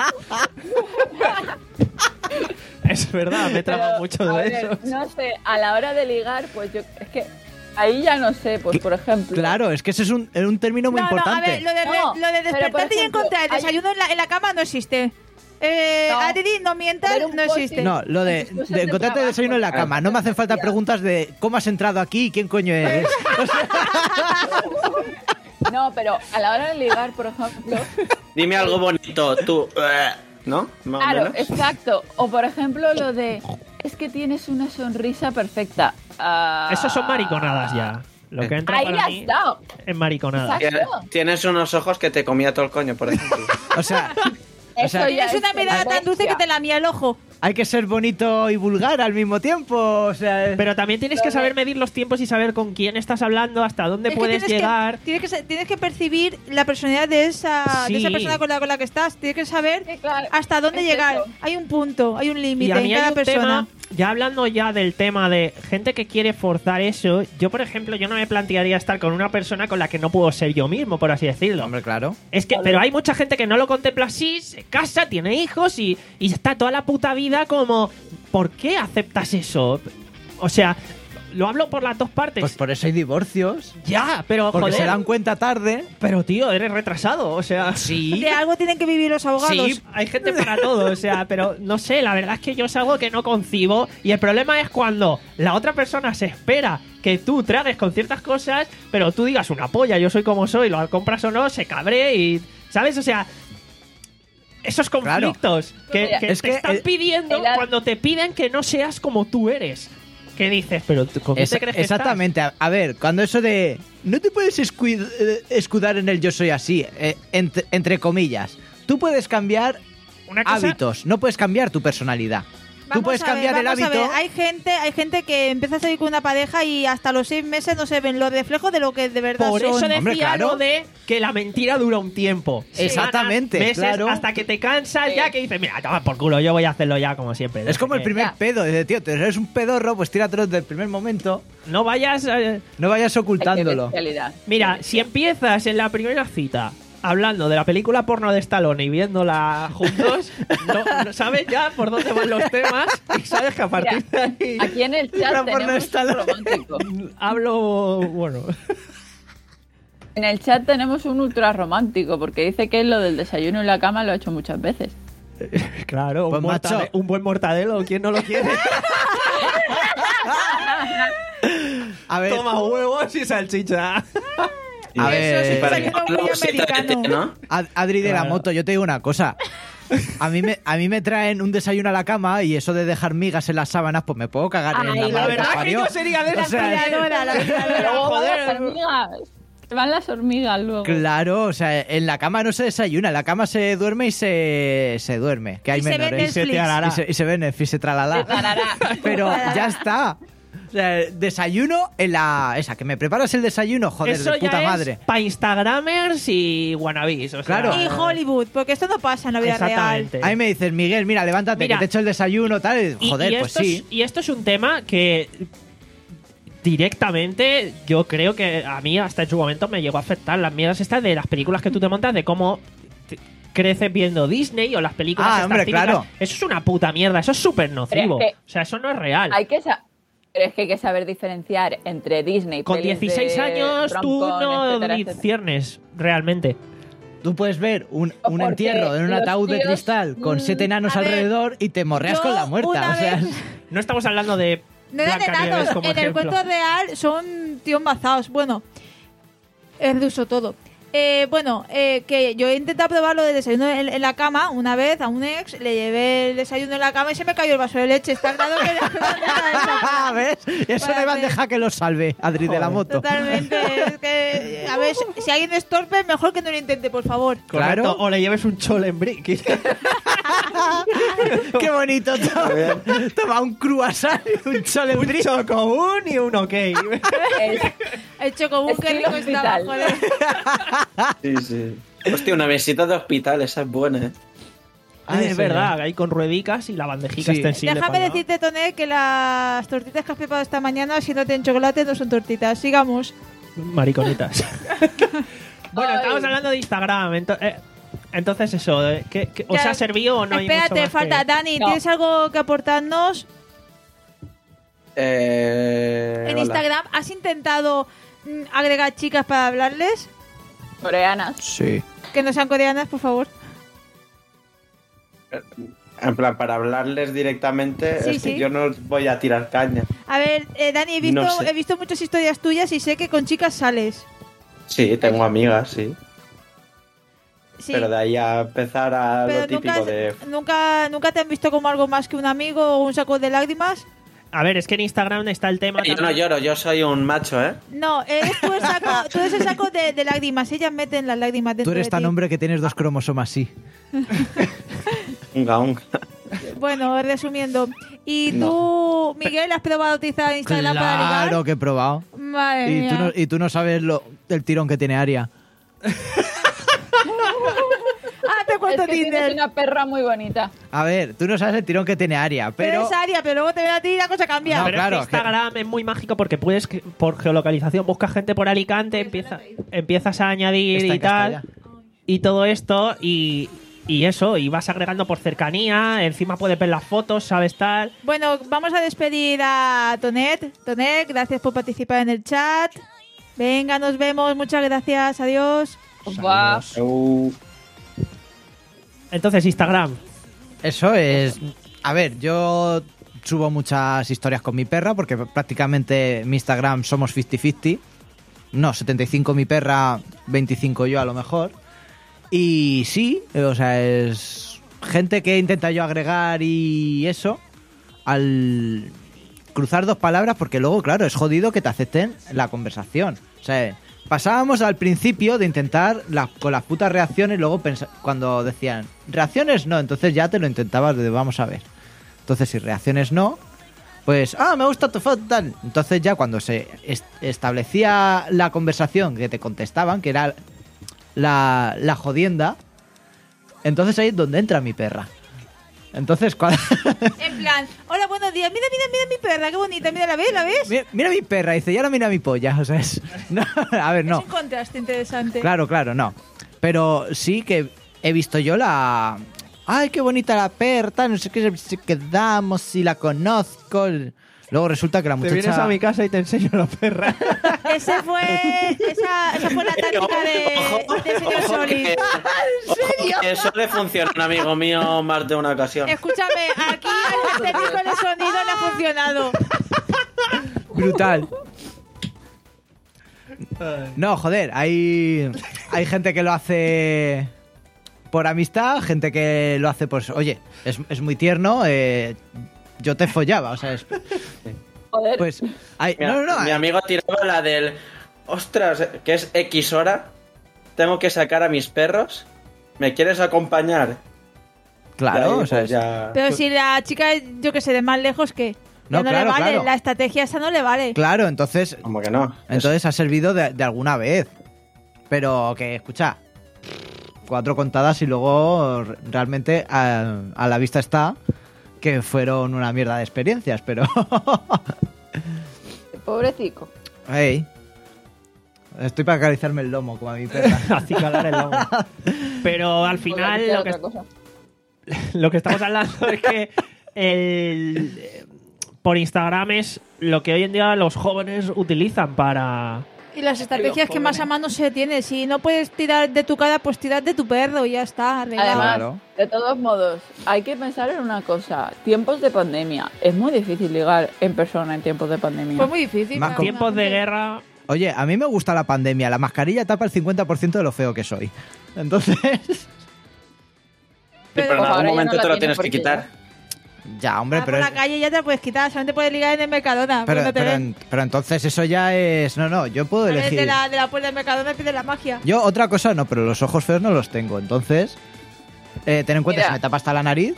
Es verdad, me tramo Pero, mucho a de ver, eso. No sé, a la hora de ligar, pues yo. Es que ahí ya no sé, pues por ejemplo. Claro, es que ese es un, es un término muy no, no, a importante. ver, lo de, No, lo de pero, por despertarte y ejemplo, encontrar el hay- desayuno en, la, en la cama no existe. Eh, No. Adri, no mientas, Ver un no post-it. existe. No, lo de, Cosas de de encontrarte el trabajo, desayuno en la cama. No me hacen falta preguntas de cómo has entrado aquí y quién coño eres. No, pero a la hora de ligar, por ejemplo. Dime algo bonito, tú. eh, ¿No? Más o Claro, menos. exacto. O por ejemplo lo de. Es que tienes una sonrisa perfecta. Ah, Eso son mariconadas ya. Lo que entra Ahí para has mí dado. es mariconadas. Exacto. Tienes- Tienes unos ojos que te comía todo el coño, por ejemplo. O sea, Eso sea, ya Tienes es una mirada tan dulce que tendencia. te lamía el ojo. hay que ser bonito y vulgar al mismo tiempo. O sea, es- Pero también tienes que saber medir los tiempos y saber con quién estás hablando, hasta dónde Es que puedes tienes que- llegar. tienes, que, sa- tienes que percibir la personalidad de esa, de esa Sí. persona con la, con la que estás. Tienes que saber Sí, claro, hasta dónde es llegar. eso. Hay un punto, hay un Y límite a en mí cada hay un persona. tema, ya hablando ya del tema de gente que quiere forzar eso, yo por ejemplo, yo no me plantearía estar con una persona con la que no puedo ser yo mismo, por así decirlo. Hombre, claro. Es que, pero hay mucha gente que no lo contempla así, se casa, tiene hijos y, y está toda la puta vida como, ¿por qué aceptas eso? O sea, lo hablo por las dos partes. Pues por eso hay divorcios. ya, pero Porque joder, se dan cuenta tarde. pero tío, eres retrasado, o sea, Sí. De algo tienen que vivir los abogados. sí, hay gente para todo, o sea, pero no sé, la verdad es que yo es algo que no concibo y el problema es cuando la otra persona se espera que tú tragues con ciertas cosas, pero tú digas una polla, yo soy como soy, lo compras o no, se cabre y, ¿sabes? O sea, esos Claro. conflictos que, Mira, que es te que están el- pidiendo el ar- cuando te piden que no seas como tú eres. ¿Qué dices? Pero tú, ¿con qué Es- te crees que estás? exactamente. A, a ver, cuando eso de... No te puedes escuid- eh, escudar en el yo soy así, eh, entre, entre comillas. Tú puedes cambiar Una cosa- hábitos, no puedes cambiar tu personalidad. Tú Vamos puedes a ver, cambiar el vamos a hábito... ver. Hay gente, hay gente que empieza a salir con una pareja y hasta los seis meses no se ven los reflejos de lo que de verdad Por son. eso decía Hombre, claro. lo de que la mentira dura un tiempo. Exactamente, Semanas, meses, claro. hasta que te cansas Sí. ya que dices, mira, toma por culo, yo voy a hacerlo ya como siempre. Es como el Que primer Ya. pedo. Dice, tío, te eres un pedorro, pues tíratelo desde el primer momento. No vayas... eh, No vayas Hay que ocultándolo. bestialidad. Mira, si empiezas en la primera cita hablando de la película porno de Stallone y viéndola juntos, no, no sabes ya por dónde van los temas y sabes que a partir Mira, de ahí aquí en el chat Pero por no tenemos estar- un romántico. hablo, bueno, En el chat tenemos un ultra romántico porque dice que lo del desayuno en la cama lo ha hecho muchas veces. claro, Pues, un, macho. mortade- un buen mortadelo, ¿quién no lo quiere? A ver, Toma huevos y salchicha. a ver, Eso sí, Para Desayuno que muy luego se te americano. mete, ¿no? Ad- Adri de la Claro. moto, yo te digo una cosa. A mí, me, a mí me traen un desayuno a la cama y eso de dejar migas en las sábanas, pues me puedo cagar en Ay, la la madre que verdad que parió. yo sería de O las sea, Cuidadora, la cuidadora. Luego van las joder. hormigas. Se van las hormigas luego. Claro, o sea, en la cama no se desayuna, en la cama se duerme y se, se duerme, que hay Y se ve menores. Y se te Netflix. hará. Y se, y se ve Netflix, se tralala. Se tarará. Pero ya está. O sea, desayuno en la... Esa, que me preparas el desayuno, joder, Eso de puta ya madre. es para Instagramers y wannabes. O sea, Claro. Y Hollywood, porque esto no pasa en la vida real. Exactamente. Ahí me dices, Miguel, mira, levántate, Mira. que te echo el desayuno, tal. y, Y- joder, y pues esto sí. es- y esto es un tema que directamente yo creo que a mí hasta en su momento me llegó a afectar las mierdas estas de las películas que tú te montas de cómo te- creces viendo Disney o las películas Ah, estas hombre, típicas. claro. Eso es una puta mierda, eso es súper nocivo. Pero es que- O sea, eso no es real. Hay que sa- Pero es que hay que saber diferenciar entre Disney, Con pelis dieciséis de años tú rom-com, no etcétera, etcétera. disciernes realmente. Tú puedes ver un, O un porque entierro en un los ataúd de tíos, cristal con mm, siete enanos a ver, alrededor y te morreas yo con la muerta. una O sea, vez- No estamos hablando de No eran Blancanieves enanos. como En el ejemplo. cuento real son tíos mazados. Bueno, es ruso todo. Eh, bueno, eh, que yo he intentado probar lo de desayuno en, en la cama una vez a un ex, le llevé el desayuno en la cama y se me cayó el vaso de leche. Está claro que Ah, ¿ves? Eso no iban a dejar que lo salve, Adri de la Joder. moto. Totalmente. Es que, a ver, si- si alguien es torpe, mejor que no lo intente, por favor. Correcto, Claro. o le lleves un cholembric. Qué bonito. Toma, toma un croissant y un un cholembrí. chocobún y un ok. Es- El chocobús que Estilo rico estaba, hospital. joder. Sí, sí. Hostia, una mesita de hospital, esa es buena, ¿eh? Ah, es eso verdad, ahí con ruedicas y la bandejica Sí. extensible. Déjame para allá. decirte, Toné, que las tortitas que has preparado esta mañana, si no tienen chocolate, no son tortitas. Sigamos. Mariconitas. bueno, Ay. estamos hablando de Instagram. ento- eh, entonces, eso, eh, ¿qué, qué- ¿os Ya, ha servido o no hay mucho Espérate, más falta. que- Dani, No. ¿tienes algo que aportarnos? Eh, En hola. Instagram, ¿has intentado mm, agregar chicas para hablarles? coreanas. Sí. Que no sean coreanas, por favor. En plan, para hablarles directamente, Sí, es que sí. yo no voy a tirar caña. A ver, eh, Dani, he visto, No sé. he visto muchas historias tuyas y sé que con chicas sales. Sí, tengo amigas, sí. Sí. Pero de ahí a empezar a Pero lo típico nunca, de... nunca, nunca te han visto como algo más que un amigo o un saco de lágrimas. A ver, es que en Instagram está el tema. Yo no también- lloro, yo soy un macho, ¿eh? No, eres tú el saco, tú eres el saco de, de lágrimas. Ellas meten las lágrimas dentro Tú eres de tan ti. hombre que tienes dos cromosomas, sí. Unga, unga. Bueno, resumiendo. ¿Y No. tú, Miguel, has probado utilizar Instagram para ligar? Claro que he probado. Madre Y mía. tú, no, y tú no sabes lo, el tirón que tiene Aria. Ah, te cuento Es que tienes Tinder. una perra muy bonita. A ver, tú no sabes el tirón que tiene Aria, Pero pero... es Aria, pero luego te ven a ti y la cosa cambia. No, Pero claro, es que Instagram es muy mágico porque puedes, que- por geolocalización, buscas gente por Alicante, empieza, empiezas a añadir Está y en tal, Castellá. y todo esto, y, y eso, y vas agregando por cercanía, encima puedes ver las fotos, sabes tal. Bueno, vamos a despedir a Tonet. Tonet, gracias por participar en el chat. Venga, nos vemos. Muchas gracias. Adiós. Buah. Eu- Entonces, Instagram. Eso es... A ver, yo subo muchas historias con mi perra porque prácticamente mi Instagram somos cincuenta cincuenta. No, setenta y cinco mi perra, veinticinco yo a lo mejor. Y sí, o sea, es gente que intenta yo agregar y eso al cruzar dos palabras porque luego, claro, es jodido que te acepten la conversación. O sea, pasábamos al principio de intentar la- con las putas reacciones, luego pensa- cuando decían reacciones no, entonces ya te lo intentabas de vamos a ver. Entonces si reacciones no, pues, ah, me gusta tu foto, tal. Entonces ya cuando se est- establecía la conversación que te contestaban, que era la, la jodienda, entonces ahí es donde entra mi perra. Entonces cuando... En plan, hola, buenos días. Mira, mira, mira mi perra, qué bonita. Mira, ¿la ves? ¿La ves? mira, mira mi perra, dice, y ahora mira mi polla. O sea, es... no, a ver, Es no. un contraste interesante. Claro, claro, no. Pero sí que he visto yo la... ¡Ay, qué bonita la perra! No sé qué, si quedamos, si la conozco. Luego resulta que la Te muchacha... vienes a mi casa y te enseño la perra. Ese fue, esa, esa fue la táctica de, de señor Ojo Solís. que, ojo que eso le funciona a un amigo mío más de una ocasión. Escúchame, aquí al técnico de sonido le ha funcionado. Brutal. No, joder, hay, hay gente que lo hace por amistad, gente que lo hace pues, oye, es, es muy tierno, eh, yo te follaba, o sea, es, Joder. pues, hay, Mi, no, no, no, mi hay- amigo tiraba la del... Ostras, que es X hora. Tengo que sacar a mis perros. ¿Me quieres acompañar? claro, Y ahí, o sea, pues, es- ya... Pero si la chica, yo que sé, de más lejos, ¿qué? No, Ya no claro, le vale, claro. la estrategia esa no le vale. claro, entonces, Como que no. entonces ha servido de, de alguna vez, pero que, escucha, cuatro contadas y luego realmente a, a la vista está que fueron una mierda de experiencias, pero... Pobrecico. Hey. Estoy para acariciarme el lomo como a mi perra. Acicalar el lomo. Pero al final Joder, lo que, otra cosa. lo que estamos hablando es que el, eh, por Instagram es lo que hoy en día los jóvenes utilizan para... Y las estrategias Los que más a jóvenes. mano se tiene. Si no puedes tirar de tu cara, pues tirar de tu perro y ya está. arreglado. Además, Claro. de todos modos, hay que pensar en una cosa. Tiempos de pandemia. Es muy difícil ligar en persona en tiempos de pandemia. Fue muy difícil. Más para con- una Tiempos de gente. guerra... Oye, a mí me gusta la pandemia. La mascarilla tapa el cincuenta por ciento de lo feo que soy. Entonces, Sí, pero en Pues ahora algún ya momento no la te lo tienes tienes que porque quitar. ya, hombre, Ah, pero... por es- la calle ya te la puedes quitar. Solamente puedes ligar en el Mercadona. Pero, porque no te pero, ven. en- pero entonces eso ya es... No, no, yo puedo Sales elegir. de la, de la puerta del Mercadona y pides la magia. Yo otra cosa no, pero los ojos feos no los tengo. Entonces, eh, ten en cuenta, Mira. si me tapa hasta la nariz...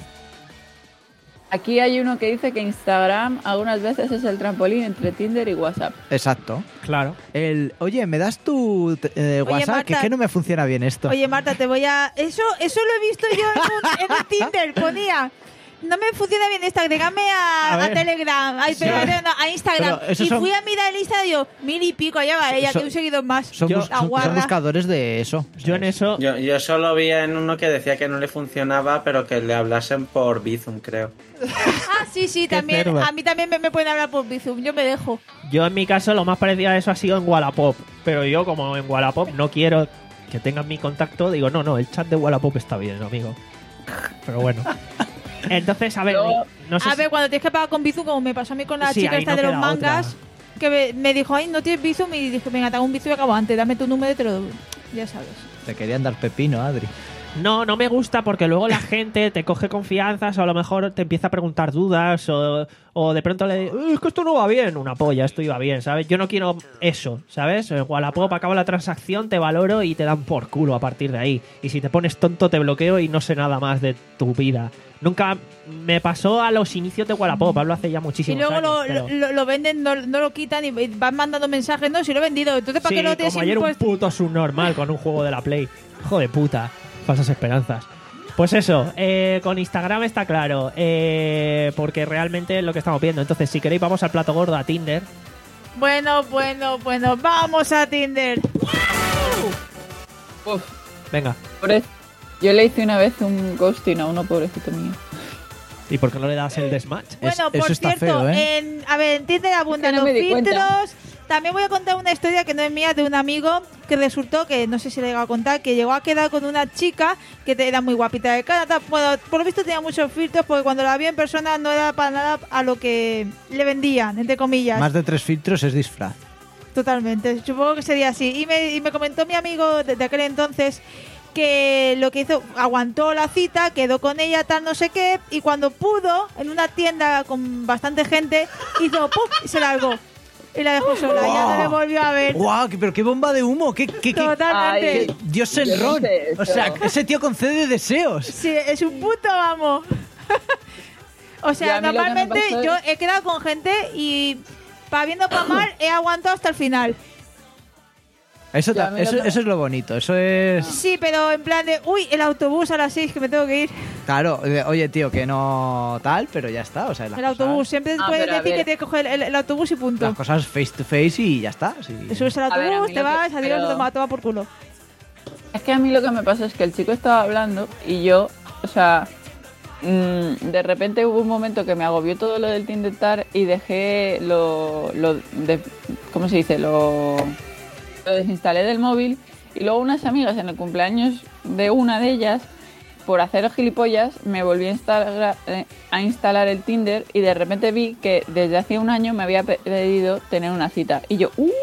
Aquí hay uno que dice que Instagram algunas veces es el trampolín entre Tinder y WhatsApp. Exacto. Claro. El, oye, ¿me das tu eh, WhatsApp? Que es Marta. que no me funciona bien esto. Oye, Marta, te voy a... Eso eso lo he visto yo en, un- en el Tinder. Ponía... No me funciona bien esta, agrégame a, A a ver. Telegram, ay, Sí. pero, no, a Instagram. Pero esos Y son- fui a mirar el Instagram y digo, mil y pico, ya va, ella, Son- que un seguidor más. Son, Yo- bus- la son- son guarda. buscadores de eso. Yo en eso... Yo, yo solo vi en uno que decía que no le funcionaba, pero que le hablasen por Bizum, creo. Ah, sí, sí, Qué también. cerdo. A mí también me, me pueden hablar por Bizum, yo me dejo. Yo en mi caso lo más parecido a eso ha sido en Wallapop. Pero yo como en Wallapop no quiero que tengan mi contacto, digo, no, no, el chat de Wallapop está bien, amigo. Pero bueno. Entonces, a ver, Yo- no sé A si- ver, cuando tienes que pagar con Bizum, como me pasó a mí con la Sí, chica ahí esta no de los queda mangas, otra. que me, me dijo, ay, no tienes Bizum, y dije, venga, te hago un Bizum y acabo antes, dame tu número y te lo doy. Ya sabes. Te querían dar pepino, Adri. No, no me gusta porque luego la gente te coge confianzas o a lo mejor te empieza a preguntar dudas o, o de pronto le dices, es que esto no va bien, una polla, esto iba bien, ¿sabes? Yo no quiero eso, ¿sabes? En Wallapop acaba la transacción, te valoro y te dan por culo a partir de ahí. Y si te pones tonto te bloqueo y no sé nada más de tu vida. Nunca me pasó a los inicios de Wallapop, hablo hace ya Y muchísimos luego años. lo, pero- lo, lo venden, no, no lo quitan y van mandando mensajes, no, si lo he vendido, entonces ¿para Sí, qué lo tienes como ayer un impuesto? puto subnormal con un juego de la Play. Hijo de puta. Falsas esperanzas. Pues eso, eh, con Instagram está claro, eh, porque realmente es lo que estamos viendo. Entonces, si queréis, vamos al plato gordo, a Tinder. Bueno, bueno, bueno, vamos a Tinder. Uf, Venga. pobre- Yo le hice una vez un ghosting a uno, pobrecito mío. ¿Y por qué no le das el desmatch? Es- Bueno, eso por está cierto, feo, ¿eh? en, a ver, en Tinder abundan Es que no los me di cuenta. filtros. También voy a contar una historia que no es mía, de un amigo que resultó, que no sé si le he llegado a contar, que llegó a quedar con una chica que te- era muy guapita de cara. tal. Bueno, por lo visto tenía muchos filtros porque cuando la vi en persona no era para nada a lo que le vendían, entre comillas. Más de tres filtros es disfraz. Totalmente, supongo que sería así. Y me, y me comentó mi amigo de, de aquel entonces que lo que hizo, aguantó la cita, quedó con ella, tal, no sé qué, y cuando pudo, en una tienda con bastante gente, hizo ¡pum! Y se largó. Y la dejó sola, ya no le volvió a ver. ¡Guau! qué- ¡Pero qué bomba de humo! ¡Qué, qué, qué- Totalmente. Ay. Dios Yo no enrón! sé O eso. sea, ese tío concede deseos. Sí, es un puto amo. O Ya, sea, a mí lo que me normalmente pasó es- yo he quedado con gente y para bien o para mal he aguantado hasta el final. Eso, Ya, ta- a mí lo eso, que me- eso es lo bonito. Eso es... Sí, pero en plan de, uy, el autobús a las seis que me tengo que ir. Claro, eh, oye, tío, que no tal, pero ya está. O sea, las El autobús, cosas, siempre Ah, puedes pero a decir ver. que tienes que coger el, el autobús y punto. las cosas face to face y ya está. sí. Te subes al A ver, a autobús, mí te lo que- vas, adiós, pero- toma, toma por culo. Es que a mí lo que me pasa es que el chico estaba hablando y yo, o sea, mmm, de repente hubo un momento que me agobió todo lo del Tindertar y dejé lo, lo de, ¿cómo se dice? Lo, lo desinstalé del móvil y luego unas amigas en el cumpleaños de una de ellas, por hacer gilipollas, me volví a instalar, a instalar el Tinder y de repente vi que desde hace un año me había pedido tener una cita y yo, uh,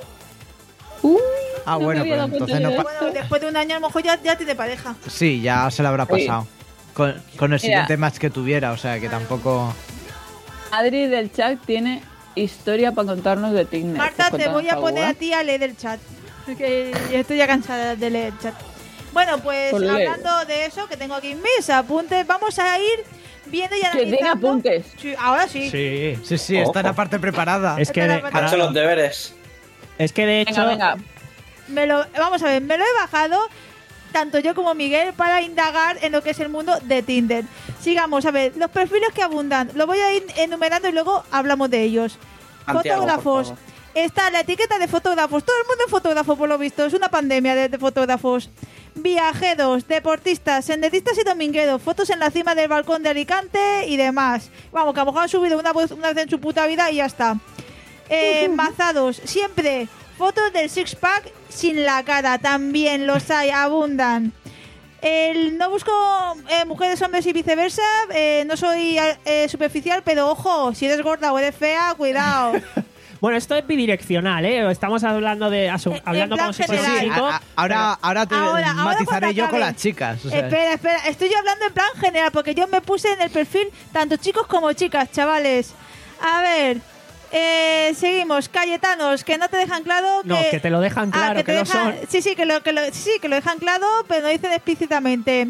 uh, Ah, no me bueno, había pero dado cuenta entonces no de pa- esto. Bueno, después de un año a lo mejor ya, ya tiene pareja. Sí, ya se le habrá Sí. pasado. Con, con el Mira. siguiente match que tuviera, o sea que tampoco... Adri del chat tiene historia para contarnos de Tinder. Marta, Pues te voy a cuéntanos poner a algo, ti a leer el chat. Porque ya estoy ya cansada de leer el chat. Bueno, pues Pues lee. hablando de eso, que tengo aquí mis apuntes, vamos a ir viendo y Que analizando. tiene apuntes. Sí, ahora sí. Sí. Sí, sí, está en la Ojo. parte preparada. Es que, Espera, de, espera. Ha hecho los deberes. es que de hecho, Venga, venga. Me lo, vamos a ver, me lo he bajado tanto yo como Miguel para indagar en lo que es el mundo de Tinder. Sigamos, a ver, los perfiles que abundan. Lo voy a ir enumerando y luego hablamos de ellos. Santiago, Fotógrafos. por favor. Está la etiqueta de fotógrafos. Todo el mundo es fotógrafo, por lo visto. Es una pandemia de, de fotógrafos. Viajeros, deportistas, senderistas y domingueros. Fotos en la cima del balcón de Alicante y demás. Vamos, que a lo mejor han subido una vez, una vez en su puta vida y ya está. Eh, mazados, siempre. Fotos del six-pack sin la cara. También los hay, abundan. El, no busco eh, mujeres, hombres y viceversa. Eh, no soy eh, superficial, pero ojo, si eres gorda o eres fea, cuidado. bueno, esto es bidireccional, ¿eh? Estamos hablando de asu- En- hablando en plan como si Sí, fuera un sí, chico. a- a- ahora, ahora te Ahora- ahora matizaré cuando yo con acabe. las chicas. O sea, Espera, espera, estoy yo hablando en plan general, porque yo me puse en el perfil tanto chicos como chicas, chavales. A ver, eh, seguimos. Cayetanos, que no te dejan claro que... No, que te lo dejan Ah, claro, que, que, te lo dejan- son. Sí, sí, que lo, que lo, sí, que lo dejan claro, pero no dicen explícitamente.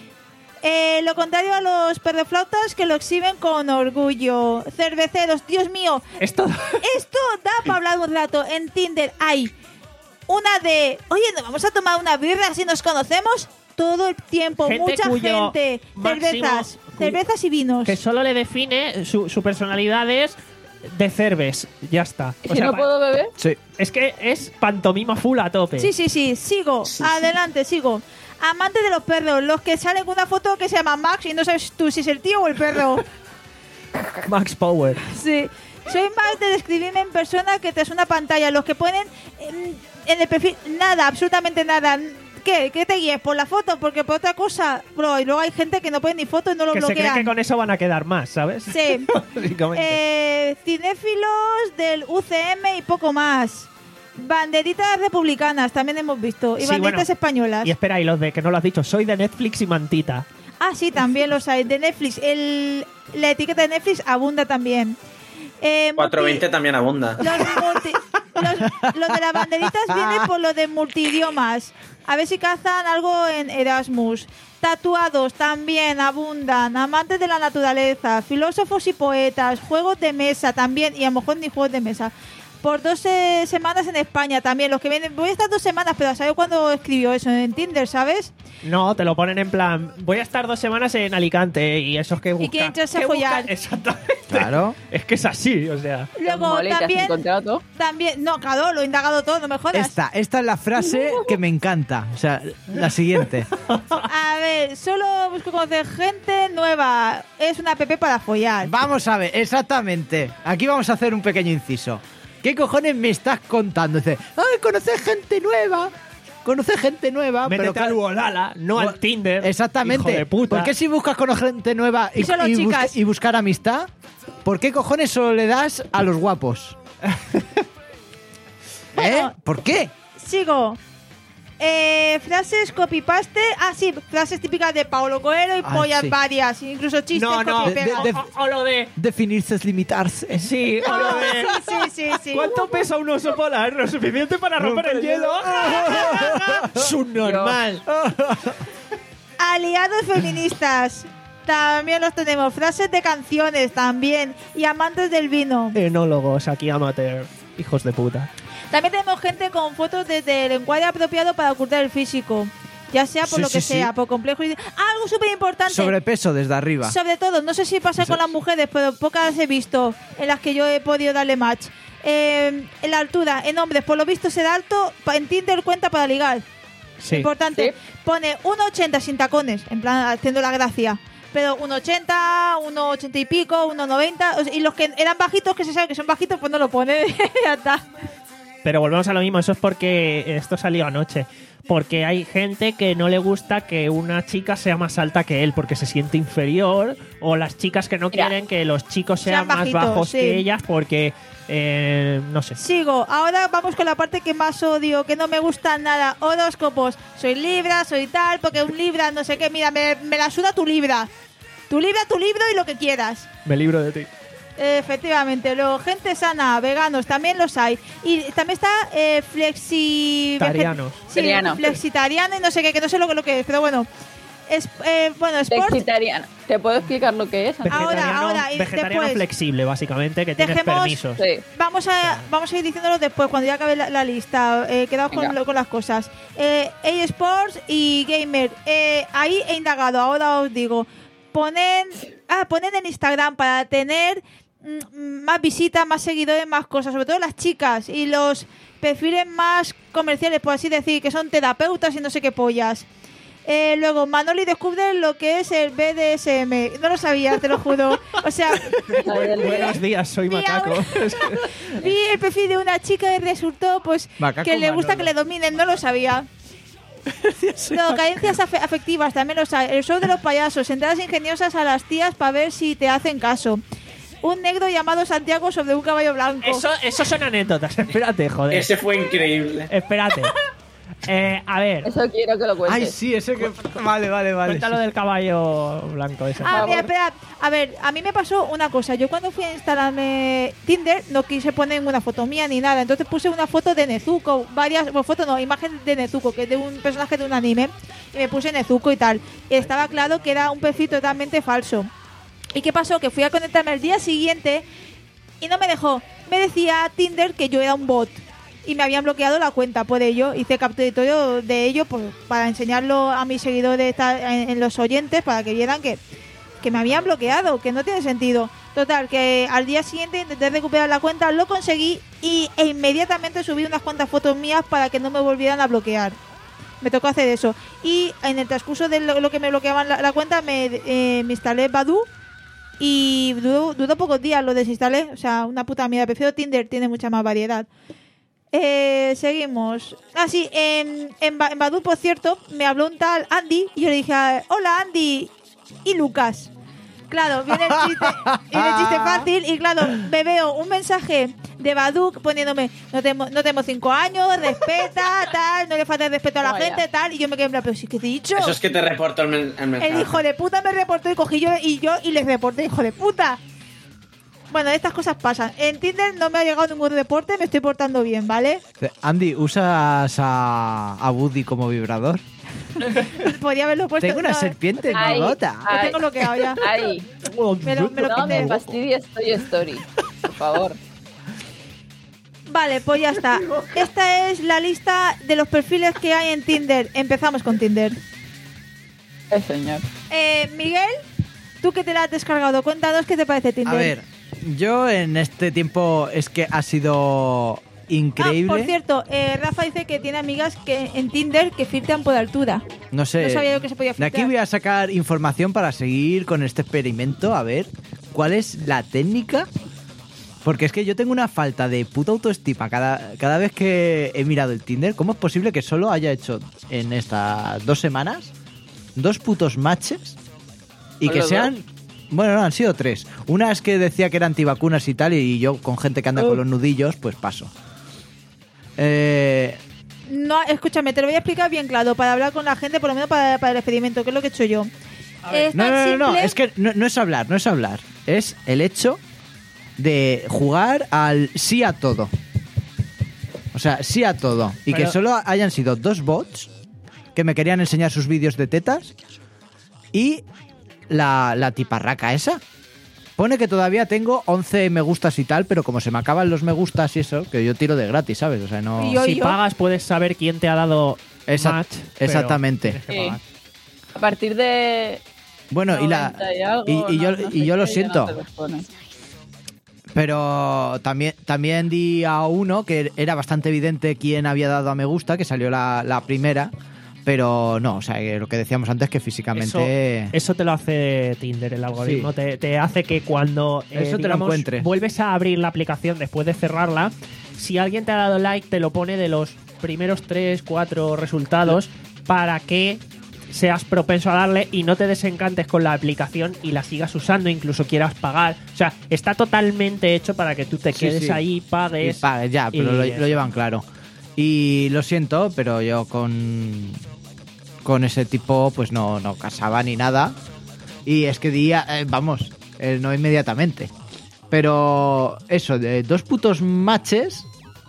Eh, lo contrario a los perroflautas, que lo exhiben con orgullo. Cerveceros, Dios mío, Esto... esto da para hablar un rato. En Tinder hay una de, oye, ¿nos vamos a tomar una birra así nos conocemos? Todo el tiempo, Gente mucha cuyo gente, máximo- cervezas, cuyo- cervezas y vinos. que solo le define su, su personalidad es de cerves. Ya está. ¿Y O si sea, no pa- puedo beber? sí. Es que es pantomima full a tope. Sí, sí, sí, sigo, adelante, sigo. Amante de los perros, los que salen con una foto que se llama Max y no sabes tú si es el tío o el perro. Max Power. Sí. Soy más de describirme en persona que tras una pantalla. Los que ponen en, en el perfil nada, absolutamente nada. ¿Qué? ¿Qué te guíes? ¿Por la foto? Porque por otra cosa, bro. Y luego hay gente que no pone ni foto y no lo Que se cree bloquean. que con eso van a quedar más, ¿sabes? Sí. Básicamente. Eh, cinéfilos del U C M y poco más. Banderitas republicanas también hemos visto. Y Sí, banderitas bueno. españolas. Y espera, y los de que no lo has dicho, soy de Netflix y Mantita. Ah, sí, también los hay. De Netflix. El, la etiqueta de Netflix abunda también. Eh, cuatrocientos veinte multi- también abunda. Los, multi- los, los de las banderitas vienen por lo de multidiomas. A ver si cazan algo en Erasmus. Tatuados también abundan. Amantes de la naturaleza. Filósofos y poetas. Juegos de mesa también. Y a lo mejor ni juegos de mesa. Por dos eh, semanas en España también. Los que vienen. Voy a estar dos semanas, pero a saber cuándo escribió eso en Tinder, ¿sabes? No, te lo ponen en plan, voy a estar dos semanas en Alicante y esos que buscan. quieren echarse a ¿Qué buscan? follar. Exactamente. Claro. Es que es así, o sea. Luego Mole, ¿te has también. encontrado todo? También. No, claro, lo he indagado todo, no me jodas. Esta, esta es la frase que me encanta. O sea, la siguiente. A ver, solo busco conocer gente nueva. Es una app para follar. Vamos a ver, exactamente. Aquí vamos a hacer un pequeño inciso. ¿Qué cojones me estás contando? Dice, ay, conocer gente nueva. Conocer gente nueva. Métete pero al Wolala, no al Tinder. Exactamente. Hijo de puta. ¿Por qué si buscas conocer gente nueva y, Y solo y bus- chicas. y buscar amistad? ¿Por qué cojones solo le das a los guapos? ¿Eh? Bueno. ¿Por qué? Sigo. Eh, frases copy-paste. Ah, sí, frases típicas de Paulo Coelho y Ah, pollas sí. varias. Incluso chistes No, no. copy y De- pega. de- O, o- o lo de. Definirse es limitarse. Sí, o lo de. Sí, sí, sí. ¿Cuánto pesa un oso polar? Lo suficiente para romper el hielo. Subnormal. Aliados feministas. También los tenemos. Frases de canciones también. Y amantes del vino. Enólogos aquí amateur. Hijos de puta. También tenemos gente con fotos desde el encuadre apropiado para ocultar el físico. Ya sea por Sí, lo que sí, sí. sea, por complejo. y- Ah, algo súper importante. Sobrepeso desde arriba. Sobre todo, no sé si pasa con las mujeres, pero pocas he visto en las que yo he podido darle match. Eh, en la altura, en hombres, por lo visto ser alto, pa- en Tinder cuenta para ligar. Sí. Importante. Sí. Pone uno ochenta sin tacones, en plan haciendo la gracia. Pero uno ochenta, uno ochenta y pico, uno noventa. O sea, y los que eran bajitos, que se sabe que son bajitos, pues no lo pone. Ya está. Pero volvemos a lo mismo, eso es porque esto salió anoche. Porque hay gente que no le gusta que una chica sea más alta que él porque se siente inferior, o las chicas que no Mira. quieren que los chicos sean, Sean más bajitos, bajos sí. que ellas porque, eh, no sé. Sigo. Ahora vamos con la parte que más odio, que no me gusta nada. Horóscopos. Soy Libra, soy tal, porque un Libra, no sé qué. Mira, me, me la suda tu Libra. Tu Libra, tu libro y lo que quieras. Me libro de ti. Efectivamente. Luego, gente sana, veganos, también los hay. Y también está eh, flexi... Tarianos. Sí, Tariano. flexitariano y no sé qué, que no sé lo, que- lo que es, pero bueno. Es, eh, bueno, sport... Vegetariano. ¿Te puedo explicar lo que es? Ahora, Vegetariano, ahora, y vegetariano después. flexible, básicamente, que tienes Dejemos- permisos. Sí. Vamos a, vamos a ir diciéndolo después, cuando ya acabe la, la lista. Eh, quedaos con, Venga. lo- con las cosas. Eh, eSports y Gamer. Eh, ahí he indagado, ahora os digo. Ponen, ah, ponen en Instagram para tener mm, más visitas, más seguidores, más cosas. Sobre todo las chicas y los perfiles más comerciales, por así decir, que son terapeutas y no sé qué pollas. Eh, luego, Manoli descubre lo que es el B D S M. No lo sabía, te lo juro. O sea, Buenos días, soy Mira, macaco. vi el perfil de una chica y resultó pues Macaco que le gusta Manolo. que le dominen, no lo sabía. No, carencias afe- afectivas también los hay. El show de los payasos, entradas ingeniosas a las tías para ver si te hacen caso. Un negro llamado Santiago sobre un caballo blanco. Eso, eso son anécdotas, espérate, joder. Ese fue increíble. Espérate. Eh, a ver, Eso quiero que lo cuentes. Ay, sí, ese que... Vale, vale, vale. cuéntalo del caballo blanco ese. Ah, favor. mira, espera. A ver, a mí me pasó una cosa. Yo cuando fui a instalarme Tinder no quise poner ninguna foto mía ni nada. Entonces puse una foto de Nezuko. Varias, bueno, foto no, imagen de Nezuko, que es de un personaje de un anime. Y me puse Nezuko y tal. Y estaba claro que era un perfil totalmente falso. ¿Y qué pasó? Que fui a conectarme al día siguiente y no me dejó. Me decía Tinder que yo era un bot. Y me habían bloqueado la cuenta por ello. Hice capturatorio de ello pues, para enseñarlo a mis seguidores ta- en, en los oyentes para que vieran que, que me habían bloqueado, que no tiene sentido. Total, que al día siguiente intenté recuperar la cuenta, lo conseguí y, e inmediatamente subí unas cuantas fotos mías para que no me volvieran a bloquear. Me tocó hacer eso. Y en el transcurso de lo, lo que me bloqueaban la, la cuenta me, eh, me instalé Badoo. Y duró, duró pocos días, lo desinstalé. O sea, una puta mierda. Prefiero Tinder, tiene mucha más variedad. Eh, seguimos. Ah, sí, en, en, Ba- en Badoo, por cierto, me habló un tal Andy y yo le dije, hola Andy y Lucas. Claro, viene el chiste, viene el chiste fácil y claro, me veo un mensaje de Badoo poniéndome, no tenemos, no tenemos cinco años, respeta, tal, no le falta el respeto a la Vaya. gente, tal, y yo me quedé en plan, pero sí que te he dicho. Eso es que te reporto el, men- el mensaje. El hijo de puta me reportó y cogí yo y yo y les reporté, hijo de puta. Bueno, estas cosas pasan. En Tinder no me ha llegado ningún reporte, me estoy portando bien, ¿vale? Andy, ¿usas a, a Woody como vibrador? Podría haberlo puesto. Tengo una no, serpiente en mi Ay, bota. Lo tengo bloqueado ya. Ahí. Me lo, me lo No quité. me fastidies Toy Story. Por favor. Vale, pues ya está. Esta es la lista de los perfiles que hay en Tinder. Empezamos con Tinder. El señor. Eh, Miguel, tú que te la has descargado, cuéntanos qué te parece Tinder. A ver, yo en este tiempo es que ha sido increíble. Ah, por cierto, eh, Rafa dice que tiene amigas que en Tinder que filtran por altura. No sé. No sabía yo que se podía De aquí filtrar. voy a sacar información para seguir con este experimento, a ver cuál es la técnica. Porque es que yo tengo una falta de puta autoestima cada, cada vez que he mirado el Tinder. ¿Cómo es posible que solo haya hecho en estas dos semanas dos putos matches y que ¿Solo sean... Bueno, no, han sido tres. Una es que decía que era antivacunas y tal, y yo con gente que anda con los nudillos, pues paso. Eh... No, escúchame, te lo voy a explicar bien claro para hablar con la gente, por lo menos para, para el experimento, que es lo que he hecho yo. Es No, tan no, no, no, simple- es que no, no es hablar, no es hablar. Es el hecho de jugar al sí a todo. O sea, sí a todo. Y Pero- que solo hayan sido dos bots que me querían enseñar sus vídeos de tetas y la, la tiparraca esa. Pone que todavía tengo once me gustas y tal, pero como se me acaban los me gustas y eso, que yo tiro de gratis, ¿sabes? O sea, no... Y yo- Si pagas puedes saber quién te ha dado Esa- match. pero exactamente. tienes que Sí. pagar. A partir de. Bueno, y la... noventa y algo, y- y yo- no- no y sé yo lo qué, ya siento. no te responden. Pero también, también di a uno que era bastante evidente quién había dado a me gusta, que salió la, la primera, Pero no, o sea, que lo que decíamos antes, que físicamente... Eso, eso te lo hace Tinder, el algoritmo. Sí. Te, te hace que cuando eh, Eso te lo digamos, encuentres. vuelves a abrir la aplicación después de cerrarla, si alguien te ha dado like, te lo pone de los primeros tres, cuatro resultados para que seas propenso a darle y no te desencantes con la aplicación y la sigas usando, incluso quieras pagar. O sea, está totalmente hecho para que tú te Sí, quedes sí. ahí, pagues. Y pagues, ya, pero y lo, eso. lo llevan claro. Y lo siento, pero yo con con ese tipo pues no, no casaba ni nada. Y es que día, eh, vamos, eh, no inmediatamente. Pero eso, de dos putos matches...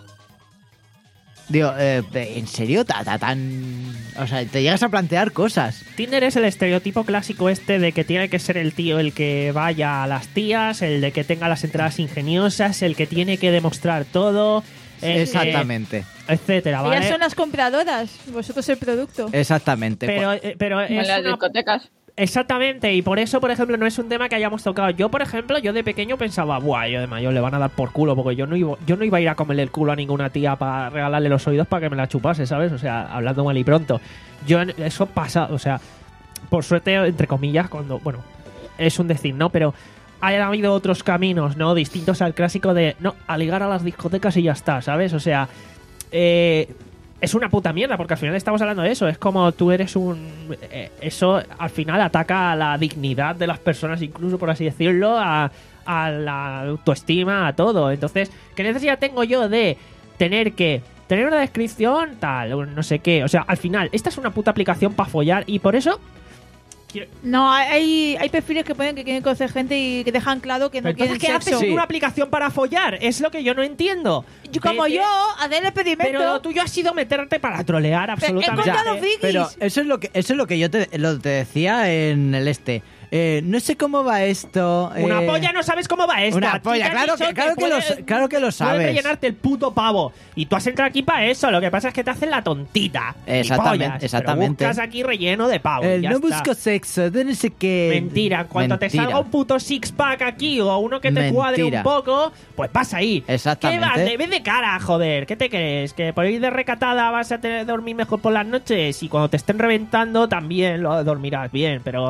Digo, eh, ¿en serio? Ta, ta, tan... O sea, te llegas a plantear cosas. Tinder es el estereotipo clásico este de que tiene que ser el tío el que vaya a las tías, el de que tenga las entradas ingeniosas, el que tiene que demostrar todo, el Exactamente. que- etcétera, ¿vale? Ellas son las compradoras, vosotros el producto. Exactamente. Pero, eh, pero Como en es las una- discotecas. Exactamente, y por eso, por ejemplo, no es un tema que hayamos tocado. Yo, por ejemplo, yo de pequeño pensaba, buah, yo de mayor le van a dar por culo, porque yo no iba, yo no iba a ir a comerle el culo a ninguna tía para regalarle los oídos para que me la chupase, ¿sabes? O sea, hablando mal y pronto. Yo, eso pasa, o sea, por suerte, entre comillas, cuando, bueno, es un decir, ¿no? Pero ha habido otros caminos, ¿no? Distintos al clásico de, no, a ligar a las discotecas y ya está, ¿sabes? O sea, eh... es una puta mierda, porque al final estamos hablando de eso. Es como tú eres un... eh, eso al final ataca a la dignidad de las personas, incluso por así decirlo, a, a la autoestima, a todo. Entonces, ¿qué necesidad tengo yo de tener que tener una descripción tal, no sé qué? O sea, al final, esta es una puta aplicación para follar y por eso... quiero- No, hay, hay perfiles que ponen que quieren conocer gente y que dejan claro que no Pero entonces, quieren ¿qué sexo. haces en una aplicación para follar? Es lo que yo no entiendo. Yo, como Vete- yo, hacer el experimento. Pero lo tuyo ha sido meterte para trolear absolutamente. encontrado frikis. Pero eso es lo que eso es lo que yo te, lo te decía en el este. Eh, no sé cómo va esto. Una eh, polla no sabes cómo va esto. Una A ti polla, te han claro dicho que- claro que lo puedes- s- claro que lo puedes sabes. rellenarte el puto pavo. Y tú has entrado aquí para eso. Lo que pasa es que te hacen la tontita. Y Exactamente, pollas. exactamente. Pero buscas aquí relleno de pavo. el y ya no está. busco sexo, de no sé qué. Mentira, cuando te Mentira. salga un puto six pack aquí o uno que te Mentira. cuadre un poco, pues vas ahí. Exactamente. ¿Qué vas? De vez de cara, joder. ¿Qué te crees? ¿Que por ir de recatada vas a tener, dormir mejor por las noches? Y cuando te estén reventando también lo dormirás bien, pero...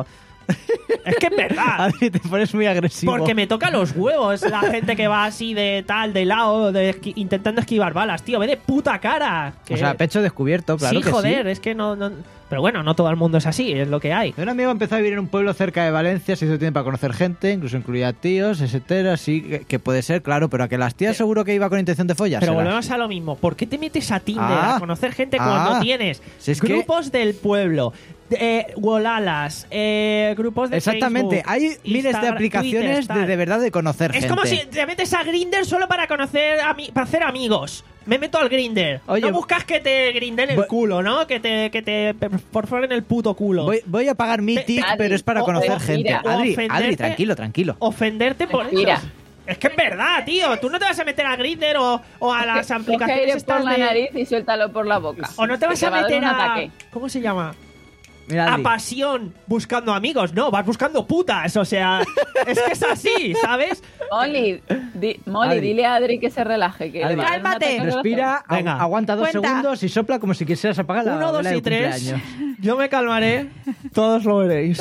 es que es verdad. Adri, te pones muy agresivo. Porque me toca los huevos la gente que va así de tal, de lado, de esqui- intentando esquivar balas, tío. Ve de puta cara. Que- O sea, pecho descubierto, claro sí, que joder, sí. es que no, no... Pero bueno, no todo el mundo es así, es lo que hay. Un amigo empezó a vivir en un pueblo cerca de Valencia, se hizo tiempo para conocer gente, incluso incluía tíos, etcétera, así que, que puede ser, claro, pero a que las tías seguro que iba con intención de follar. Pero volvemos a lo mismo. ¿Por qué te metes a Tinder Ah. a conocer gente Ah. cuando tienes Si es que- grupos del pueblo, eh, Wolalas, eh, grupos de Exactamente, Facebook, hay miles de Instagram, aplicaciones Twitter, de, tal? de verdad de conocer Es gente. como si te metes a Grindr solo para conocer ami- para hacer amigos. Me meto al Grindr. Oye, no buscas que te grinden el voy- culo, ¿no? Que te, que te perforen el puto culo. Voy, voy a pagar mi Pe- tic, Adri, pero es para o- conocer o gente. mira, o Adri, ofenderte- Adri, tranquilo, tranquilo. Ofenderte por Mentira. eso. Es que es verdad, tío. Tú no te vas a meter a Grindr o, o a las Coge aplicaciones aire estas por la de... nariz y suéltalo por la boca. O no te vas Que a va dar meter un a... ataque. ¿Cómo se llama? Mira, A Adri. pasión buscando amigos. No, vas buscando putas. O sea, es que es así, ¿sabes? Molly, di- Molly, Adri. dile a Adri que se relaje. Que Adri. le va a dar un Cálmate. ataque al corazón. Respira, agu- Venga. aguanta dos Cuenta. segundos y sopla como si quisieras apagar la Uno, dos vela y de tres. cumpleaños. Yo me calmaré. Todos lo veréis.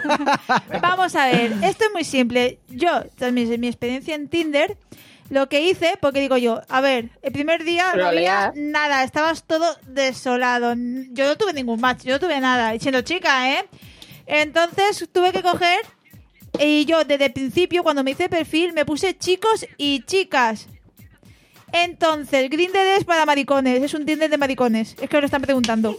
Vamos a ver, esto es muy simple. Yo, tras mi, mi experiencia en Tinder, lo que hice, porque digo yo, a ver, el primer día no había Trolear. nada, estabas todo desolado. Yo no tuve ningún match, yo no tuve nada, y siendo chica, ¿eh? Entonces tuve que coger, y yo desde el principio, cuando me hice perfil, me puse chicos y chicas. Entonces, Grindr es para maricones, es un Tinder de maricones. Es que me lo están preguntando.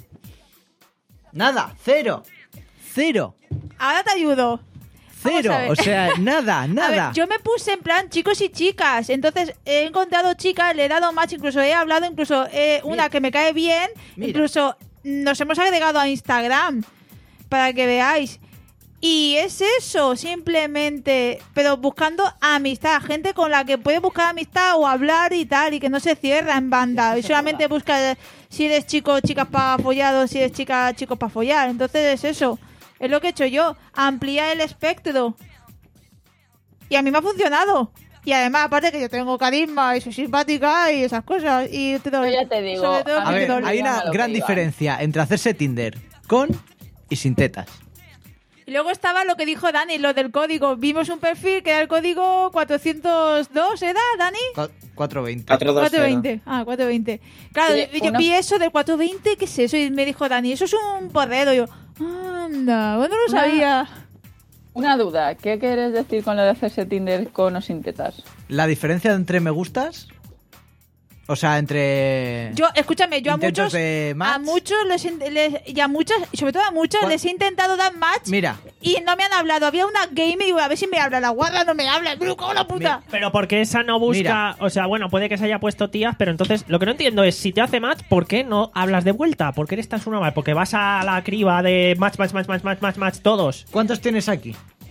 Nada, cero. Cero. Ahora te ayudo. Vamos Cero. a ver. O sea, nada, A nada. ver, yo me puse en plan chicos y chicas. Entonces he encontrado chicas, le he dado match, incluso he hablado, incluso eh, una Mira. que me cae bien. Mira. Incluso nos hemos agregado a Instagram para que veáis. Y es eso, simplemente, pero buscando amistad, gente con la que puedes buscar amistad o hablar y tal, y que no se cierra en banda. Y solamente busca si eres chico o chicas para follar o si eres chica chicos para follar. Entonces es eso, es lo que he hecho yo, ampliar el espectro. Y a mí me ha funcionado. Y además, aparte que yo tengo carisma y soy simpática y esas cosas. Y te doy, Yo ya te digo, sobre todo a A que mí te ver, doy. hay llama una lo que gran iban. diferencia entre hacerse Tinder con y sin tetas. Y luego estaba lo que dijo Dani, lo del código. Vimos un perfil que era el código cuatrocientos dos, ¿era, Dani? Cu- cuatrocientos veinte. cuatro dos cero. cuatrocientos veinte. Ah, cuatrocientos veinte. Claro, Oye, yo una- vi eso del cuatrocientos veinte, ¿qué es eso? Y me dijo Dani, eso es un porrero. Y yo, anda, bueno, no lo Una- sabía. Una duda, ¿qué quieres decir con lo de hacerse Tinder con o sin tetas? La diferencia entre me gustas, o sea, entre Yo, escúchame, yo a intentos muchos, de match. a muchos les, in- les- y a muchas, y sobre todo a muchas ¿Cuál? les he intentado dar match Mira, y no me han hablado. Había una game y digo, a ver si me habla. La guarda no me habla, me cago en la puta. Pero porque esa no busca, Mira. o sea, bueno, puede que se haya puesto tías, pero entonces lo que no entiendo es si te hace match, ¿por qué no hablas de vuelta? ¿Por qué eres tan una mal? Porque vas a la criba de match, match, match, match, match, match, match, todos. ¿cuántos tienes aquí?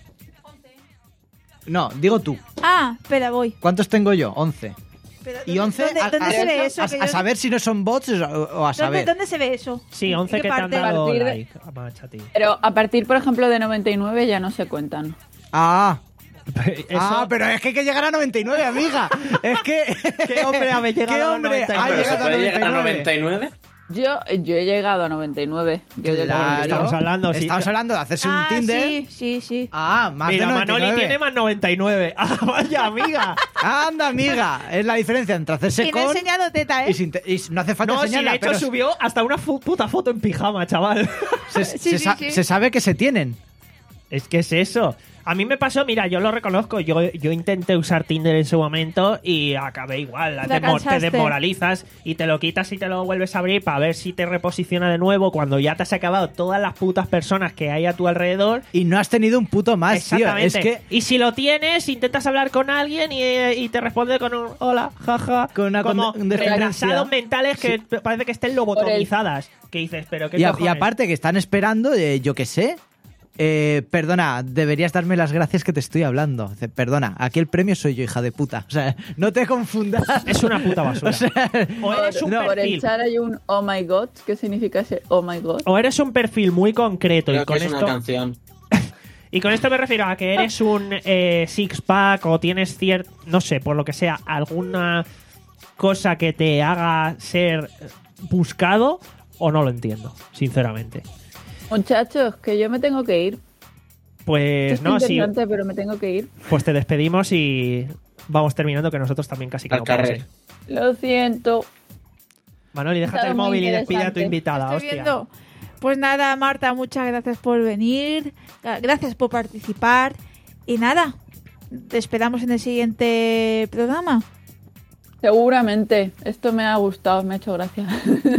No, digo tú. Ah, espera, voy. ¿Cuántos tengo yo? once. Pero, Y ¿dónde- once ¿Dónde, a, dónde a- se ve a- eso? a- Que a yo- saber si no son bots o, o a ¿Dónde, saber. ¿Dónde se ve eso? Sí, once ¿Qué que te han parte? dado A partir de- like a match a ti. Pero a partir, por ejemplo, de noventa y nueve ya no se cuentan. Ah, Eso- ah, pero es que hay que llegar a noventa y nueve, amiga. Es que ¿Qué hombre ha llegado ¿Qué a hombre noventa y ha nueve? Pero se llegado a puede llegar a noventa y nueve? noventa y nueve. Yo, yo he llegado a noventa y nueve. Yo he llegado a Claro. Estamos hablando, sí. Estamos hablando de hacerse Ah, un Tinder. sí, sí, sí. Ah, más Mira, de noventa y Manoli nueve. tiene más noventa y nueve. Ah, vaya, amiga. Anda, amiga. Es la diferencia entre hacerse Y no he con enseñado teta, ¿eh? y, sin te- y no hace falta No, si enseñarla, de hecho pero subió hasta una fu- puta foto en pijama, chaval. se, Sí, se sí, sa- sí. se sabe que se tienen. Es que es eso. A mí me pasó, mira, yo lo reconozco, yo, yo intenté usar Tinder en su momento y acabé igual. Te Te, mo- te cansaste. desmoralizas y te lo quitas y te lo vuelves a abrir para ver si te reposiciona de nuevo cuando ya te has acabado todas las putas personas que hay a tu alrededor. Y no has tenido un puto más, tío. Exactamente. Es que Y si lo tienes, intentas hablar con alguien y, y te responde con un hola, jaja. Con una como con- descendencia. retrasados mentales que parece que estén lobotomizadas. Que dices, pero qué y, a- y cojones? aparte que están esperando, eh, yo qué sé. Eh, perdona, deberías darme las gracias que te estoy hablando. Dice, perdona, aquí el premio soy yo, hija de puta. O sea, no te confundas. Es una puta basura. O sea, O eres un no, Por el perfil. chat hay un oh my god. ¿Qué significa ese oh my god? O eres un perfil muy concreto y Creo que con es una esto canción. y con esto me refiero a que eres un eh, six pack o tienes cierto, no sé, por lo que sea, alguna cosa que te haga ser buscado o no lo entiendo, sinceramente. Muchachos, que yo me tengo que ir. Pues Esto no, es sí, interesante, pero me tengo que ir. pues te despedimos y vamos terminando que nosotros también casi que Al no podemos carrer. ir. Lo siento. Manoli, déjate Estaba el muy móvil y despide a tu interesante. invitada, Estoy hostia. viendo. Pues nada, Marta, muchas gracias por venir. Gra- Gracias por participar. Y nada, te esperamos en el siguiente programa. Seguramente. Esto me ha gustado, me ha hecho gracia.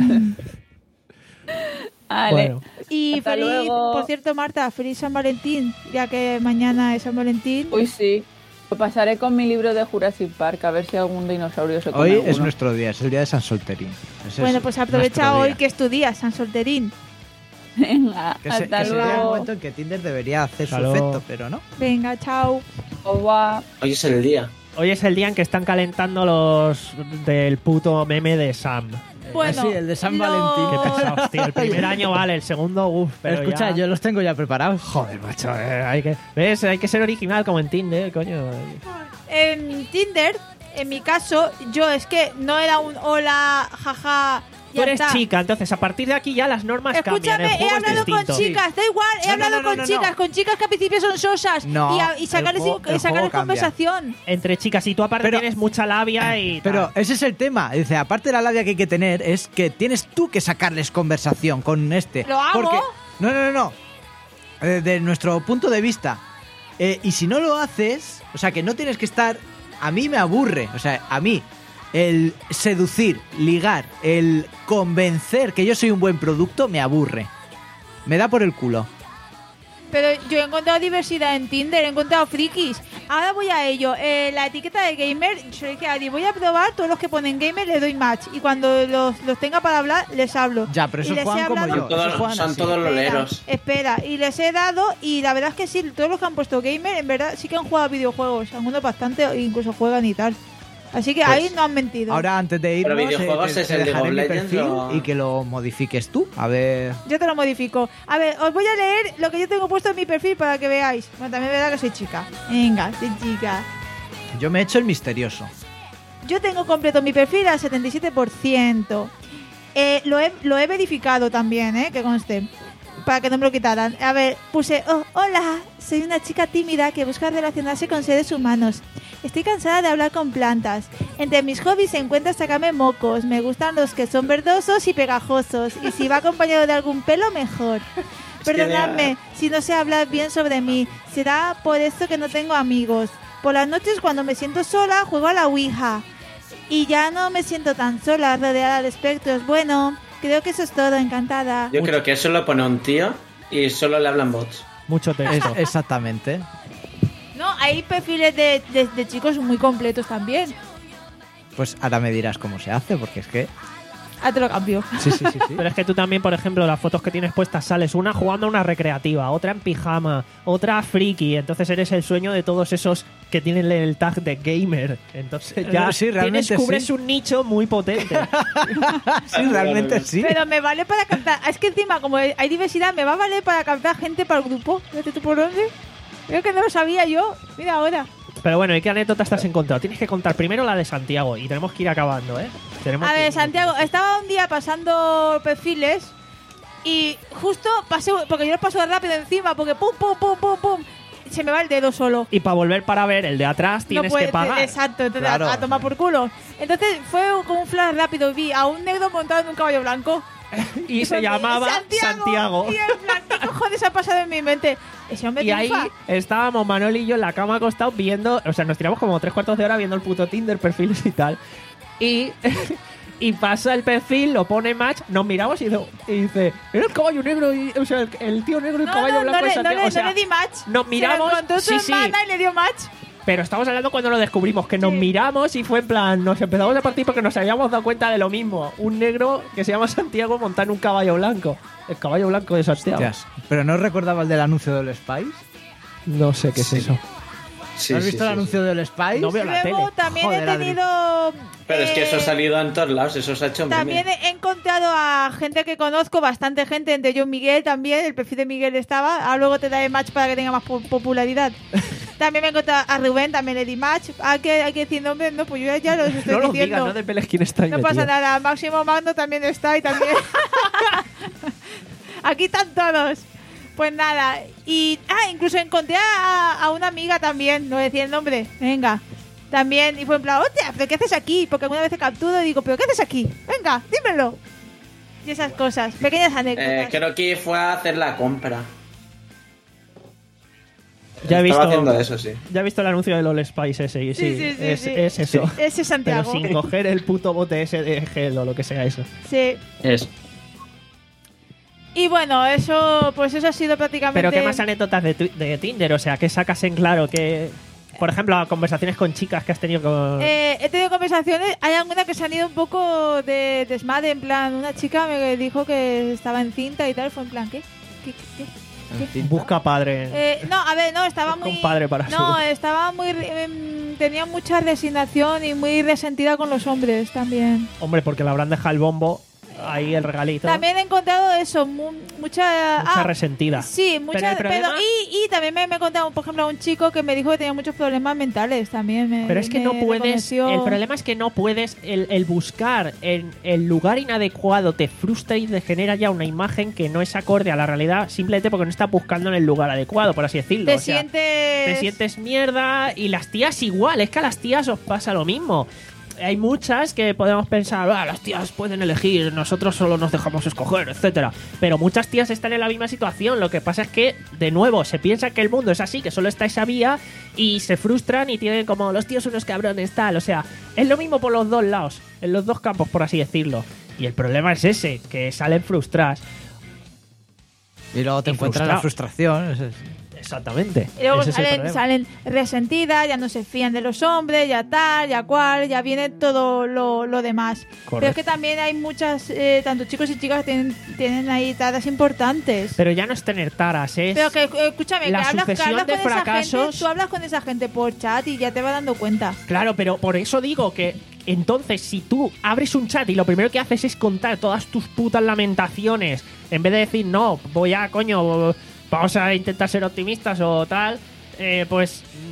Vale. Bueno, Y Hasta feliz, luego. por cierto, Marta, feliz San Valentín, ya que mañana es San Valentín. Uy, sí. Lo pasaré con mi libro de Jurassic Park a ver si algún dinosaurio se come hoy alguno. es nuestro día, es el día de San Solterín. Ese Bueno, es pues aprovecha nuestro hoy día. que es tu día, San Solterín. Venga, Que, se- hasta que sería el luego. momento en que Tinder debería hacer su Hasta luego. efecto, pero no. Venga, chao. Ova. Hoy es el día. hoy es el día en que están calentando los del puto meme de Sam. Bueno, Ah, sí, el de San lo- Valentín. Qué pesados, tío. El primer año vale, el segundo, uff, pero Escucha, ya- yo los tengo ya preparados. Joder, macho, eh, hay que... ¿Ves? Hay que ser original como en Tinder, coño. En Tinder, en mi caso, yo es que no era un hola, jaja, Tú ya eres está. chica, entonces a partir de aquí ya las normas cambian. Escúchame, El he juego es hablado con distinto. chicas, da igual, he No, no, hablado no, no, con no, chicas, no. con chicas que al principio son sosas No, y, a- y el sacarles, juego- y el sacarles juego cambia. conversación. Entre chicas, y tú aparte Pero- tienes mucha labia y Pero tal. ese es el tema. Dice, aparte de la labia que hay que tener, es que tienes tú que sacarles conversación con este. ¿Lo hago? Porque, no, no, no, no. Eh, de nuestro punto de vista. Eh, y si no lo haces, o sea, que no tienes que estar... A mí me aburre. O sea, a mí el seducir, ligar, el convencer que yo soy un buen producto, me aburre. Me da por el culo. Pero yo he encontrado diversidad en Tinder, he encontrado frikis. Ahora voy a ello. Eh, la etiqueta de gamer, yo le dije a Adi, voy a probar todos los que ponen gamer, le doy match. Y cuando los, los tenga para hablar, les hablo. Ya, pero Y eso les he juegan como hablado- yo. Son todos, eso juegan son así. todos Espera, loleros. espera, y les he dado, y la verdad es que sí, todos los que han puesto gamer, en verdad sí que han jugado a videojuegos, algunos bastante, e incluso juegan y tal. Así que Pues, ahí no han mentido. Ahora, antes de irnos, ¿Pero videojuegos eh, te- es te el League dejaré of mi Legends perfil o...? y que lo modifiques tú. A ver... Yo te lo modifico. A ver, os voy a leer lo que yo tengo puesto en mi perfil para que veáis. Bueno, también es verdad que soy chica. Venga, soy chica. Yo me he hecho el misterioso. Yo tengo completo mi perfil al setenta y siete por ciento. Eh, lo, he, lo he verificado también, ¿eh? Que conste. Para que no me lo quitaran. A ver, puse, oh, hola, soy una chica tímida que busca relacionarse con seres humanos. Estoy cansada de hablar con plantas. Entre mis hobbies se encuentra sacarme mocos. Me gustan los que son verdosos y pegajosos. Y si va acompañado de algún pelo, mejor. Perdonadme si no sé hablar bien sobre mí. Será por esto que no tengo amigos. Por las noches, cuando me siento sola, juego a la Ouija. Y ya no me siento tan sola, rodeada de espectros. Bueno, creo que eso es todo. Encantada. Yo creo que eso lo pone un tío y solo le hablan bots. Mucho Es- texto. exactamente. No, hay perfiles de, de, de chicos muy completos también. Pues ahora me dirás cómo se hace, porque es que... Ah, te lo cambio. Sí, sí, sí. sí. Pero es que tú también, por ejemplo, las fotos que tienes puestas sales una jugando a una recreativa, otra en pijama, otra friki. Entonces eres el sueño de todos esos que tienen el tag de gamer. Entonces ya Eh, sí, realmente tienes, cubres sí. un nicho muy potente. Sí, realmente sí. Pero me vale para captar. Es que encima, como hay diversidad, me va a valer para captar gente para el grupo. Fíjate tú por dónde. Creo que no lo sabía yo. Mira ahora. Pero bueno, ¿y qué anécdota te has encontrado? Tienes que contar primero la de Santiago y tenemos que ir acabando, ¿eh? Tenemos A que- ver, Santiago, estaba un día pasando perfiles y justo pasé, porque yo los paso rápido encima, porque pum, pum, pum, pum, pum, se me va el dedo solo. Y para volver para ver el de atrás tienes puede- que pagar. Exacto, entonces Claro. a, a tomar por culo. Entonces fue como un flash rápido, vi a un negro montado en un caballo blanco. Y se llamaba Santiago. Y en plan, ¿qué cojones ha pasado en mi mente? Ese hombre Y ahí triunfa. estábamos Manuel y yo en la cama acostados viendo, o sea, nos tiramos como tres cuartos de hora viendo el puto Tinder, perfiles y tal. Y, y pasa el perfil, lo pone match, nos miramos y dice, y dice era el caballo negro, y, o sea, el, el tío negro y el No, caballo no, blanco no, de le, no, Santiago. le, o sea, no le di match. nos miramos, Se lo encontró su sí, sí. hermana y le dio match. Pero estamos hablando cuando lo descubrimos, que nos Sí. miramos y fue en plan, nos empezamos a partir porque nos habíamos dado cuenta de lo mismo. Un negro que se llama Santiago monta en un caballo blanco. El caballo blanco de Santiago. Hostias, ¿pero no recordaba el del anuncio del Spice? No sé qué Sí. es eso. Sí, ¿Has sí, visto sí, el anuncio del Spice? No veo la Luego tele. también Joder, he Adri. tenido... Pero es que eso ha eh, salido en todos lados, eso se ha hecho También meme. he encontrado a gente que conozco, bastante gente, entre yo y Miguel también, el perfil de Miguel estaba, ahora luego te daré match para que tenga más po- popularidad. También me he encontrado a Rubén, también le di match. Hay que, hay que decir nombres, no, pues yo ya, ya los estoy No lo diciendo. digas, no te peles quién está ahí No pasa metido. nada, Máximo Magno también está y también... Aquí están todos. Pues nada, y... Ah, incluso encontré a, a una amiga también, no voy a decir el nombre, venga. También, y fue en plan, hostia, ¿pero qué haces aquí? Porque alguna vez te capturo y digo, ¿pero qué haces aquí? Venga, dímelo. Y esas cosas, pequeñas anécdotas. Eh, creo que fue a hacer la compra. Ya he visto, Estaba haciendo eso, sí. ya he visto el anuncio del All Spice ese, y sí, Sí, sí, sí, es, sí. es eso. Ese Pero Santiago. sin coger el puto bote ese de gel o lo que sea eso. Sí. Es. Y bueno, eso, pues eso ha sido prácticamente... Pero ¿qué más anécdotas de, tu- de Tinder? O sea, ¿qué sacas en claro? Que, por ejemplo, conversaciones con chicas que has tenido con... Eh, he tenido conversaciones, hay alguna que se han ido un poco de desmadre, en plan, una chica me dijo que estaba encinta y tal, fue en plan, ¿qué? ¿Qué? ¿Qué? ¿Qué? Busca padre. Eh, no, a ver, no, estaba Busca muy... un padre para no, su- estaba muy... em, tenía mucha resignación y muy resentida con los hombres también. Hombre, porque le habrán dejado el bombo ahí, el regalito. También he encontrado eso, mu- mucha... Mucha ah, resentida. Sí, mucha, Pero el pero, problema- y, y también me, me he encontrado, por ejemplo, a un chico que me dijo que tenía muchos problemas mentales también. Me, Pero es que me no puedes. reconoció. El problema es que no puedes. El, el buscar en el lugar inadecuado te frustra y te genera ya una imagen que no es acorde a la realidad simplemente porque no estás buscando en el lugar adecuado, por así decirlo. Te O sea, sientes... te sientes mierda y las tías igual. Es que a las tías os pasa lo mismo. Hay muchas que podemos pensar, ah, las tías pueden elegir, nosotros solo nos dejamos escoger, etcétera. Pero muchas tías están en la misma situación. Lo que pasa es que, de nuevo, se piensa que el mundo es así, que solo está esa vía y se frustran y tienen como los tíos unos cabrones, tal. O sea, es lo mismo por los dos lados, en los dos campos, por así decirlo. Y el problema es ese, que salen frustradas. Y luego te Y encuentras la frustrado. frustración. es- es- Exactamente. Y luego Ese es el salen, problema. salen resentidas, ya no se fían de los hombres, ya tal, ya cual, ya viene todo lo, lo demás. Pero es que también hay muchas, eh, tanto chicos y chicas que tienen, tienen ahí taras importantes. Pero ya no es tener taras, es... Pero que, eh, escúchame, la que hablas, que sucesión hablas de con esa fracasos. gente, tú hablas con esa gente por chat y ya te vas dando cuenta. Claro, pero por eso digo que entonces si tú abres un chat y lo primero que haces es contar todas tus putas lamentaciones, en vez de decir, no, voy a, coño, vamos a intentar ser optimistas o tal, eh, pues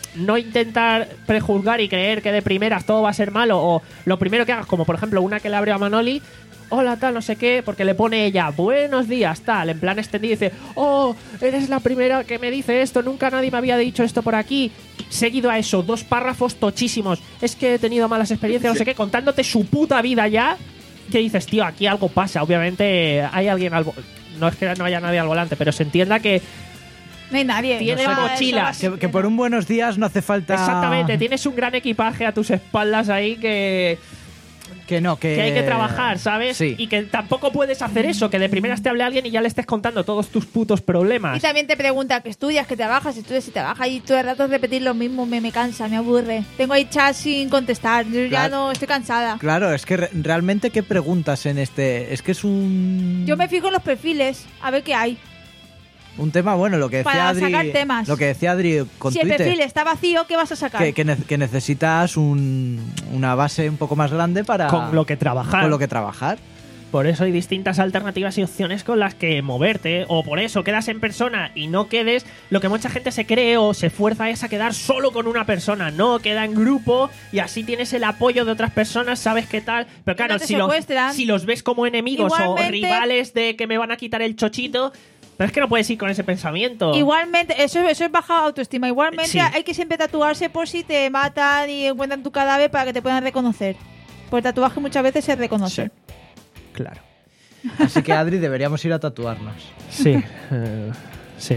no intentar prejuzgar y creer que de primeras todo va a ser malo, o lo primero que hagas, como por ejemplo una que le abrió a Manoli, hola tal, no sé qué, porque le pone ella, buenos días, tal, en plan extendido, y dice, oh, eres la primera que me dice esto, nunca nadie me había dicho esto por aquí. Seguido a eso, dos párrafos tochísimos, es que he tenido malas experiencias, no sé qué, contándote su puta vida ya, que dices, tío, aquí algo pasa, obviamente hay alguien al... No es que no haya nadie al volante, pero se entienda que No hay nadie. Tiene No sé, mochilas. eso va- Que, que por un buenos días no hace falta... exactamente, tienes un gran equipaje a tus espaldas ahí que, Que no, que... que hay que trabajar, ¿sabes? Sí. Y que tampoco puedes hacer eso, que de primeras te hable alguien y ya le estés contando todos tus putos problemas. Y también te pregunta que estudias, que trabajas, estudias y trabajas y todo el rato repetir lo mismo me, me cansa, me aburre. Tengo ahí chat sin contestar, yo ya Claro. no estoy cansada. Claro, es que re- realmente qué preguntas en este... Es que es un... Yo me fijo en los perfiles, a ver qué hay. Un tema, bueno, lo que decía Para Adri... sacar temas. Lo que decía Adri con Si el Twitter. perfil está vacío, ¿qué vas a sacar? Que, que, ne- que necesitas un- una base un poco más grande para... Con lo que trabajar. Con lo que trabajar. Por eso hay distintas alternativas y opciones con las que moverte. O por eso quedas en persona y no quedes. Lo que mucha gente se cree o se esfuerza es a quedar solo con una persona. No, queda en grupo y así tienes el apoyo de otras personas, sabes qué tal. Pero claro, no te si, los, secuestran. si los ves como enemigos o Igualmente- rivales de que me van a quitar el chochito. Pero es que no puedes ir con ese pensamiento. Igualmente, eso, eso es baja autoestima. Igualmente Sí. hay que siempre tatuarse por si te matan y encuentran tu cadáver para que te puedan reconocer. Por el tatuaje muchas veces se reconoce. Claro. Así que, Adri, deberíamos ir a tatuarnos. Sí. eh, sí,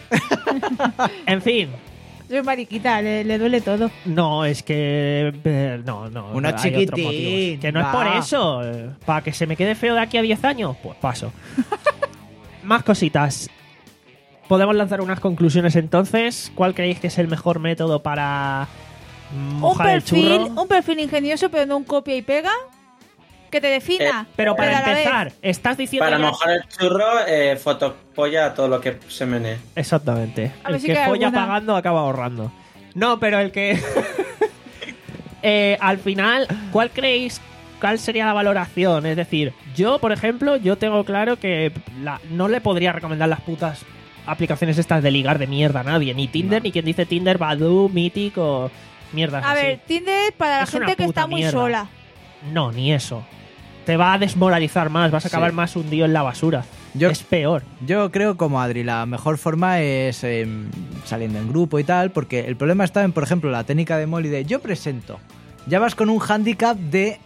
joder. En fin. Soy mariquita, le, le duele todo. No, es que... eh, no, no. Uno hay otros chiquitín, motivos. Que no es va. por eso. eh, Para que se me quede feo de aquí a diez años, pues paso. Más cositas. Podemos lanzar unas conclusiones entonces. ¿Cuál creéis que es el mejor método para Un mojar el perfil, churro? un perfil ingenioso, pero no un copia y pega. Que te defina. Eh, Pero para a la vez- empezar, estás diciendo Para ya- mojar el churro, eh, fotopolla a todo lo que se menee. Exactamente. A ver El si que queda folla alguna. pagando acaba ahorrando. No, pero el que... Eh, al final, ¿cuál creéis? ¿Cuál sería la valoración? Es decir, yo, por ejemplo, yo tengo claro que la- no le podría recomendar las putas aplicaciones estas de ligar de mierda a nadie. Ni Tinder, No. ni quien dice Tinder, Badoo, Mythic o mierdas A así. ver, Tinder para la Es una gente que puta está muy mierda. sola. No, ni eso. Te va a desmoralizar más, vas a acabar Sí. más hundido en la basura. Yo- Es peor. Yo creo como Adri, la mejor forma es eh, saliendo en grupo y tal, porque el problema está en, por ejemplo, la técnica de Molly de yo presento. Ya vas con un hándicap de...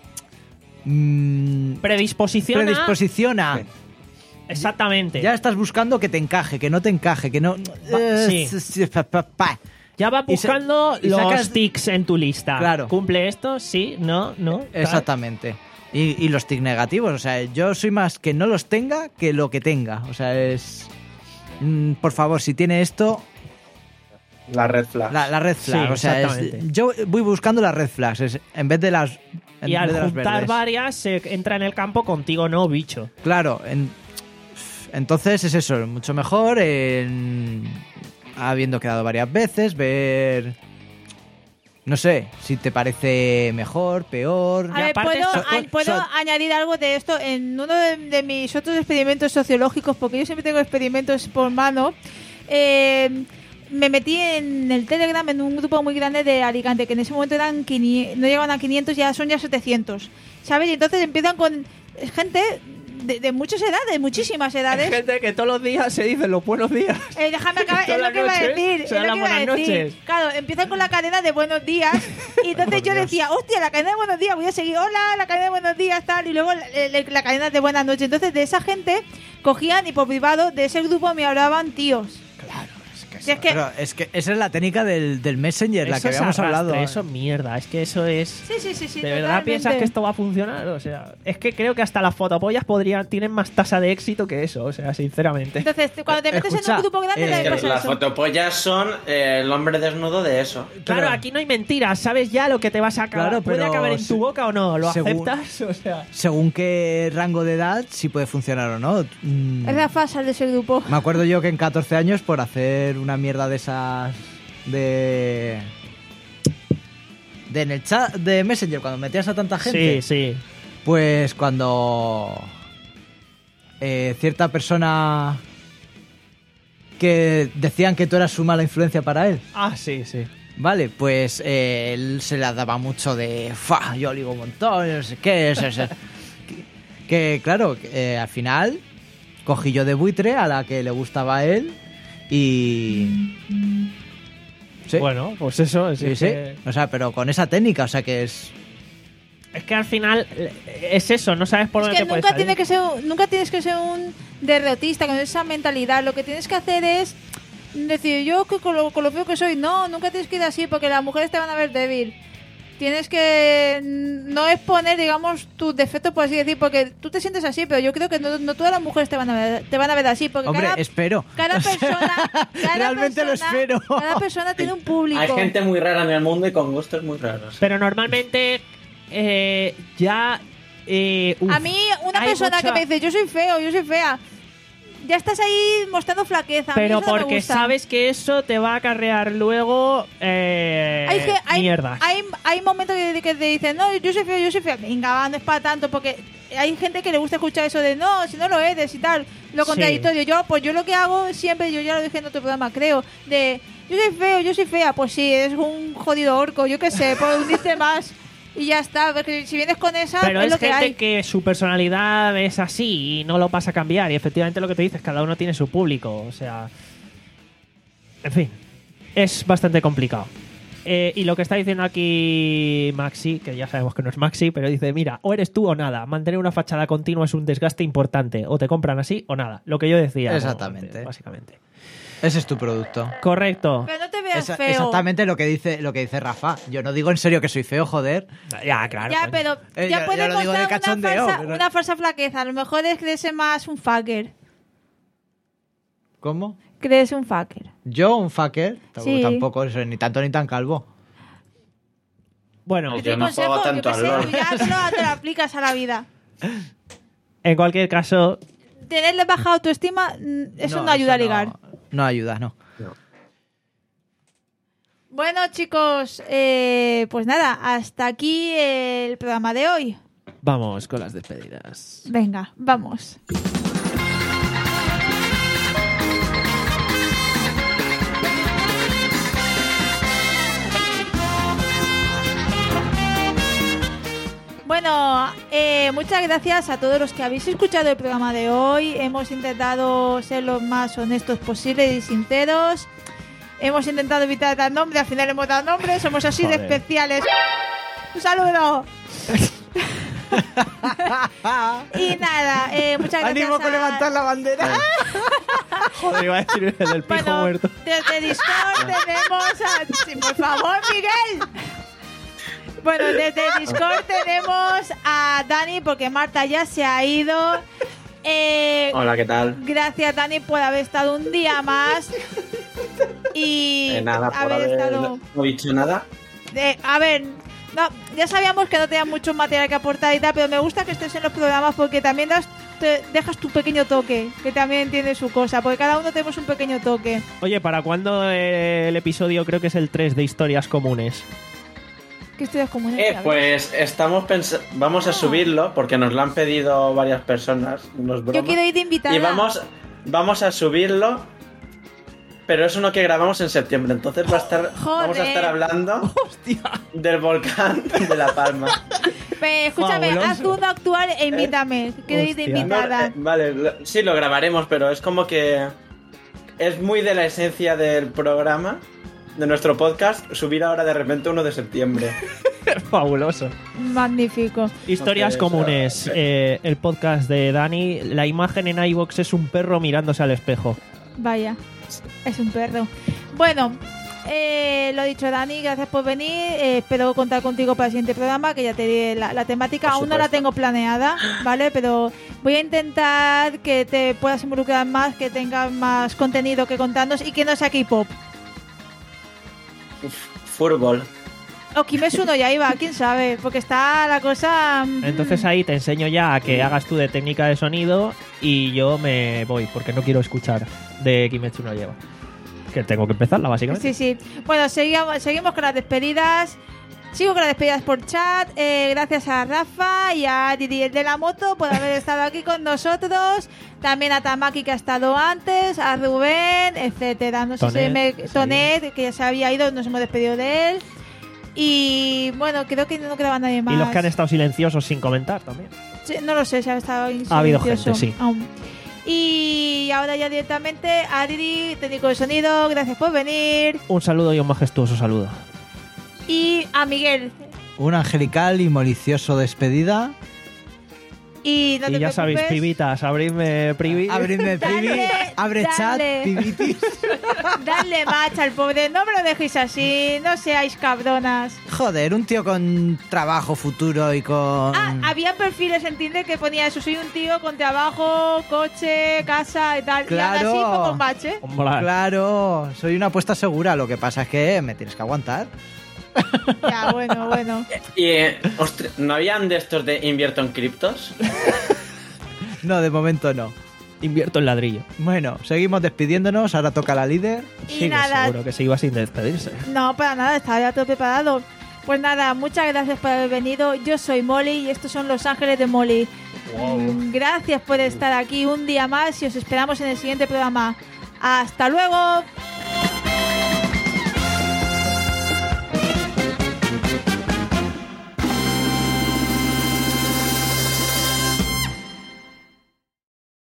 mm, Predisposición a- predisposición a... Exactamente. Ya estás buscando que te encaje, que no te encaje, que no... Va- sí. sí, pa, pa, pa. Ya vas Y sa- buscando y los sacas- tics en tu lista. Claro. ¿Cumple esto? Sí, no, no. tal. Exactamente. Y, y los tics negativos, o sea, yo soy más que no los tenga que lo que tenga. O sea, es... mm, por favor, si tiene esto, La red flag. la, la red flag. Sí, o sea, es- exactamente. yo voy buscando las red flags es- en vez de las... En Y al vez de las juntar verdes. varias, se entra en el campo contigo, no, bicho. Claro, en- entonces es eso, mucho mejor en- habiendo quedado varias veces, ver... No sé, si te parece mejor, peor... A Y ver, aparte ¿puedo, so- a- ¿puedo so- añadir algo de esto? En uno de, de mis otros experimentos sociológicos, porque yo siempre tengo experimentos por mano, eh, me metí en el Telegram en un grupo muy grande de Alicante, que en ese momento eran quinientos, no llegaban a quinientos, ya son ya setecientos, ¿sabes? Y entonces empiezan con gente de, de muchas edades, muchísimas edades. gente que todos los días se dice los buenos días. Eh, déjame acabar, Todas es lo las que iba a noches decir. se Es dan lo que las iba a buenas decir. noches. Claro, empiezan con la cadena de buenos días. Y entonces Por yo Dios. decía, hostia, la cadena de buenos días, voy a seguir, hola, la cadena de buenos días, tal. Y luego la, la- la cadena de buenas noches. Entonces de esa gente cogían y por privado de ese grupo me hablaban tíos. Si es que, Pero es que esa es la técnica del, del Messenger, la Eso que es habíamos arrastre, hablado. Eso es mierda, es que eso es... sí, sí, sí, sí. ¿De verdad totalmente. piensas que esto va a funcionar? O sea, es que creo que hasta las fotopollas podrían, tienen más tasa de éxito que eso, o sea, sinceramente. Entonces, cuando te metes Escucha, en un grupo grande, eh, también Que pasa las eso. fotopollas son eh, el hombre desnudo de eso. Claro, Pero- aquí no hay mentiras, sabes ya lo que te vas a acabar. Claro, ¿Puede pero acabar en se- tu boca o no? ¿Lo según- aceptas? O sea, Según qué rango de edad, si puede funcionar o no. Mm, Es la fase de ese grupo. Me acuerdo yo que en catorce años, por hacer una mierda de esas de... de en el chat de Messenger, cuando metías a tanta gente, sí, sí. pues cuando eh, cierta persona que decían que tú eras su mala influencia para él, Ah, sí, sí. Vale, pues eh, él se la daba mucho de... ¡Fa! Yo ligo un montón, no sé qué. Es, es, es. que, que, claro, eh, al final cogí yo de buitre a la que le gustaba a él y... Sí, Bueno, pues eso. sí, es sí. que- O sea, pero con esa técnica, o sea que es... Es que al final eh, es eso, no sabes por Es dónde que te puedes nunca, salir. tiene que ser, un- nunca tienes que ser un derrotista con esa mentalidad. Lo que tienes que hacer es decir, yo que con lo, con lo feo que soy, no, nunca tienes que ir así porque las mujeres te van a ver débil. Tienes que mm, no exponer, digamos, tus defectos, por así decir, porque tú te sientes así, pero yo creo que no, no todas las mujeres te van a ver, te van a ver así. Porque Hombre, cada, espero. cada O sea, persona, cada realmente lo persona- espero. Cada persona tiene un público. Hay gente muy rara en el mundo y con gustos muy raros. Pero normalmente eh, ya... eh, uf, A mí, una hay persona mucha- que me dice, yo soy feo, yo soy fea, ya estás ahí mostrando flaqueza. A mí Pero eso no me porque gusta. sabes que eso te va a acarrear luego eh, Hay, que- hay, mierdas. hay, hay momentos que, que te dicen, no, yo soy feo, yo soy fea. Venga, va, no es para tanto, porque hay gente que le gusta escuchar eso de, no, si no lo eres y tal, lo Sí. contradictorio. Yo, pues yo lo que hago siempre, yo ya lo dije en otro programa, creo, de, yo soy feo, yo soy fea, pues sí, eres un jodido orco, yo qué sé, pues hundirte más. Y ya está, porque si vienes con esa, Pero es, es lo que gente hay. que su personalidad es así y no lo pasa a cambiar. Y efectivamente lo que te dices, cada uno tiene su público. O sea. En fin. Es bastante complicado. Eh, y lo que está diciendo aquí Maxi, que ya sabemos que no es Maxi, pero dice, mira, o eres tú o nada. Mantener una fachada continua es un desgaste importante. O te compran así o nada. Lo que yo decía. Exactamente. antes, básicamente. Ese es tu producto. Correcto. Pero no te veas Esa- feo. exactamente lo que dice lo que dice Rafa. Yo no digo en serio que soy feo, joder. Ya, claro. Ya, coño. pero Eh, ya ya- puedes ya lo digo de mostrar una cachondeo, falsa, pero- una falsa flaqueza. A lo mejor es creerse más un fucker. ¿Cómo? Crees un fucker. Yo, un fucker, tampoco, Sí. tampoco soy ni tanto ni tan calvo. Bueno, Yo Te no consejo, juego yo tanto qué al sé, LOL. tú ya te lo, te lo aplicas a la vida. en cualquier caso, Tenerle baja autoestima, mm, eso no, ayuda a ligar. No, no ayuda, no. Bueno, chicos, eh, pues nada, hasta aquí el programa de hoy. vamos con las despedidas. Venga, vamos. Bueno, eh, muchas gracias a todos los que habéis escuchado el programa de hoy. Hemos intentado ser lo más honestos posibles y sinceros. Hemos intentado evitar dar nombre, al final hemos dado nombre. Somos así de Joder. especiales. ¡Un saludo! Y nada, eh, muchas gracias. ¡Ánimo con a- levantar la bandera! Joder, iba a decir el del pijo Bueno, muerto. desde Discord tenemos a... Sí, por favor, Miguel. Bueno, desde Discord tenemos a Dani, porque Marta ya se ha ido. Eh, Hola, ¿qué tal? gracias, Dani, por haber estado un día más. Y Eh, nada, por haber estado... no dicho nada. Eh, a ver, no, ya sabíamos que no tenías mucho material que aportar y tal, pero me gusta que estés en los programas porque también das, te dejas tu pequeño toque, que también tiene su cosa, porque cada uno tenemos un pequeño toque. Oye, ¿para cuándo eh, el episodio? Creo que es el tres de historias comunes. ¿Qué estudias comunes? Eh, A ver. pues estamos pensando, vamos a subirlo porque nos lo han pedido varias personas. No es broma. Yo quiero ir de invitada. Y vamos, vamos a subirlo, pero es uno que grabamos en septiembre. Entonces va a estar, Joder. vamos a estar hablando del volcán de La Palma. Pe- escúchame, Fabuloso. haz uno actual e invítame. Quiero ir de Hostia. No, invitada. eh, vale, lo- sí lo grabaremos, pero es como que es muy de la esencia del programa, de nuestro podcast, subir ahora de repente uno de septiembre. Fabuloso. Magnífico. Historias Entonces, comunes. eh, eh, el podcast de Dani. La imagen en iVoox es un perro mirándose al espejo. Vaya, es un perro. Bueno, eh, lo dicho, Dani, gracias por venir. Eh, espero contar contigo para el siguiente programa, que ya te di la, la temática. Por Aún no la supuesto. tengo planeada, ¿vale? Pero voy a intentar que te puedas involucrar más, que tengas más contenido que contarnos y que no sea K-pop. Fútbol. O Kimetsu no Yaiba, quién sabe, porque está la cosa... mm, Entonces ahí te enseño ya a que hagas tú de técnica de sonido y yo me voy porque no quiero escuchar de Kimetsu no Yaiba. Que tengo que empezarla básicamente. Sí, sí. Bueno, seguimos, seguimos con las despedidas. Sigo con las despedidas por chat. Eh, gracias a Rafa y a Didi el de la moto por haber estado aquí con nosotros. También a Tamaki que ha estado antes, a Rubén, etcétera. No sé Tonet, si me... sí. Tonet, que ya se había ido, nos hemos despedido de él. Y bueno, creo que no quedaba nadie más. Y los que han estado silenciosos sin comentar también. Sí, no lo sé, si ha estado Ha habido silencioso gente, sí. aún. Y ahora ya directamente a Didi, técnico de sonido, gracias por venir. Un saludo y un majestuoso saludo. Y a Miguel. Un angelical y malicioso despedida. Y no y te ya sabéis, preocupes. pibitas, abridme privi. Abridme privi, Dale, abre chat, dale. pibitis. Dadle macha al pobre, no me lo dejéis así, no seáis cabronas. Joder, un tío con trabajo futuro y con... Ah, había perfiles en Tinder que ponía eso, soy un tío con trabajo, coche, casa y tal. Claro. Y aún así poco match, ¿eh? Hombre, Claro, soy una apuesta segura. Lo que pasa es que me tienes que aguantar. Ya, bueno, bueno. Y, eh, ostras, ¿no habían de estos de invierto en criptos? No, de momento no. invierto en ladrillo. Bueno, seguimos despidiéndonos. Ahora toca la líder. Y Sí, que nada, seguro que se iba sin despedirse. no, para nada, estaba ya todo preparado. Pues nada, muchas gracias por haber venido. Yo soy Molly y estos son Los Ángeles de Molly. Mm, Gracias por estar aquí un día más y os esperamos en el siguiente programa. ¡Hasta luego!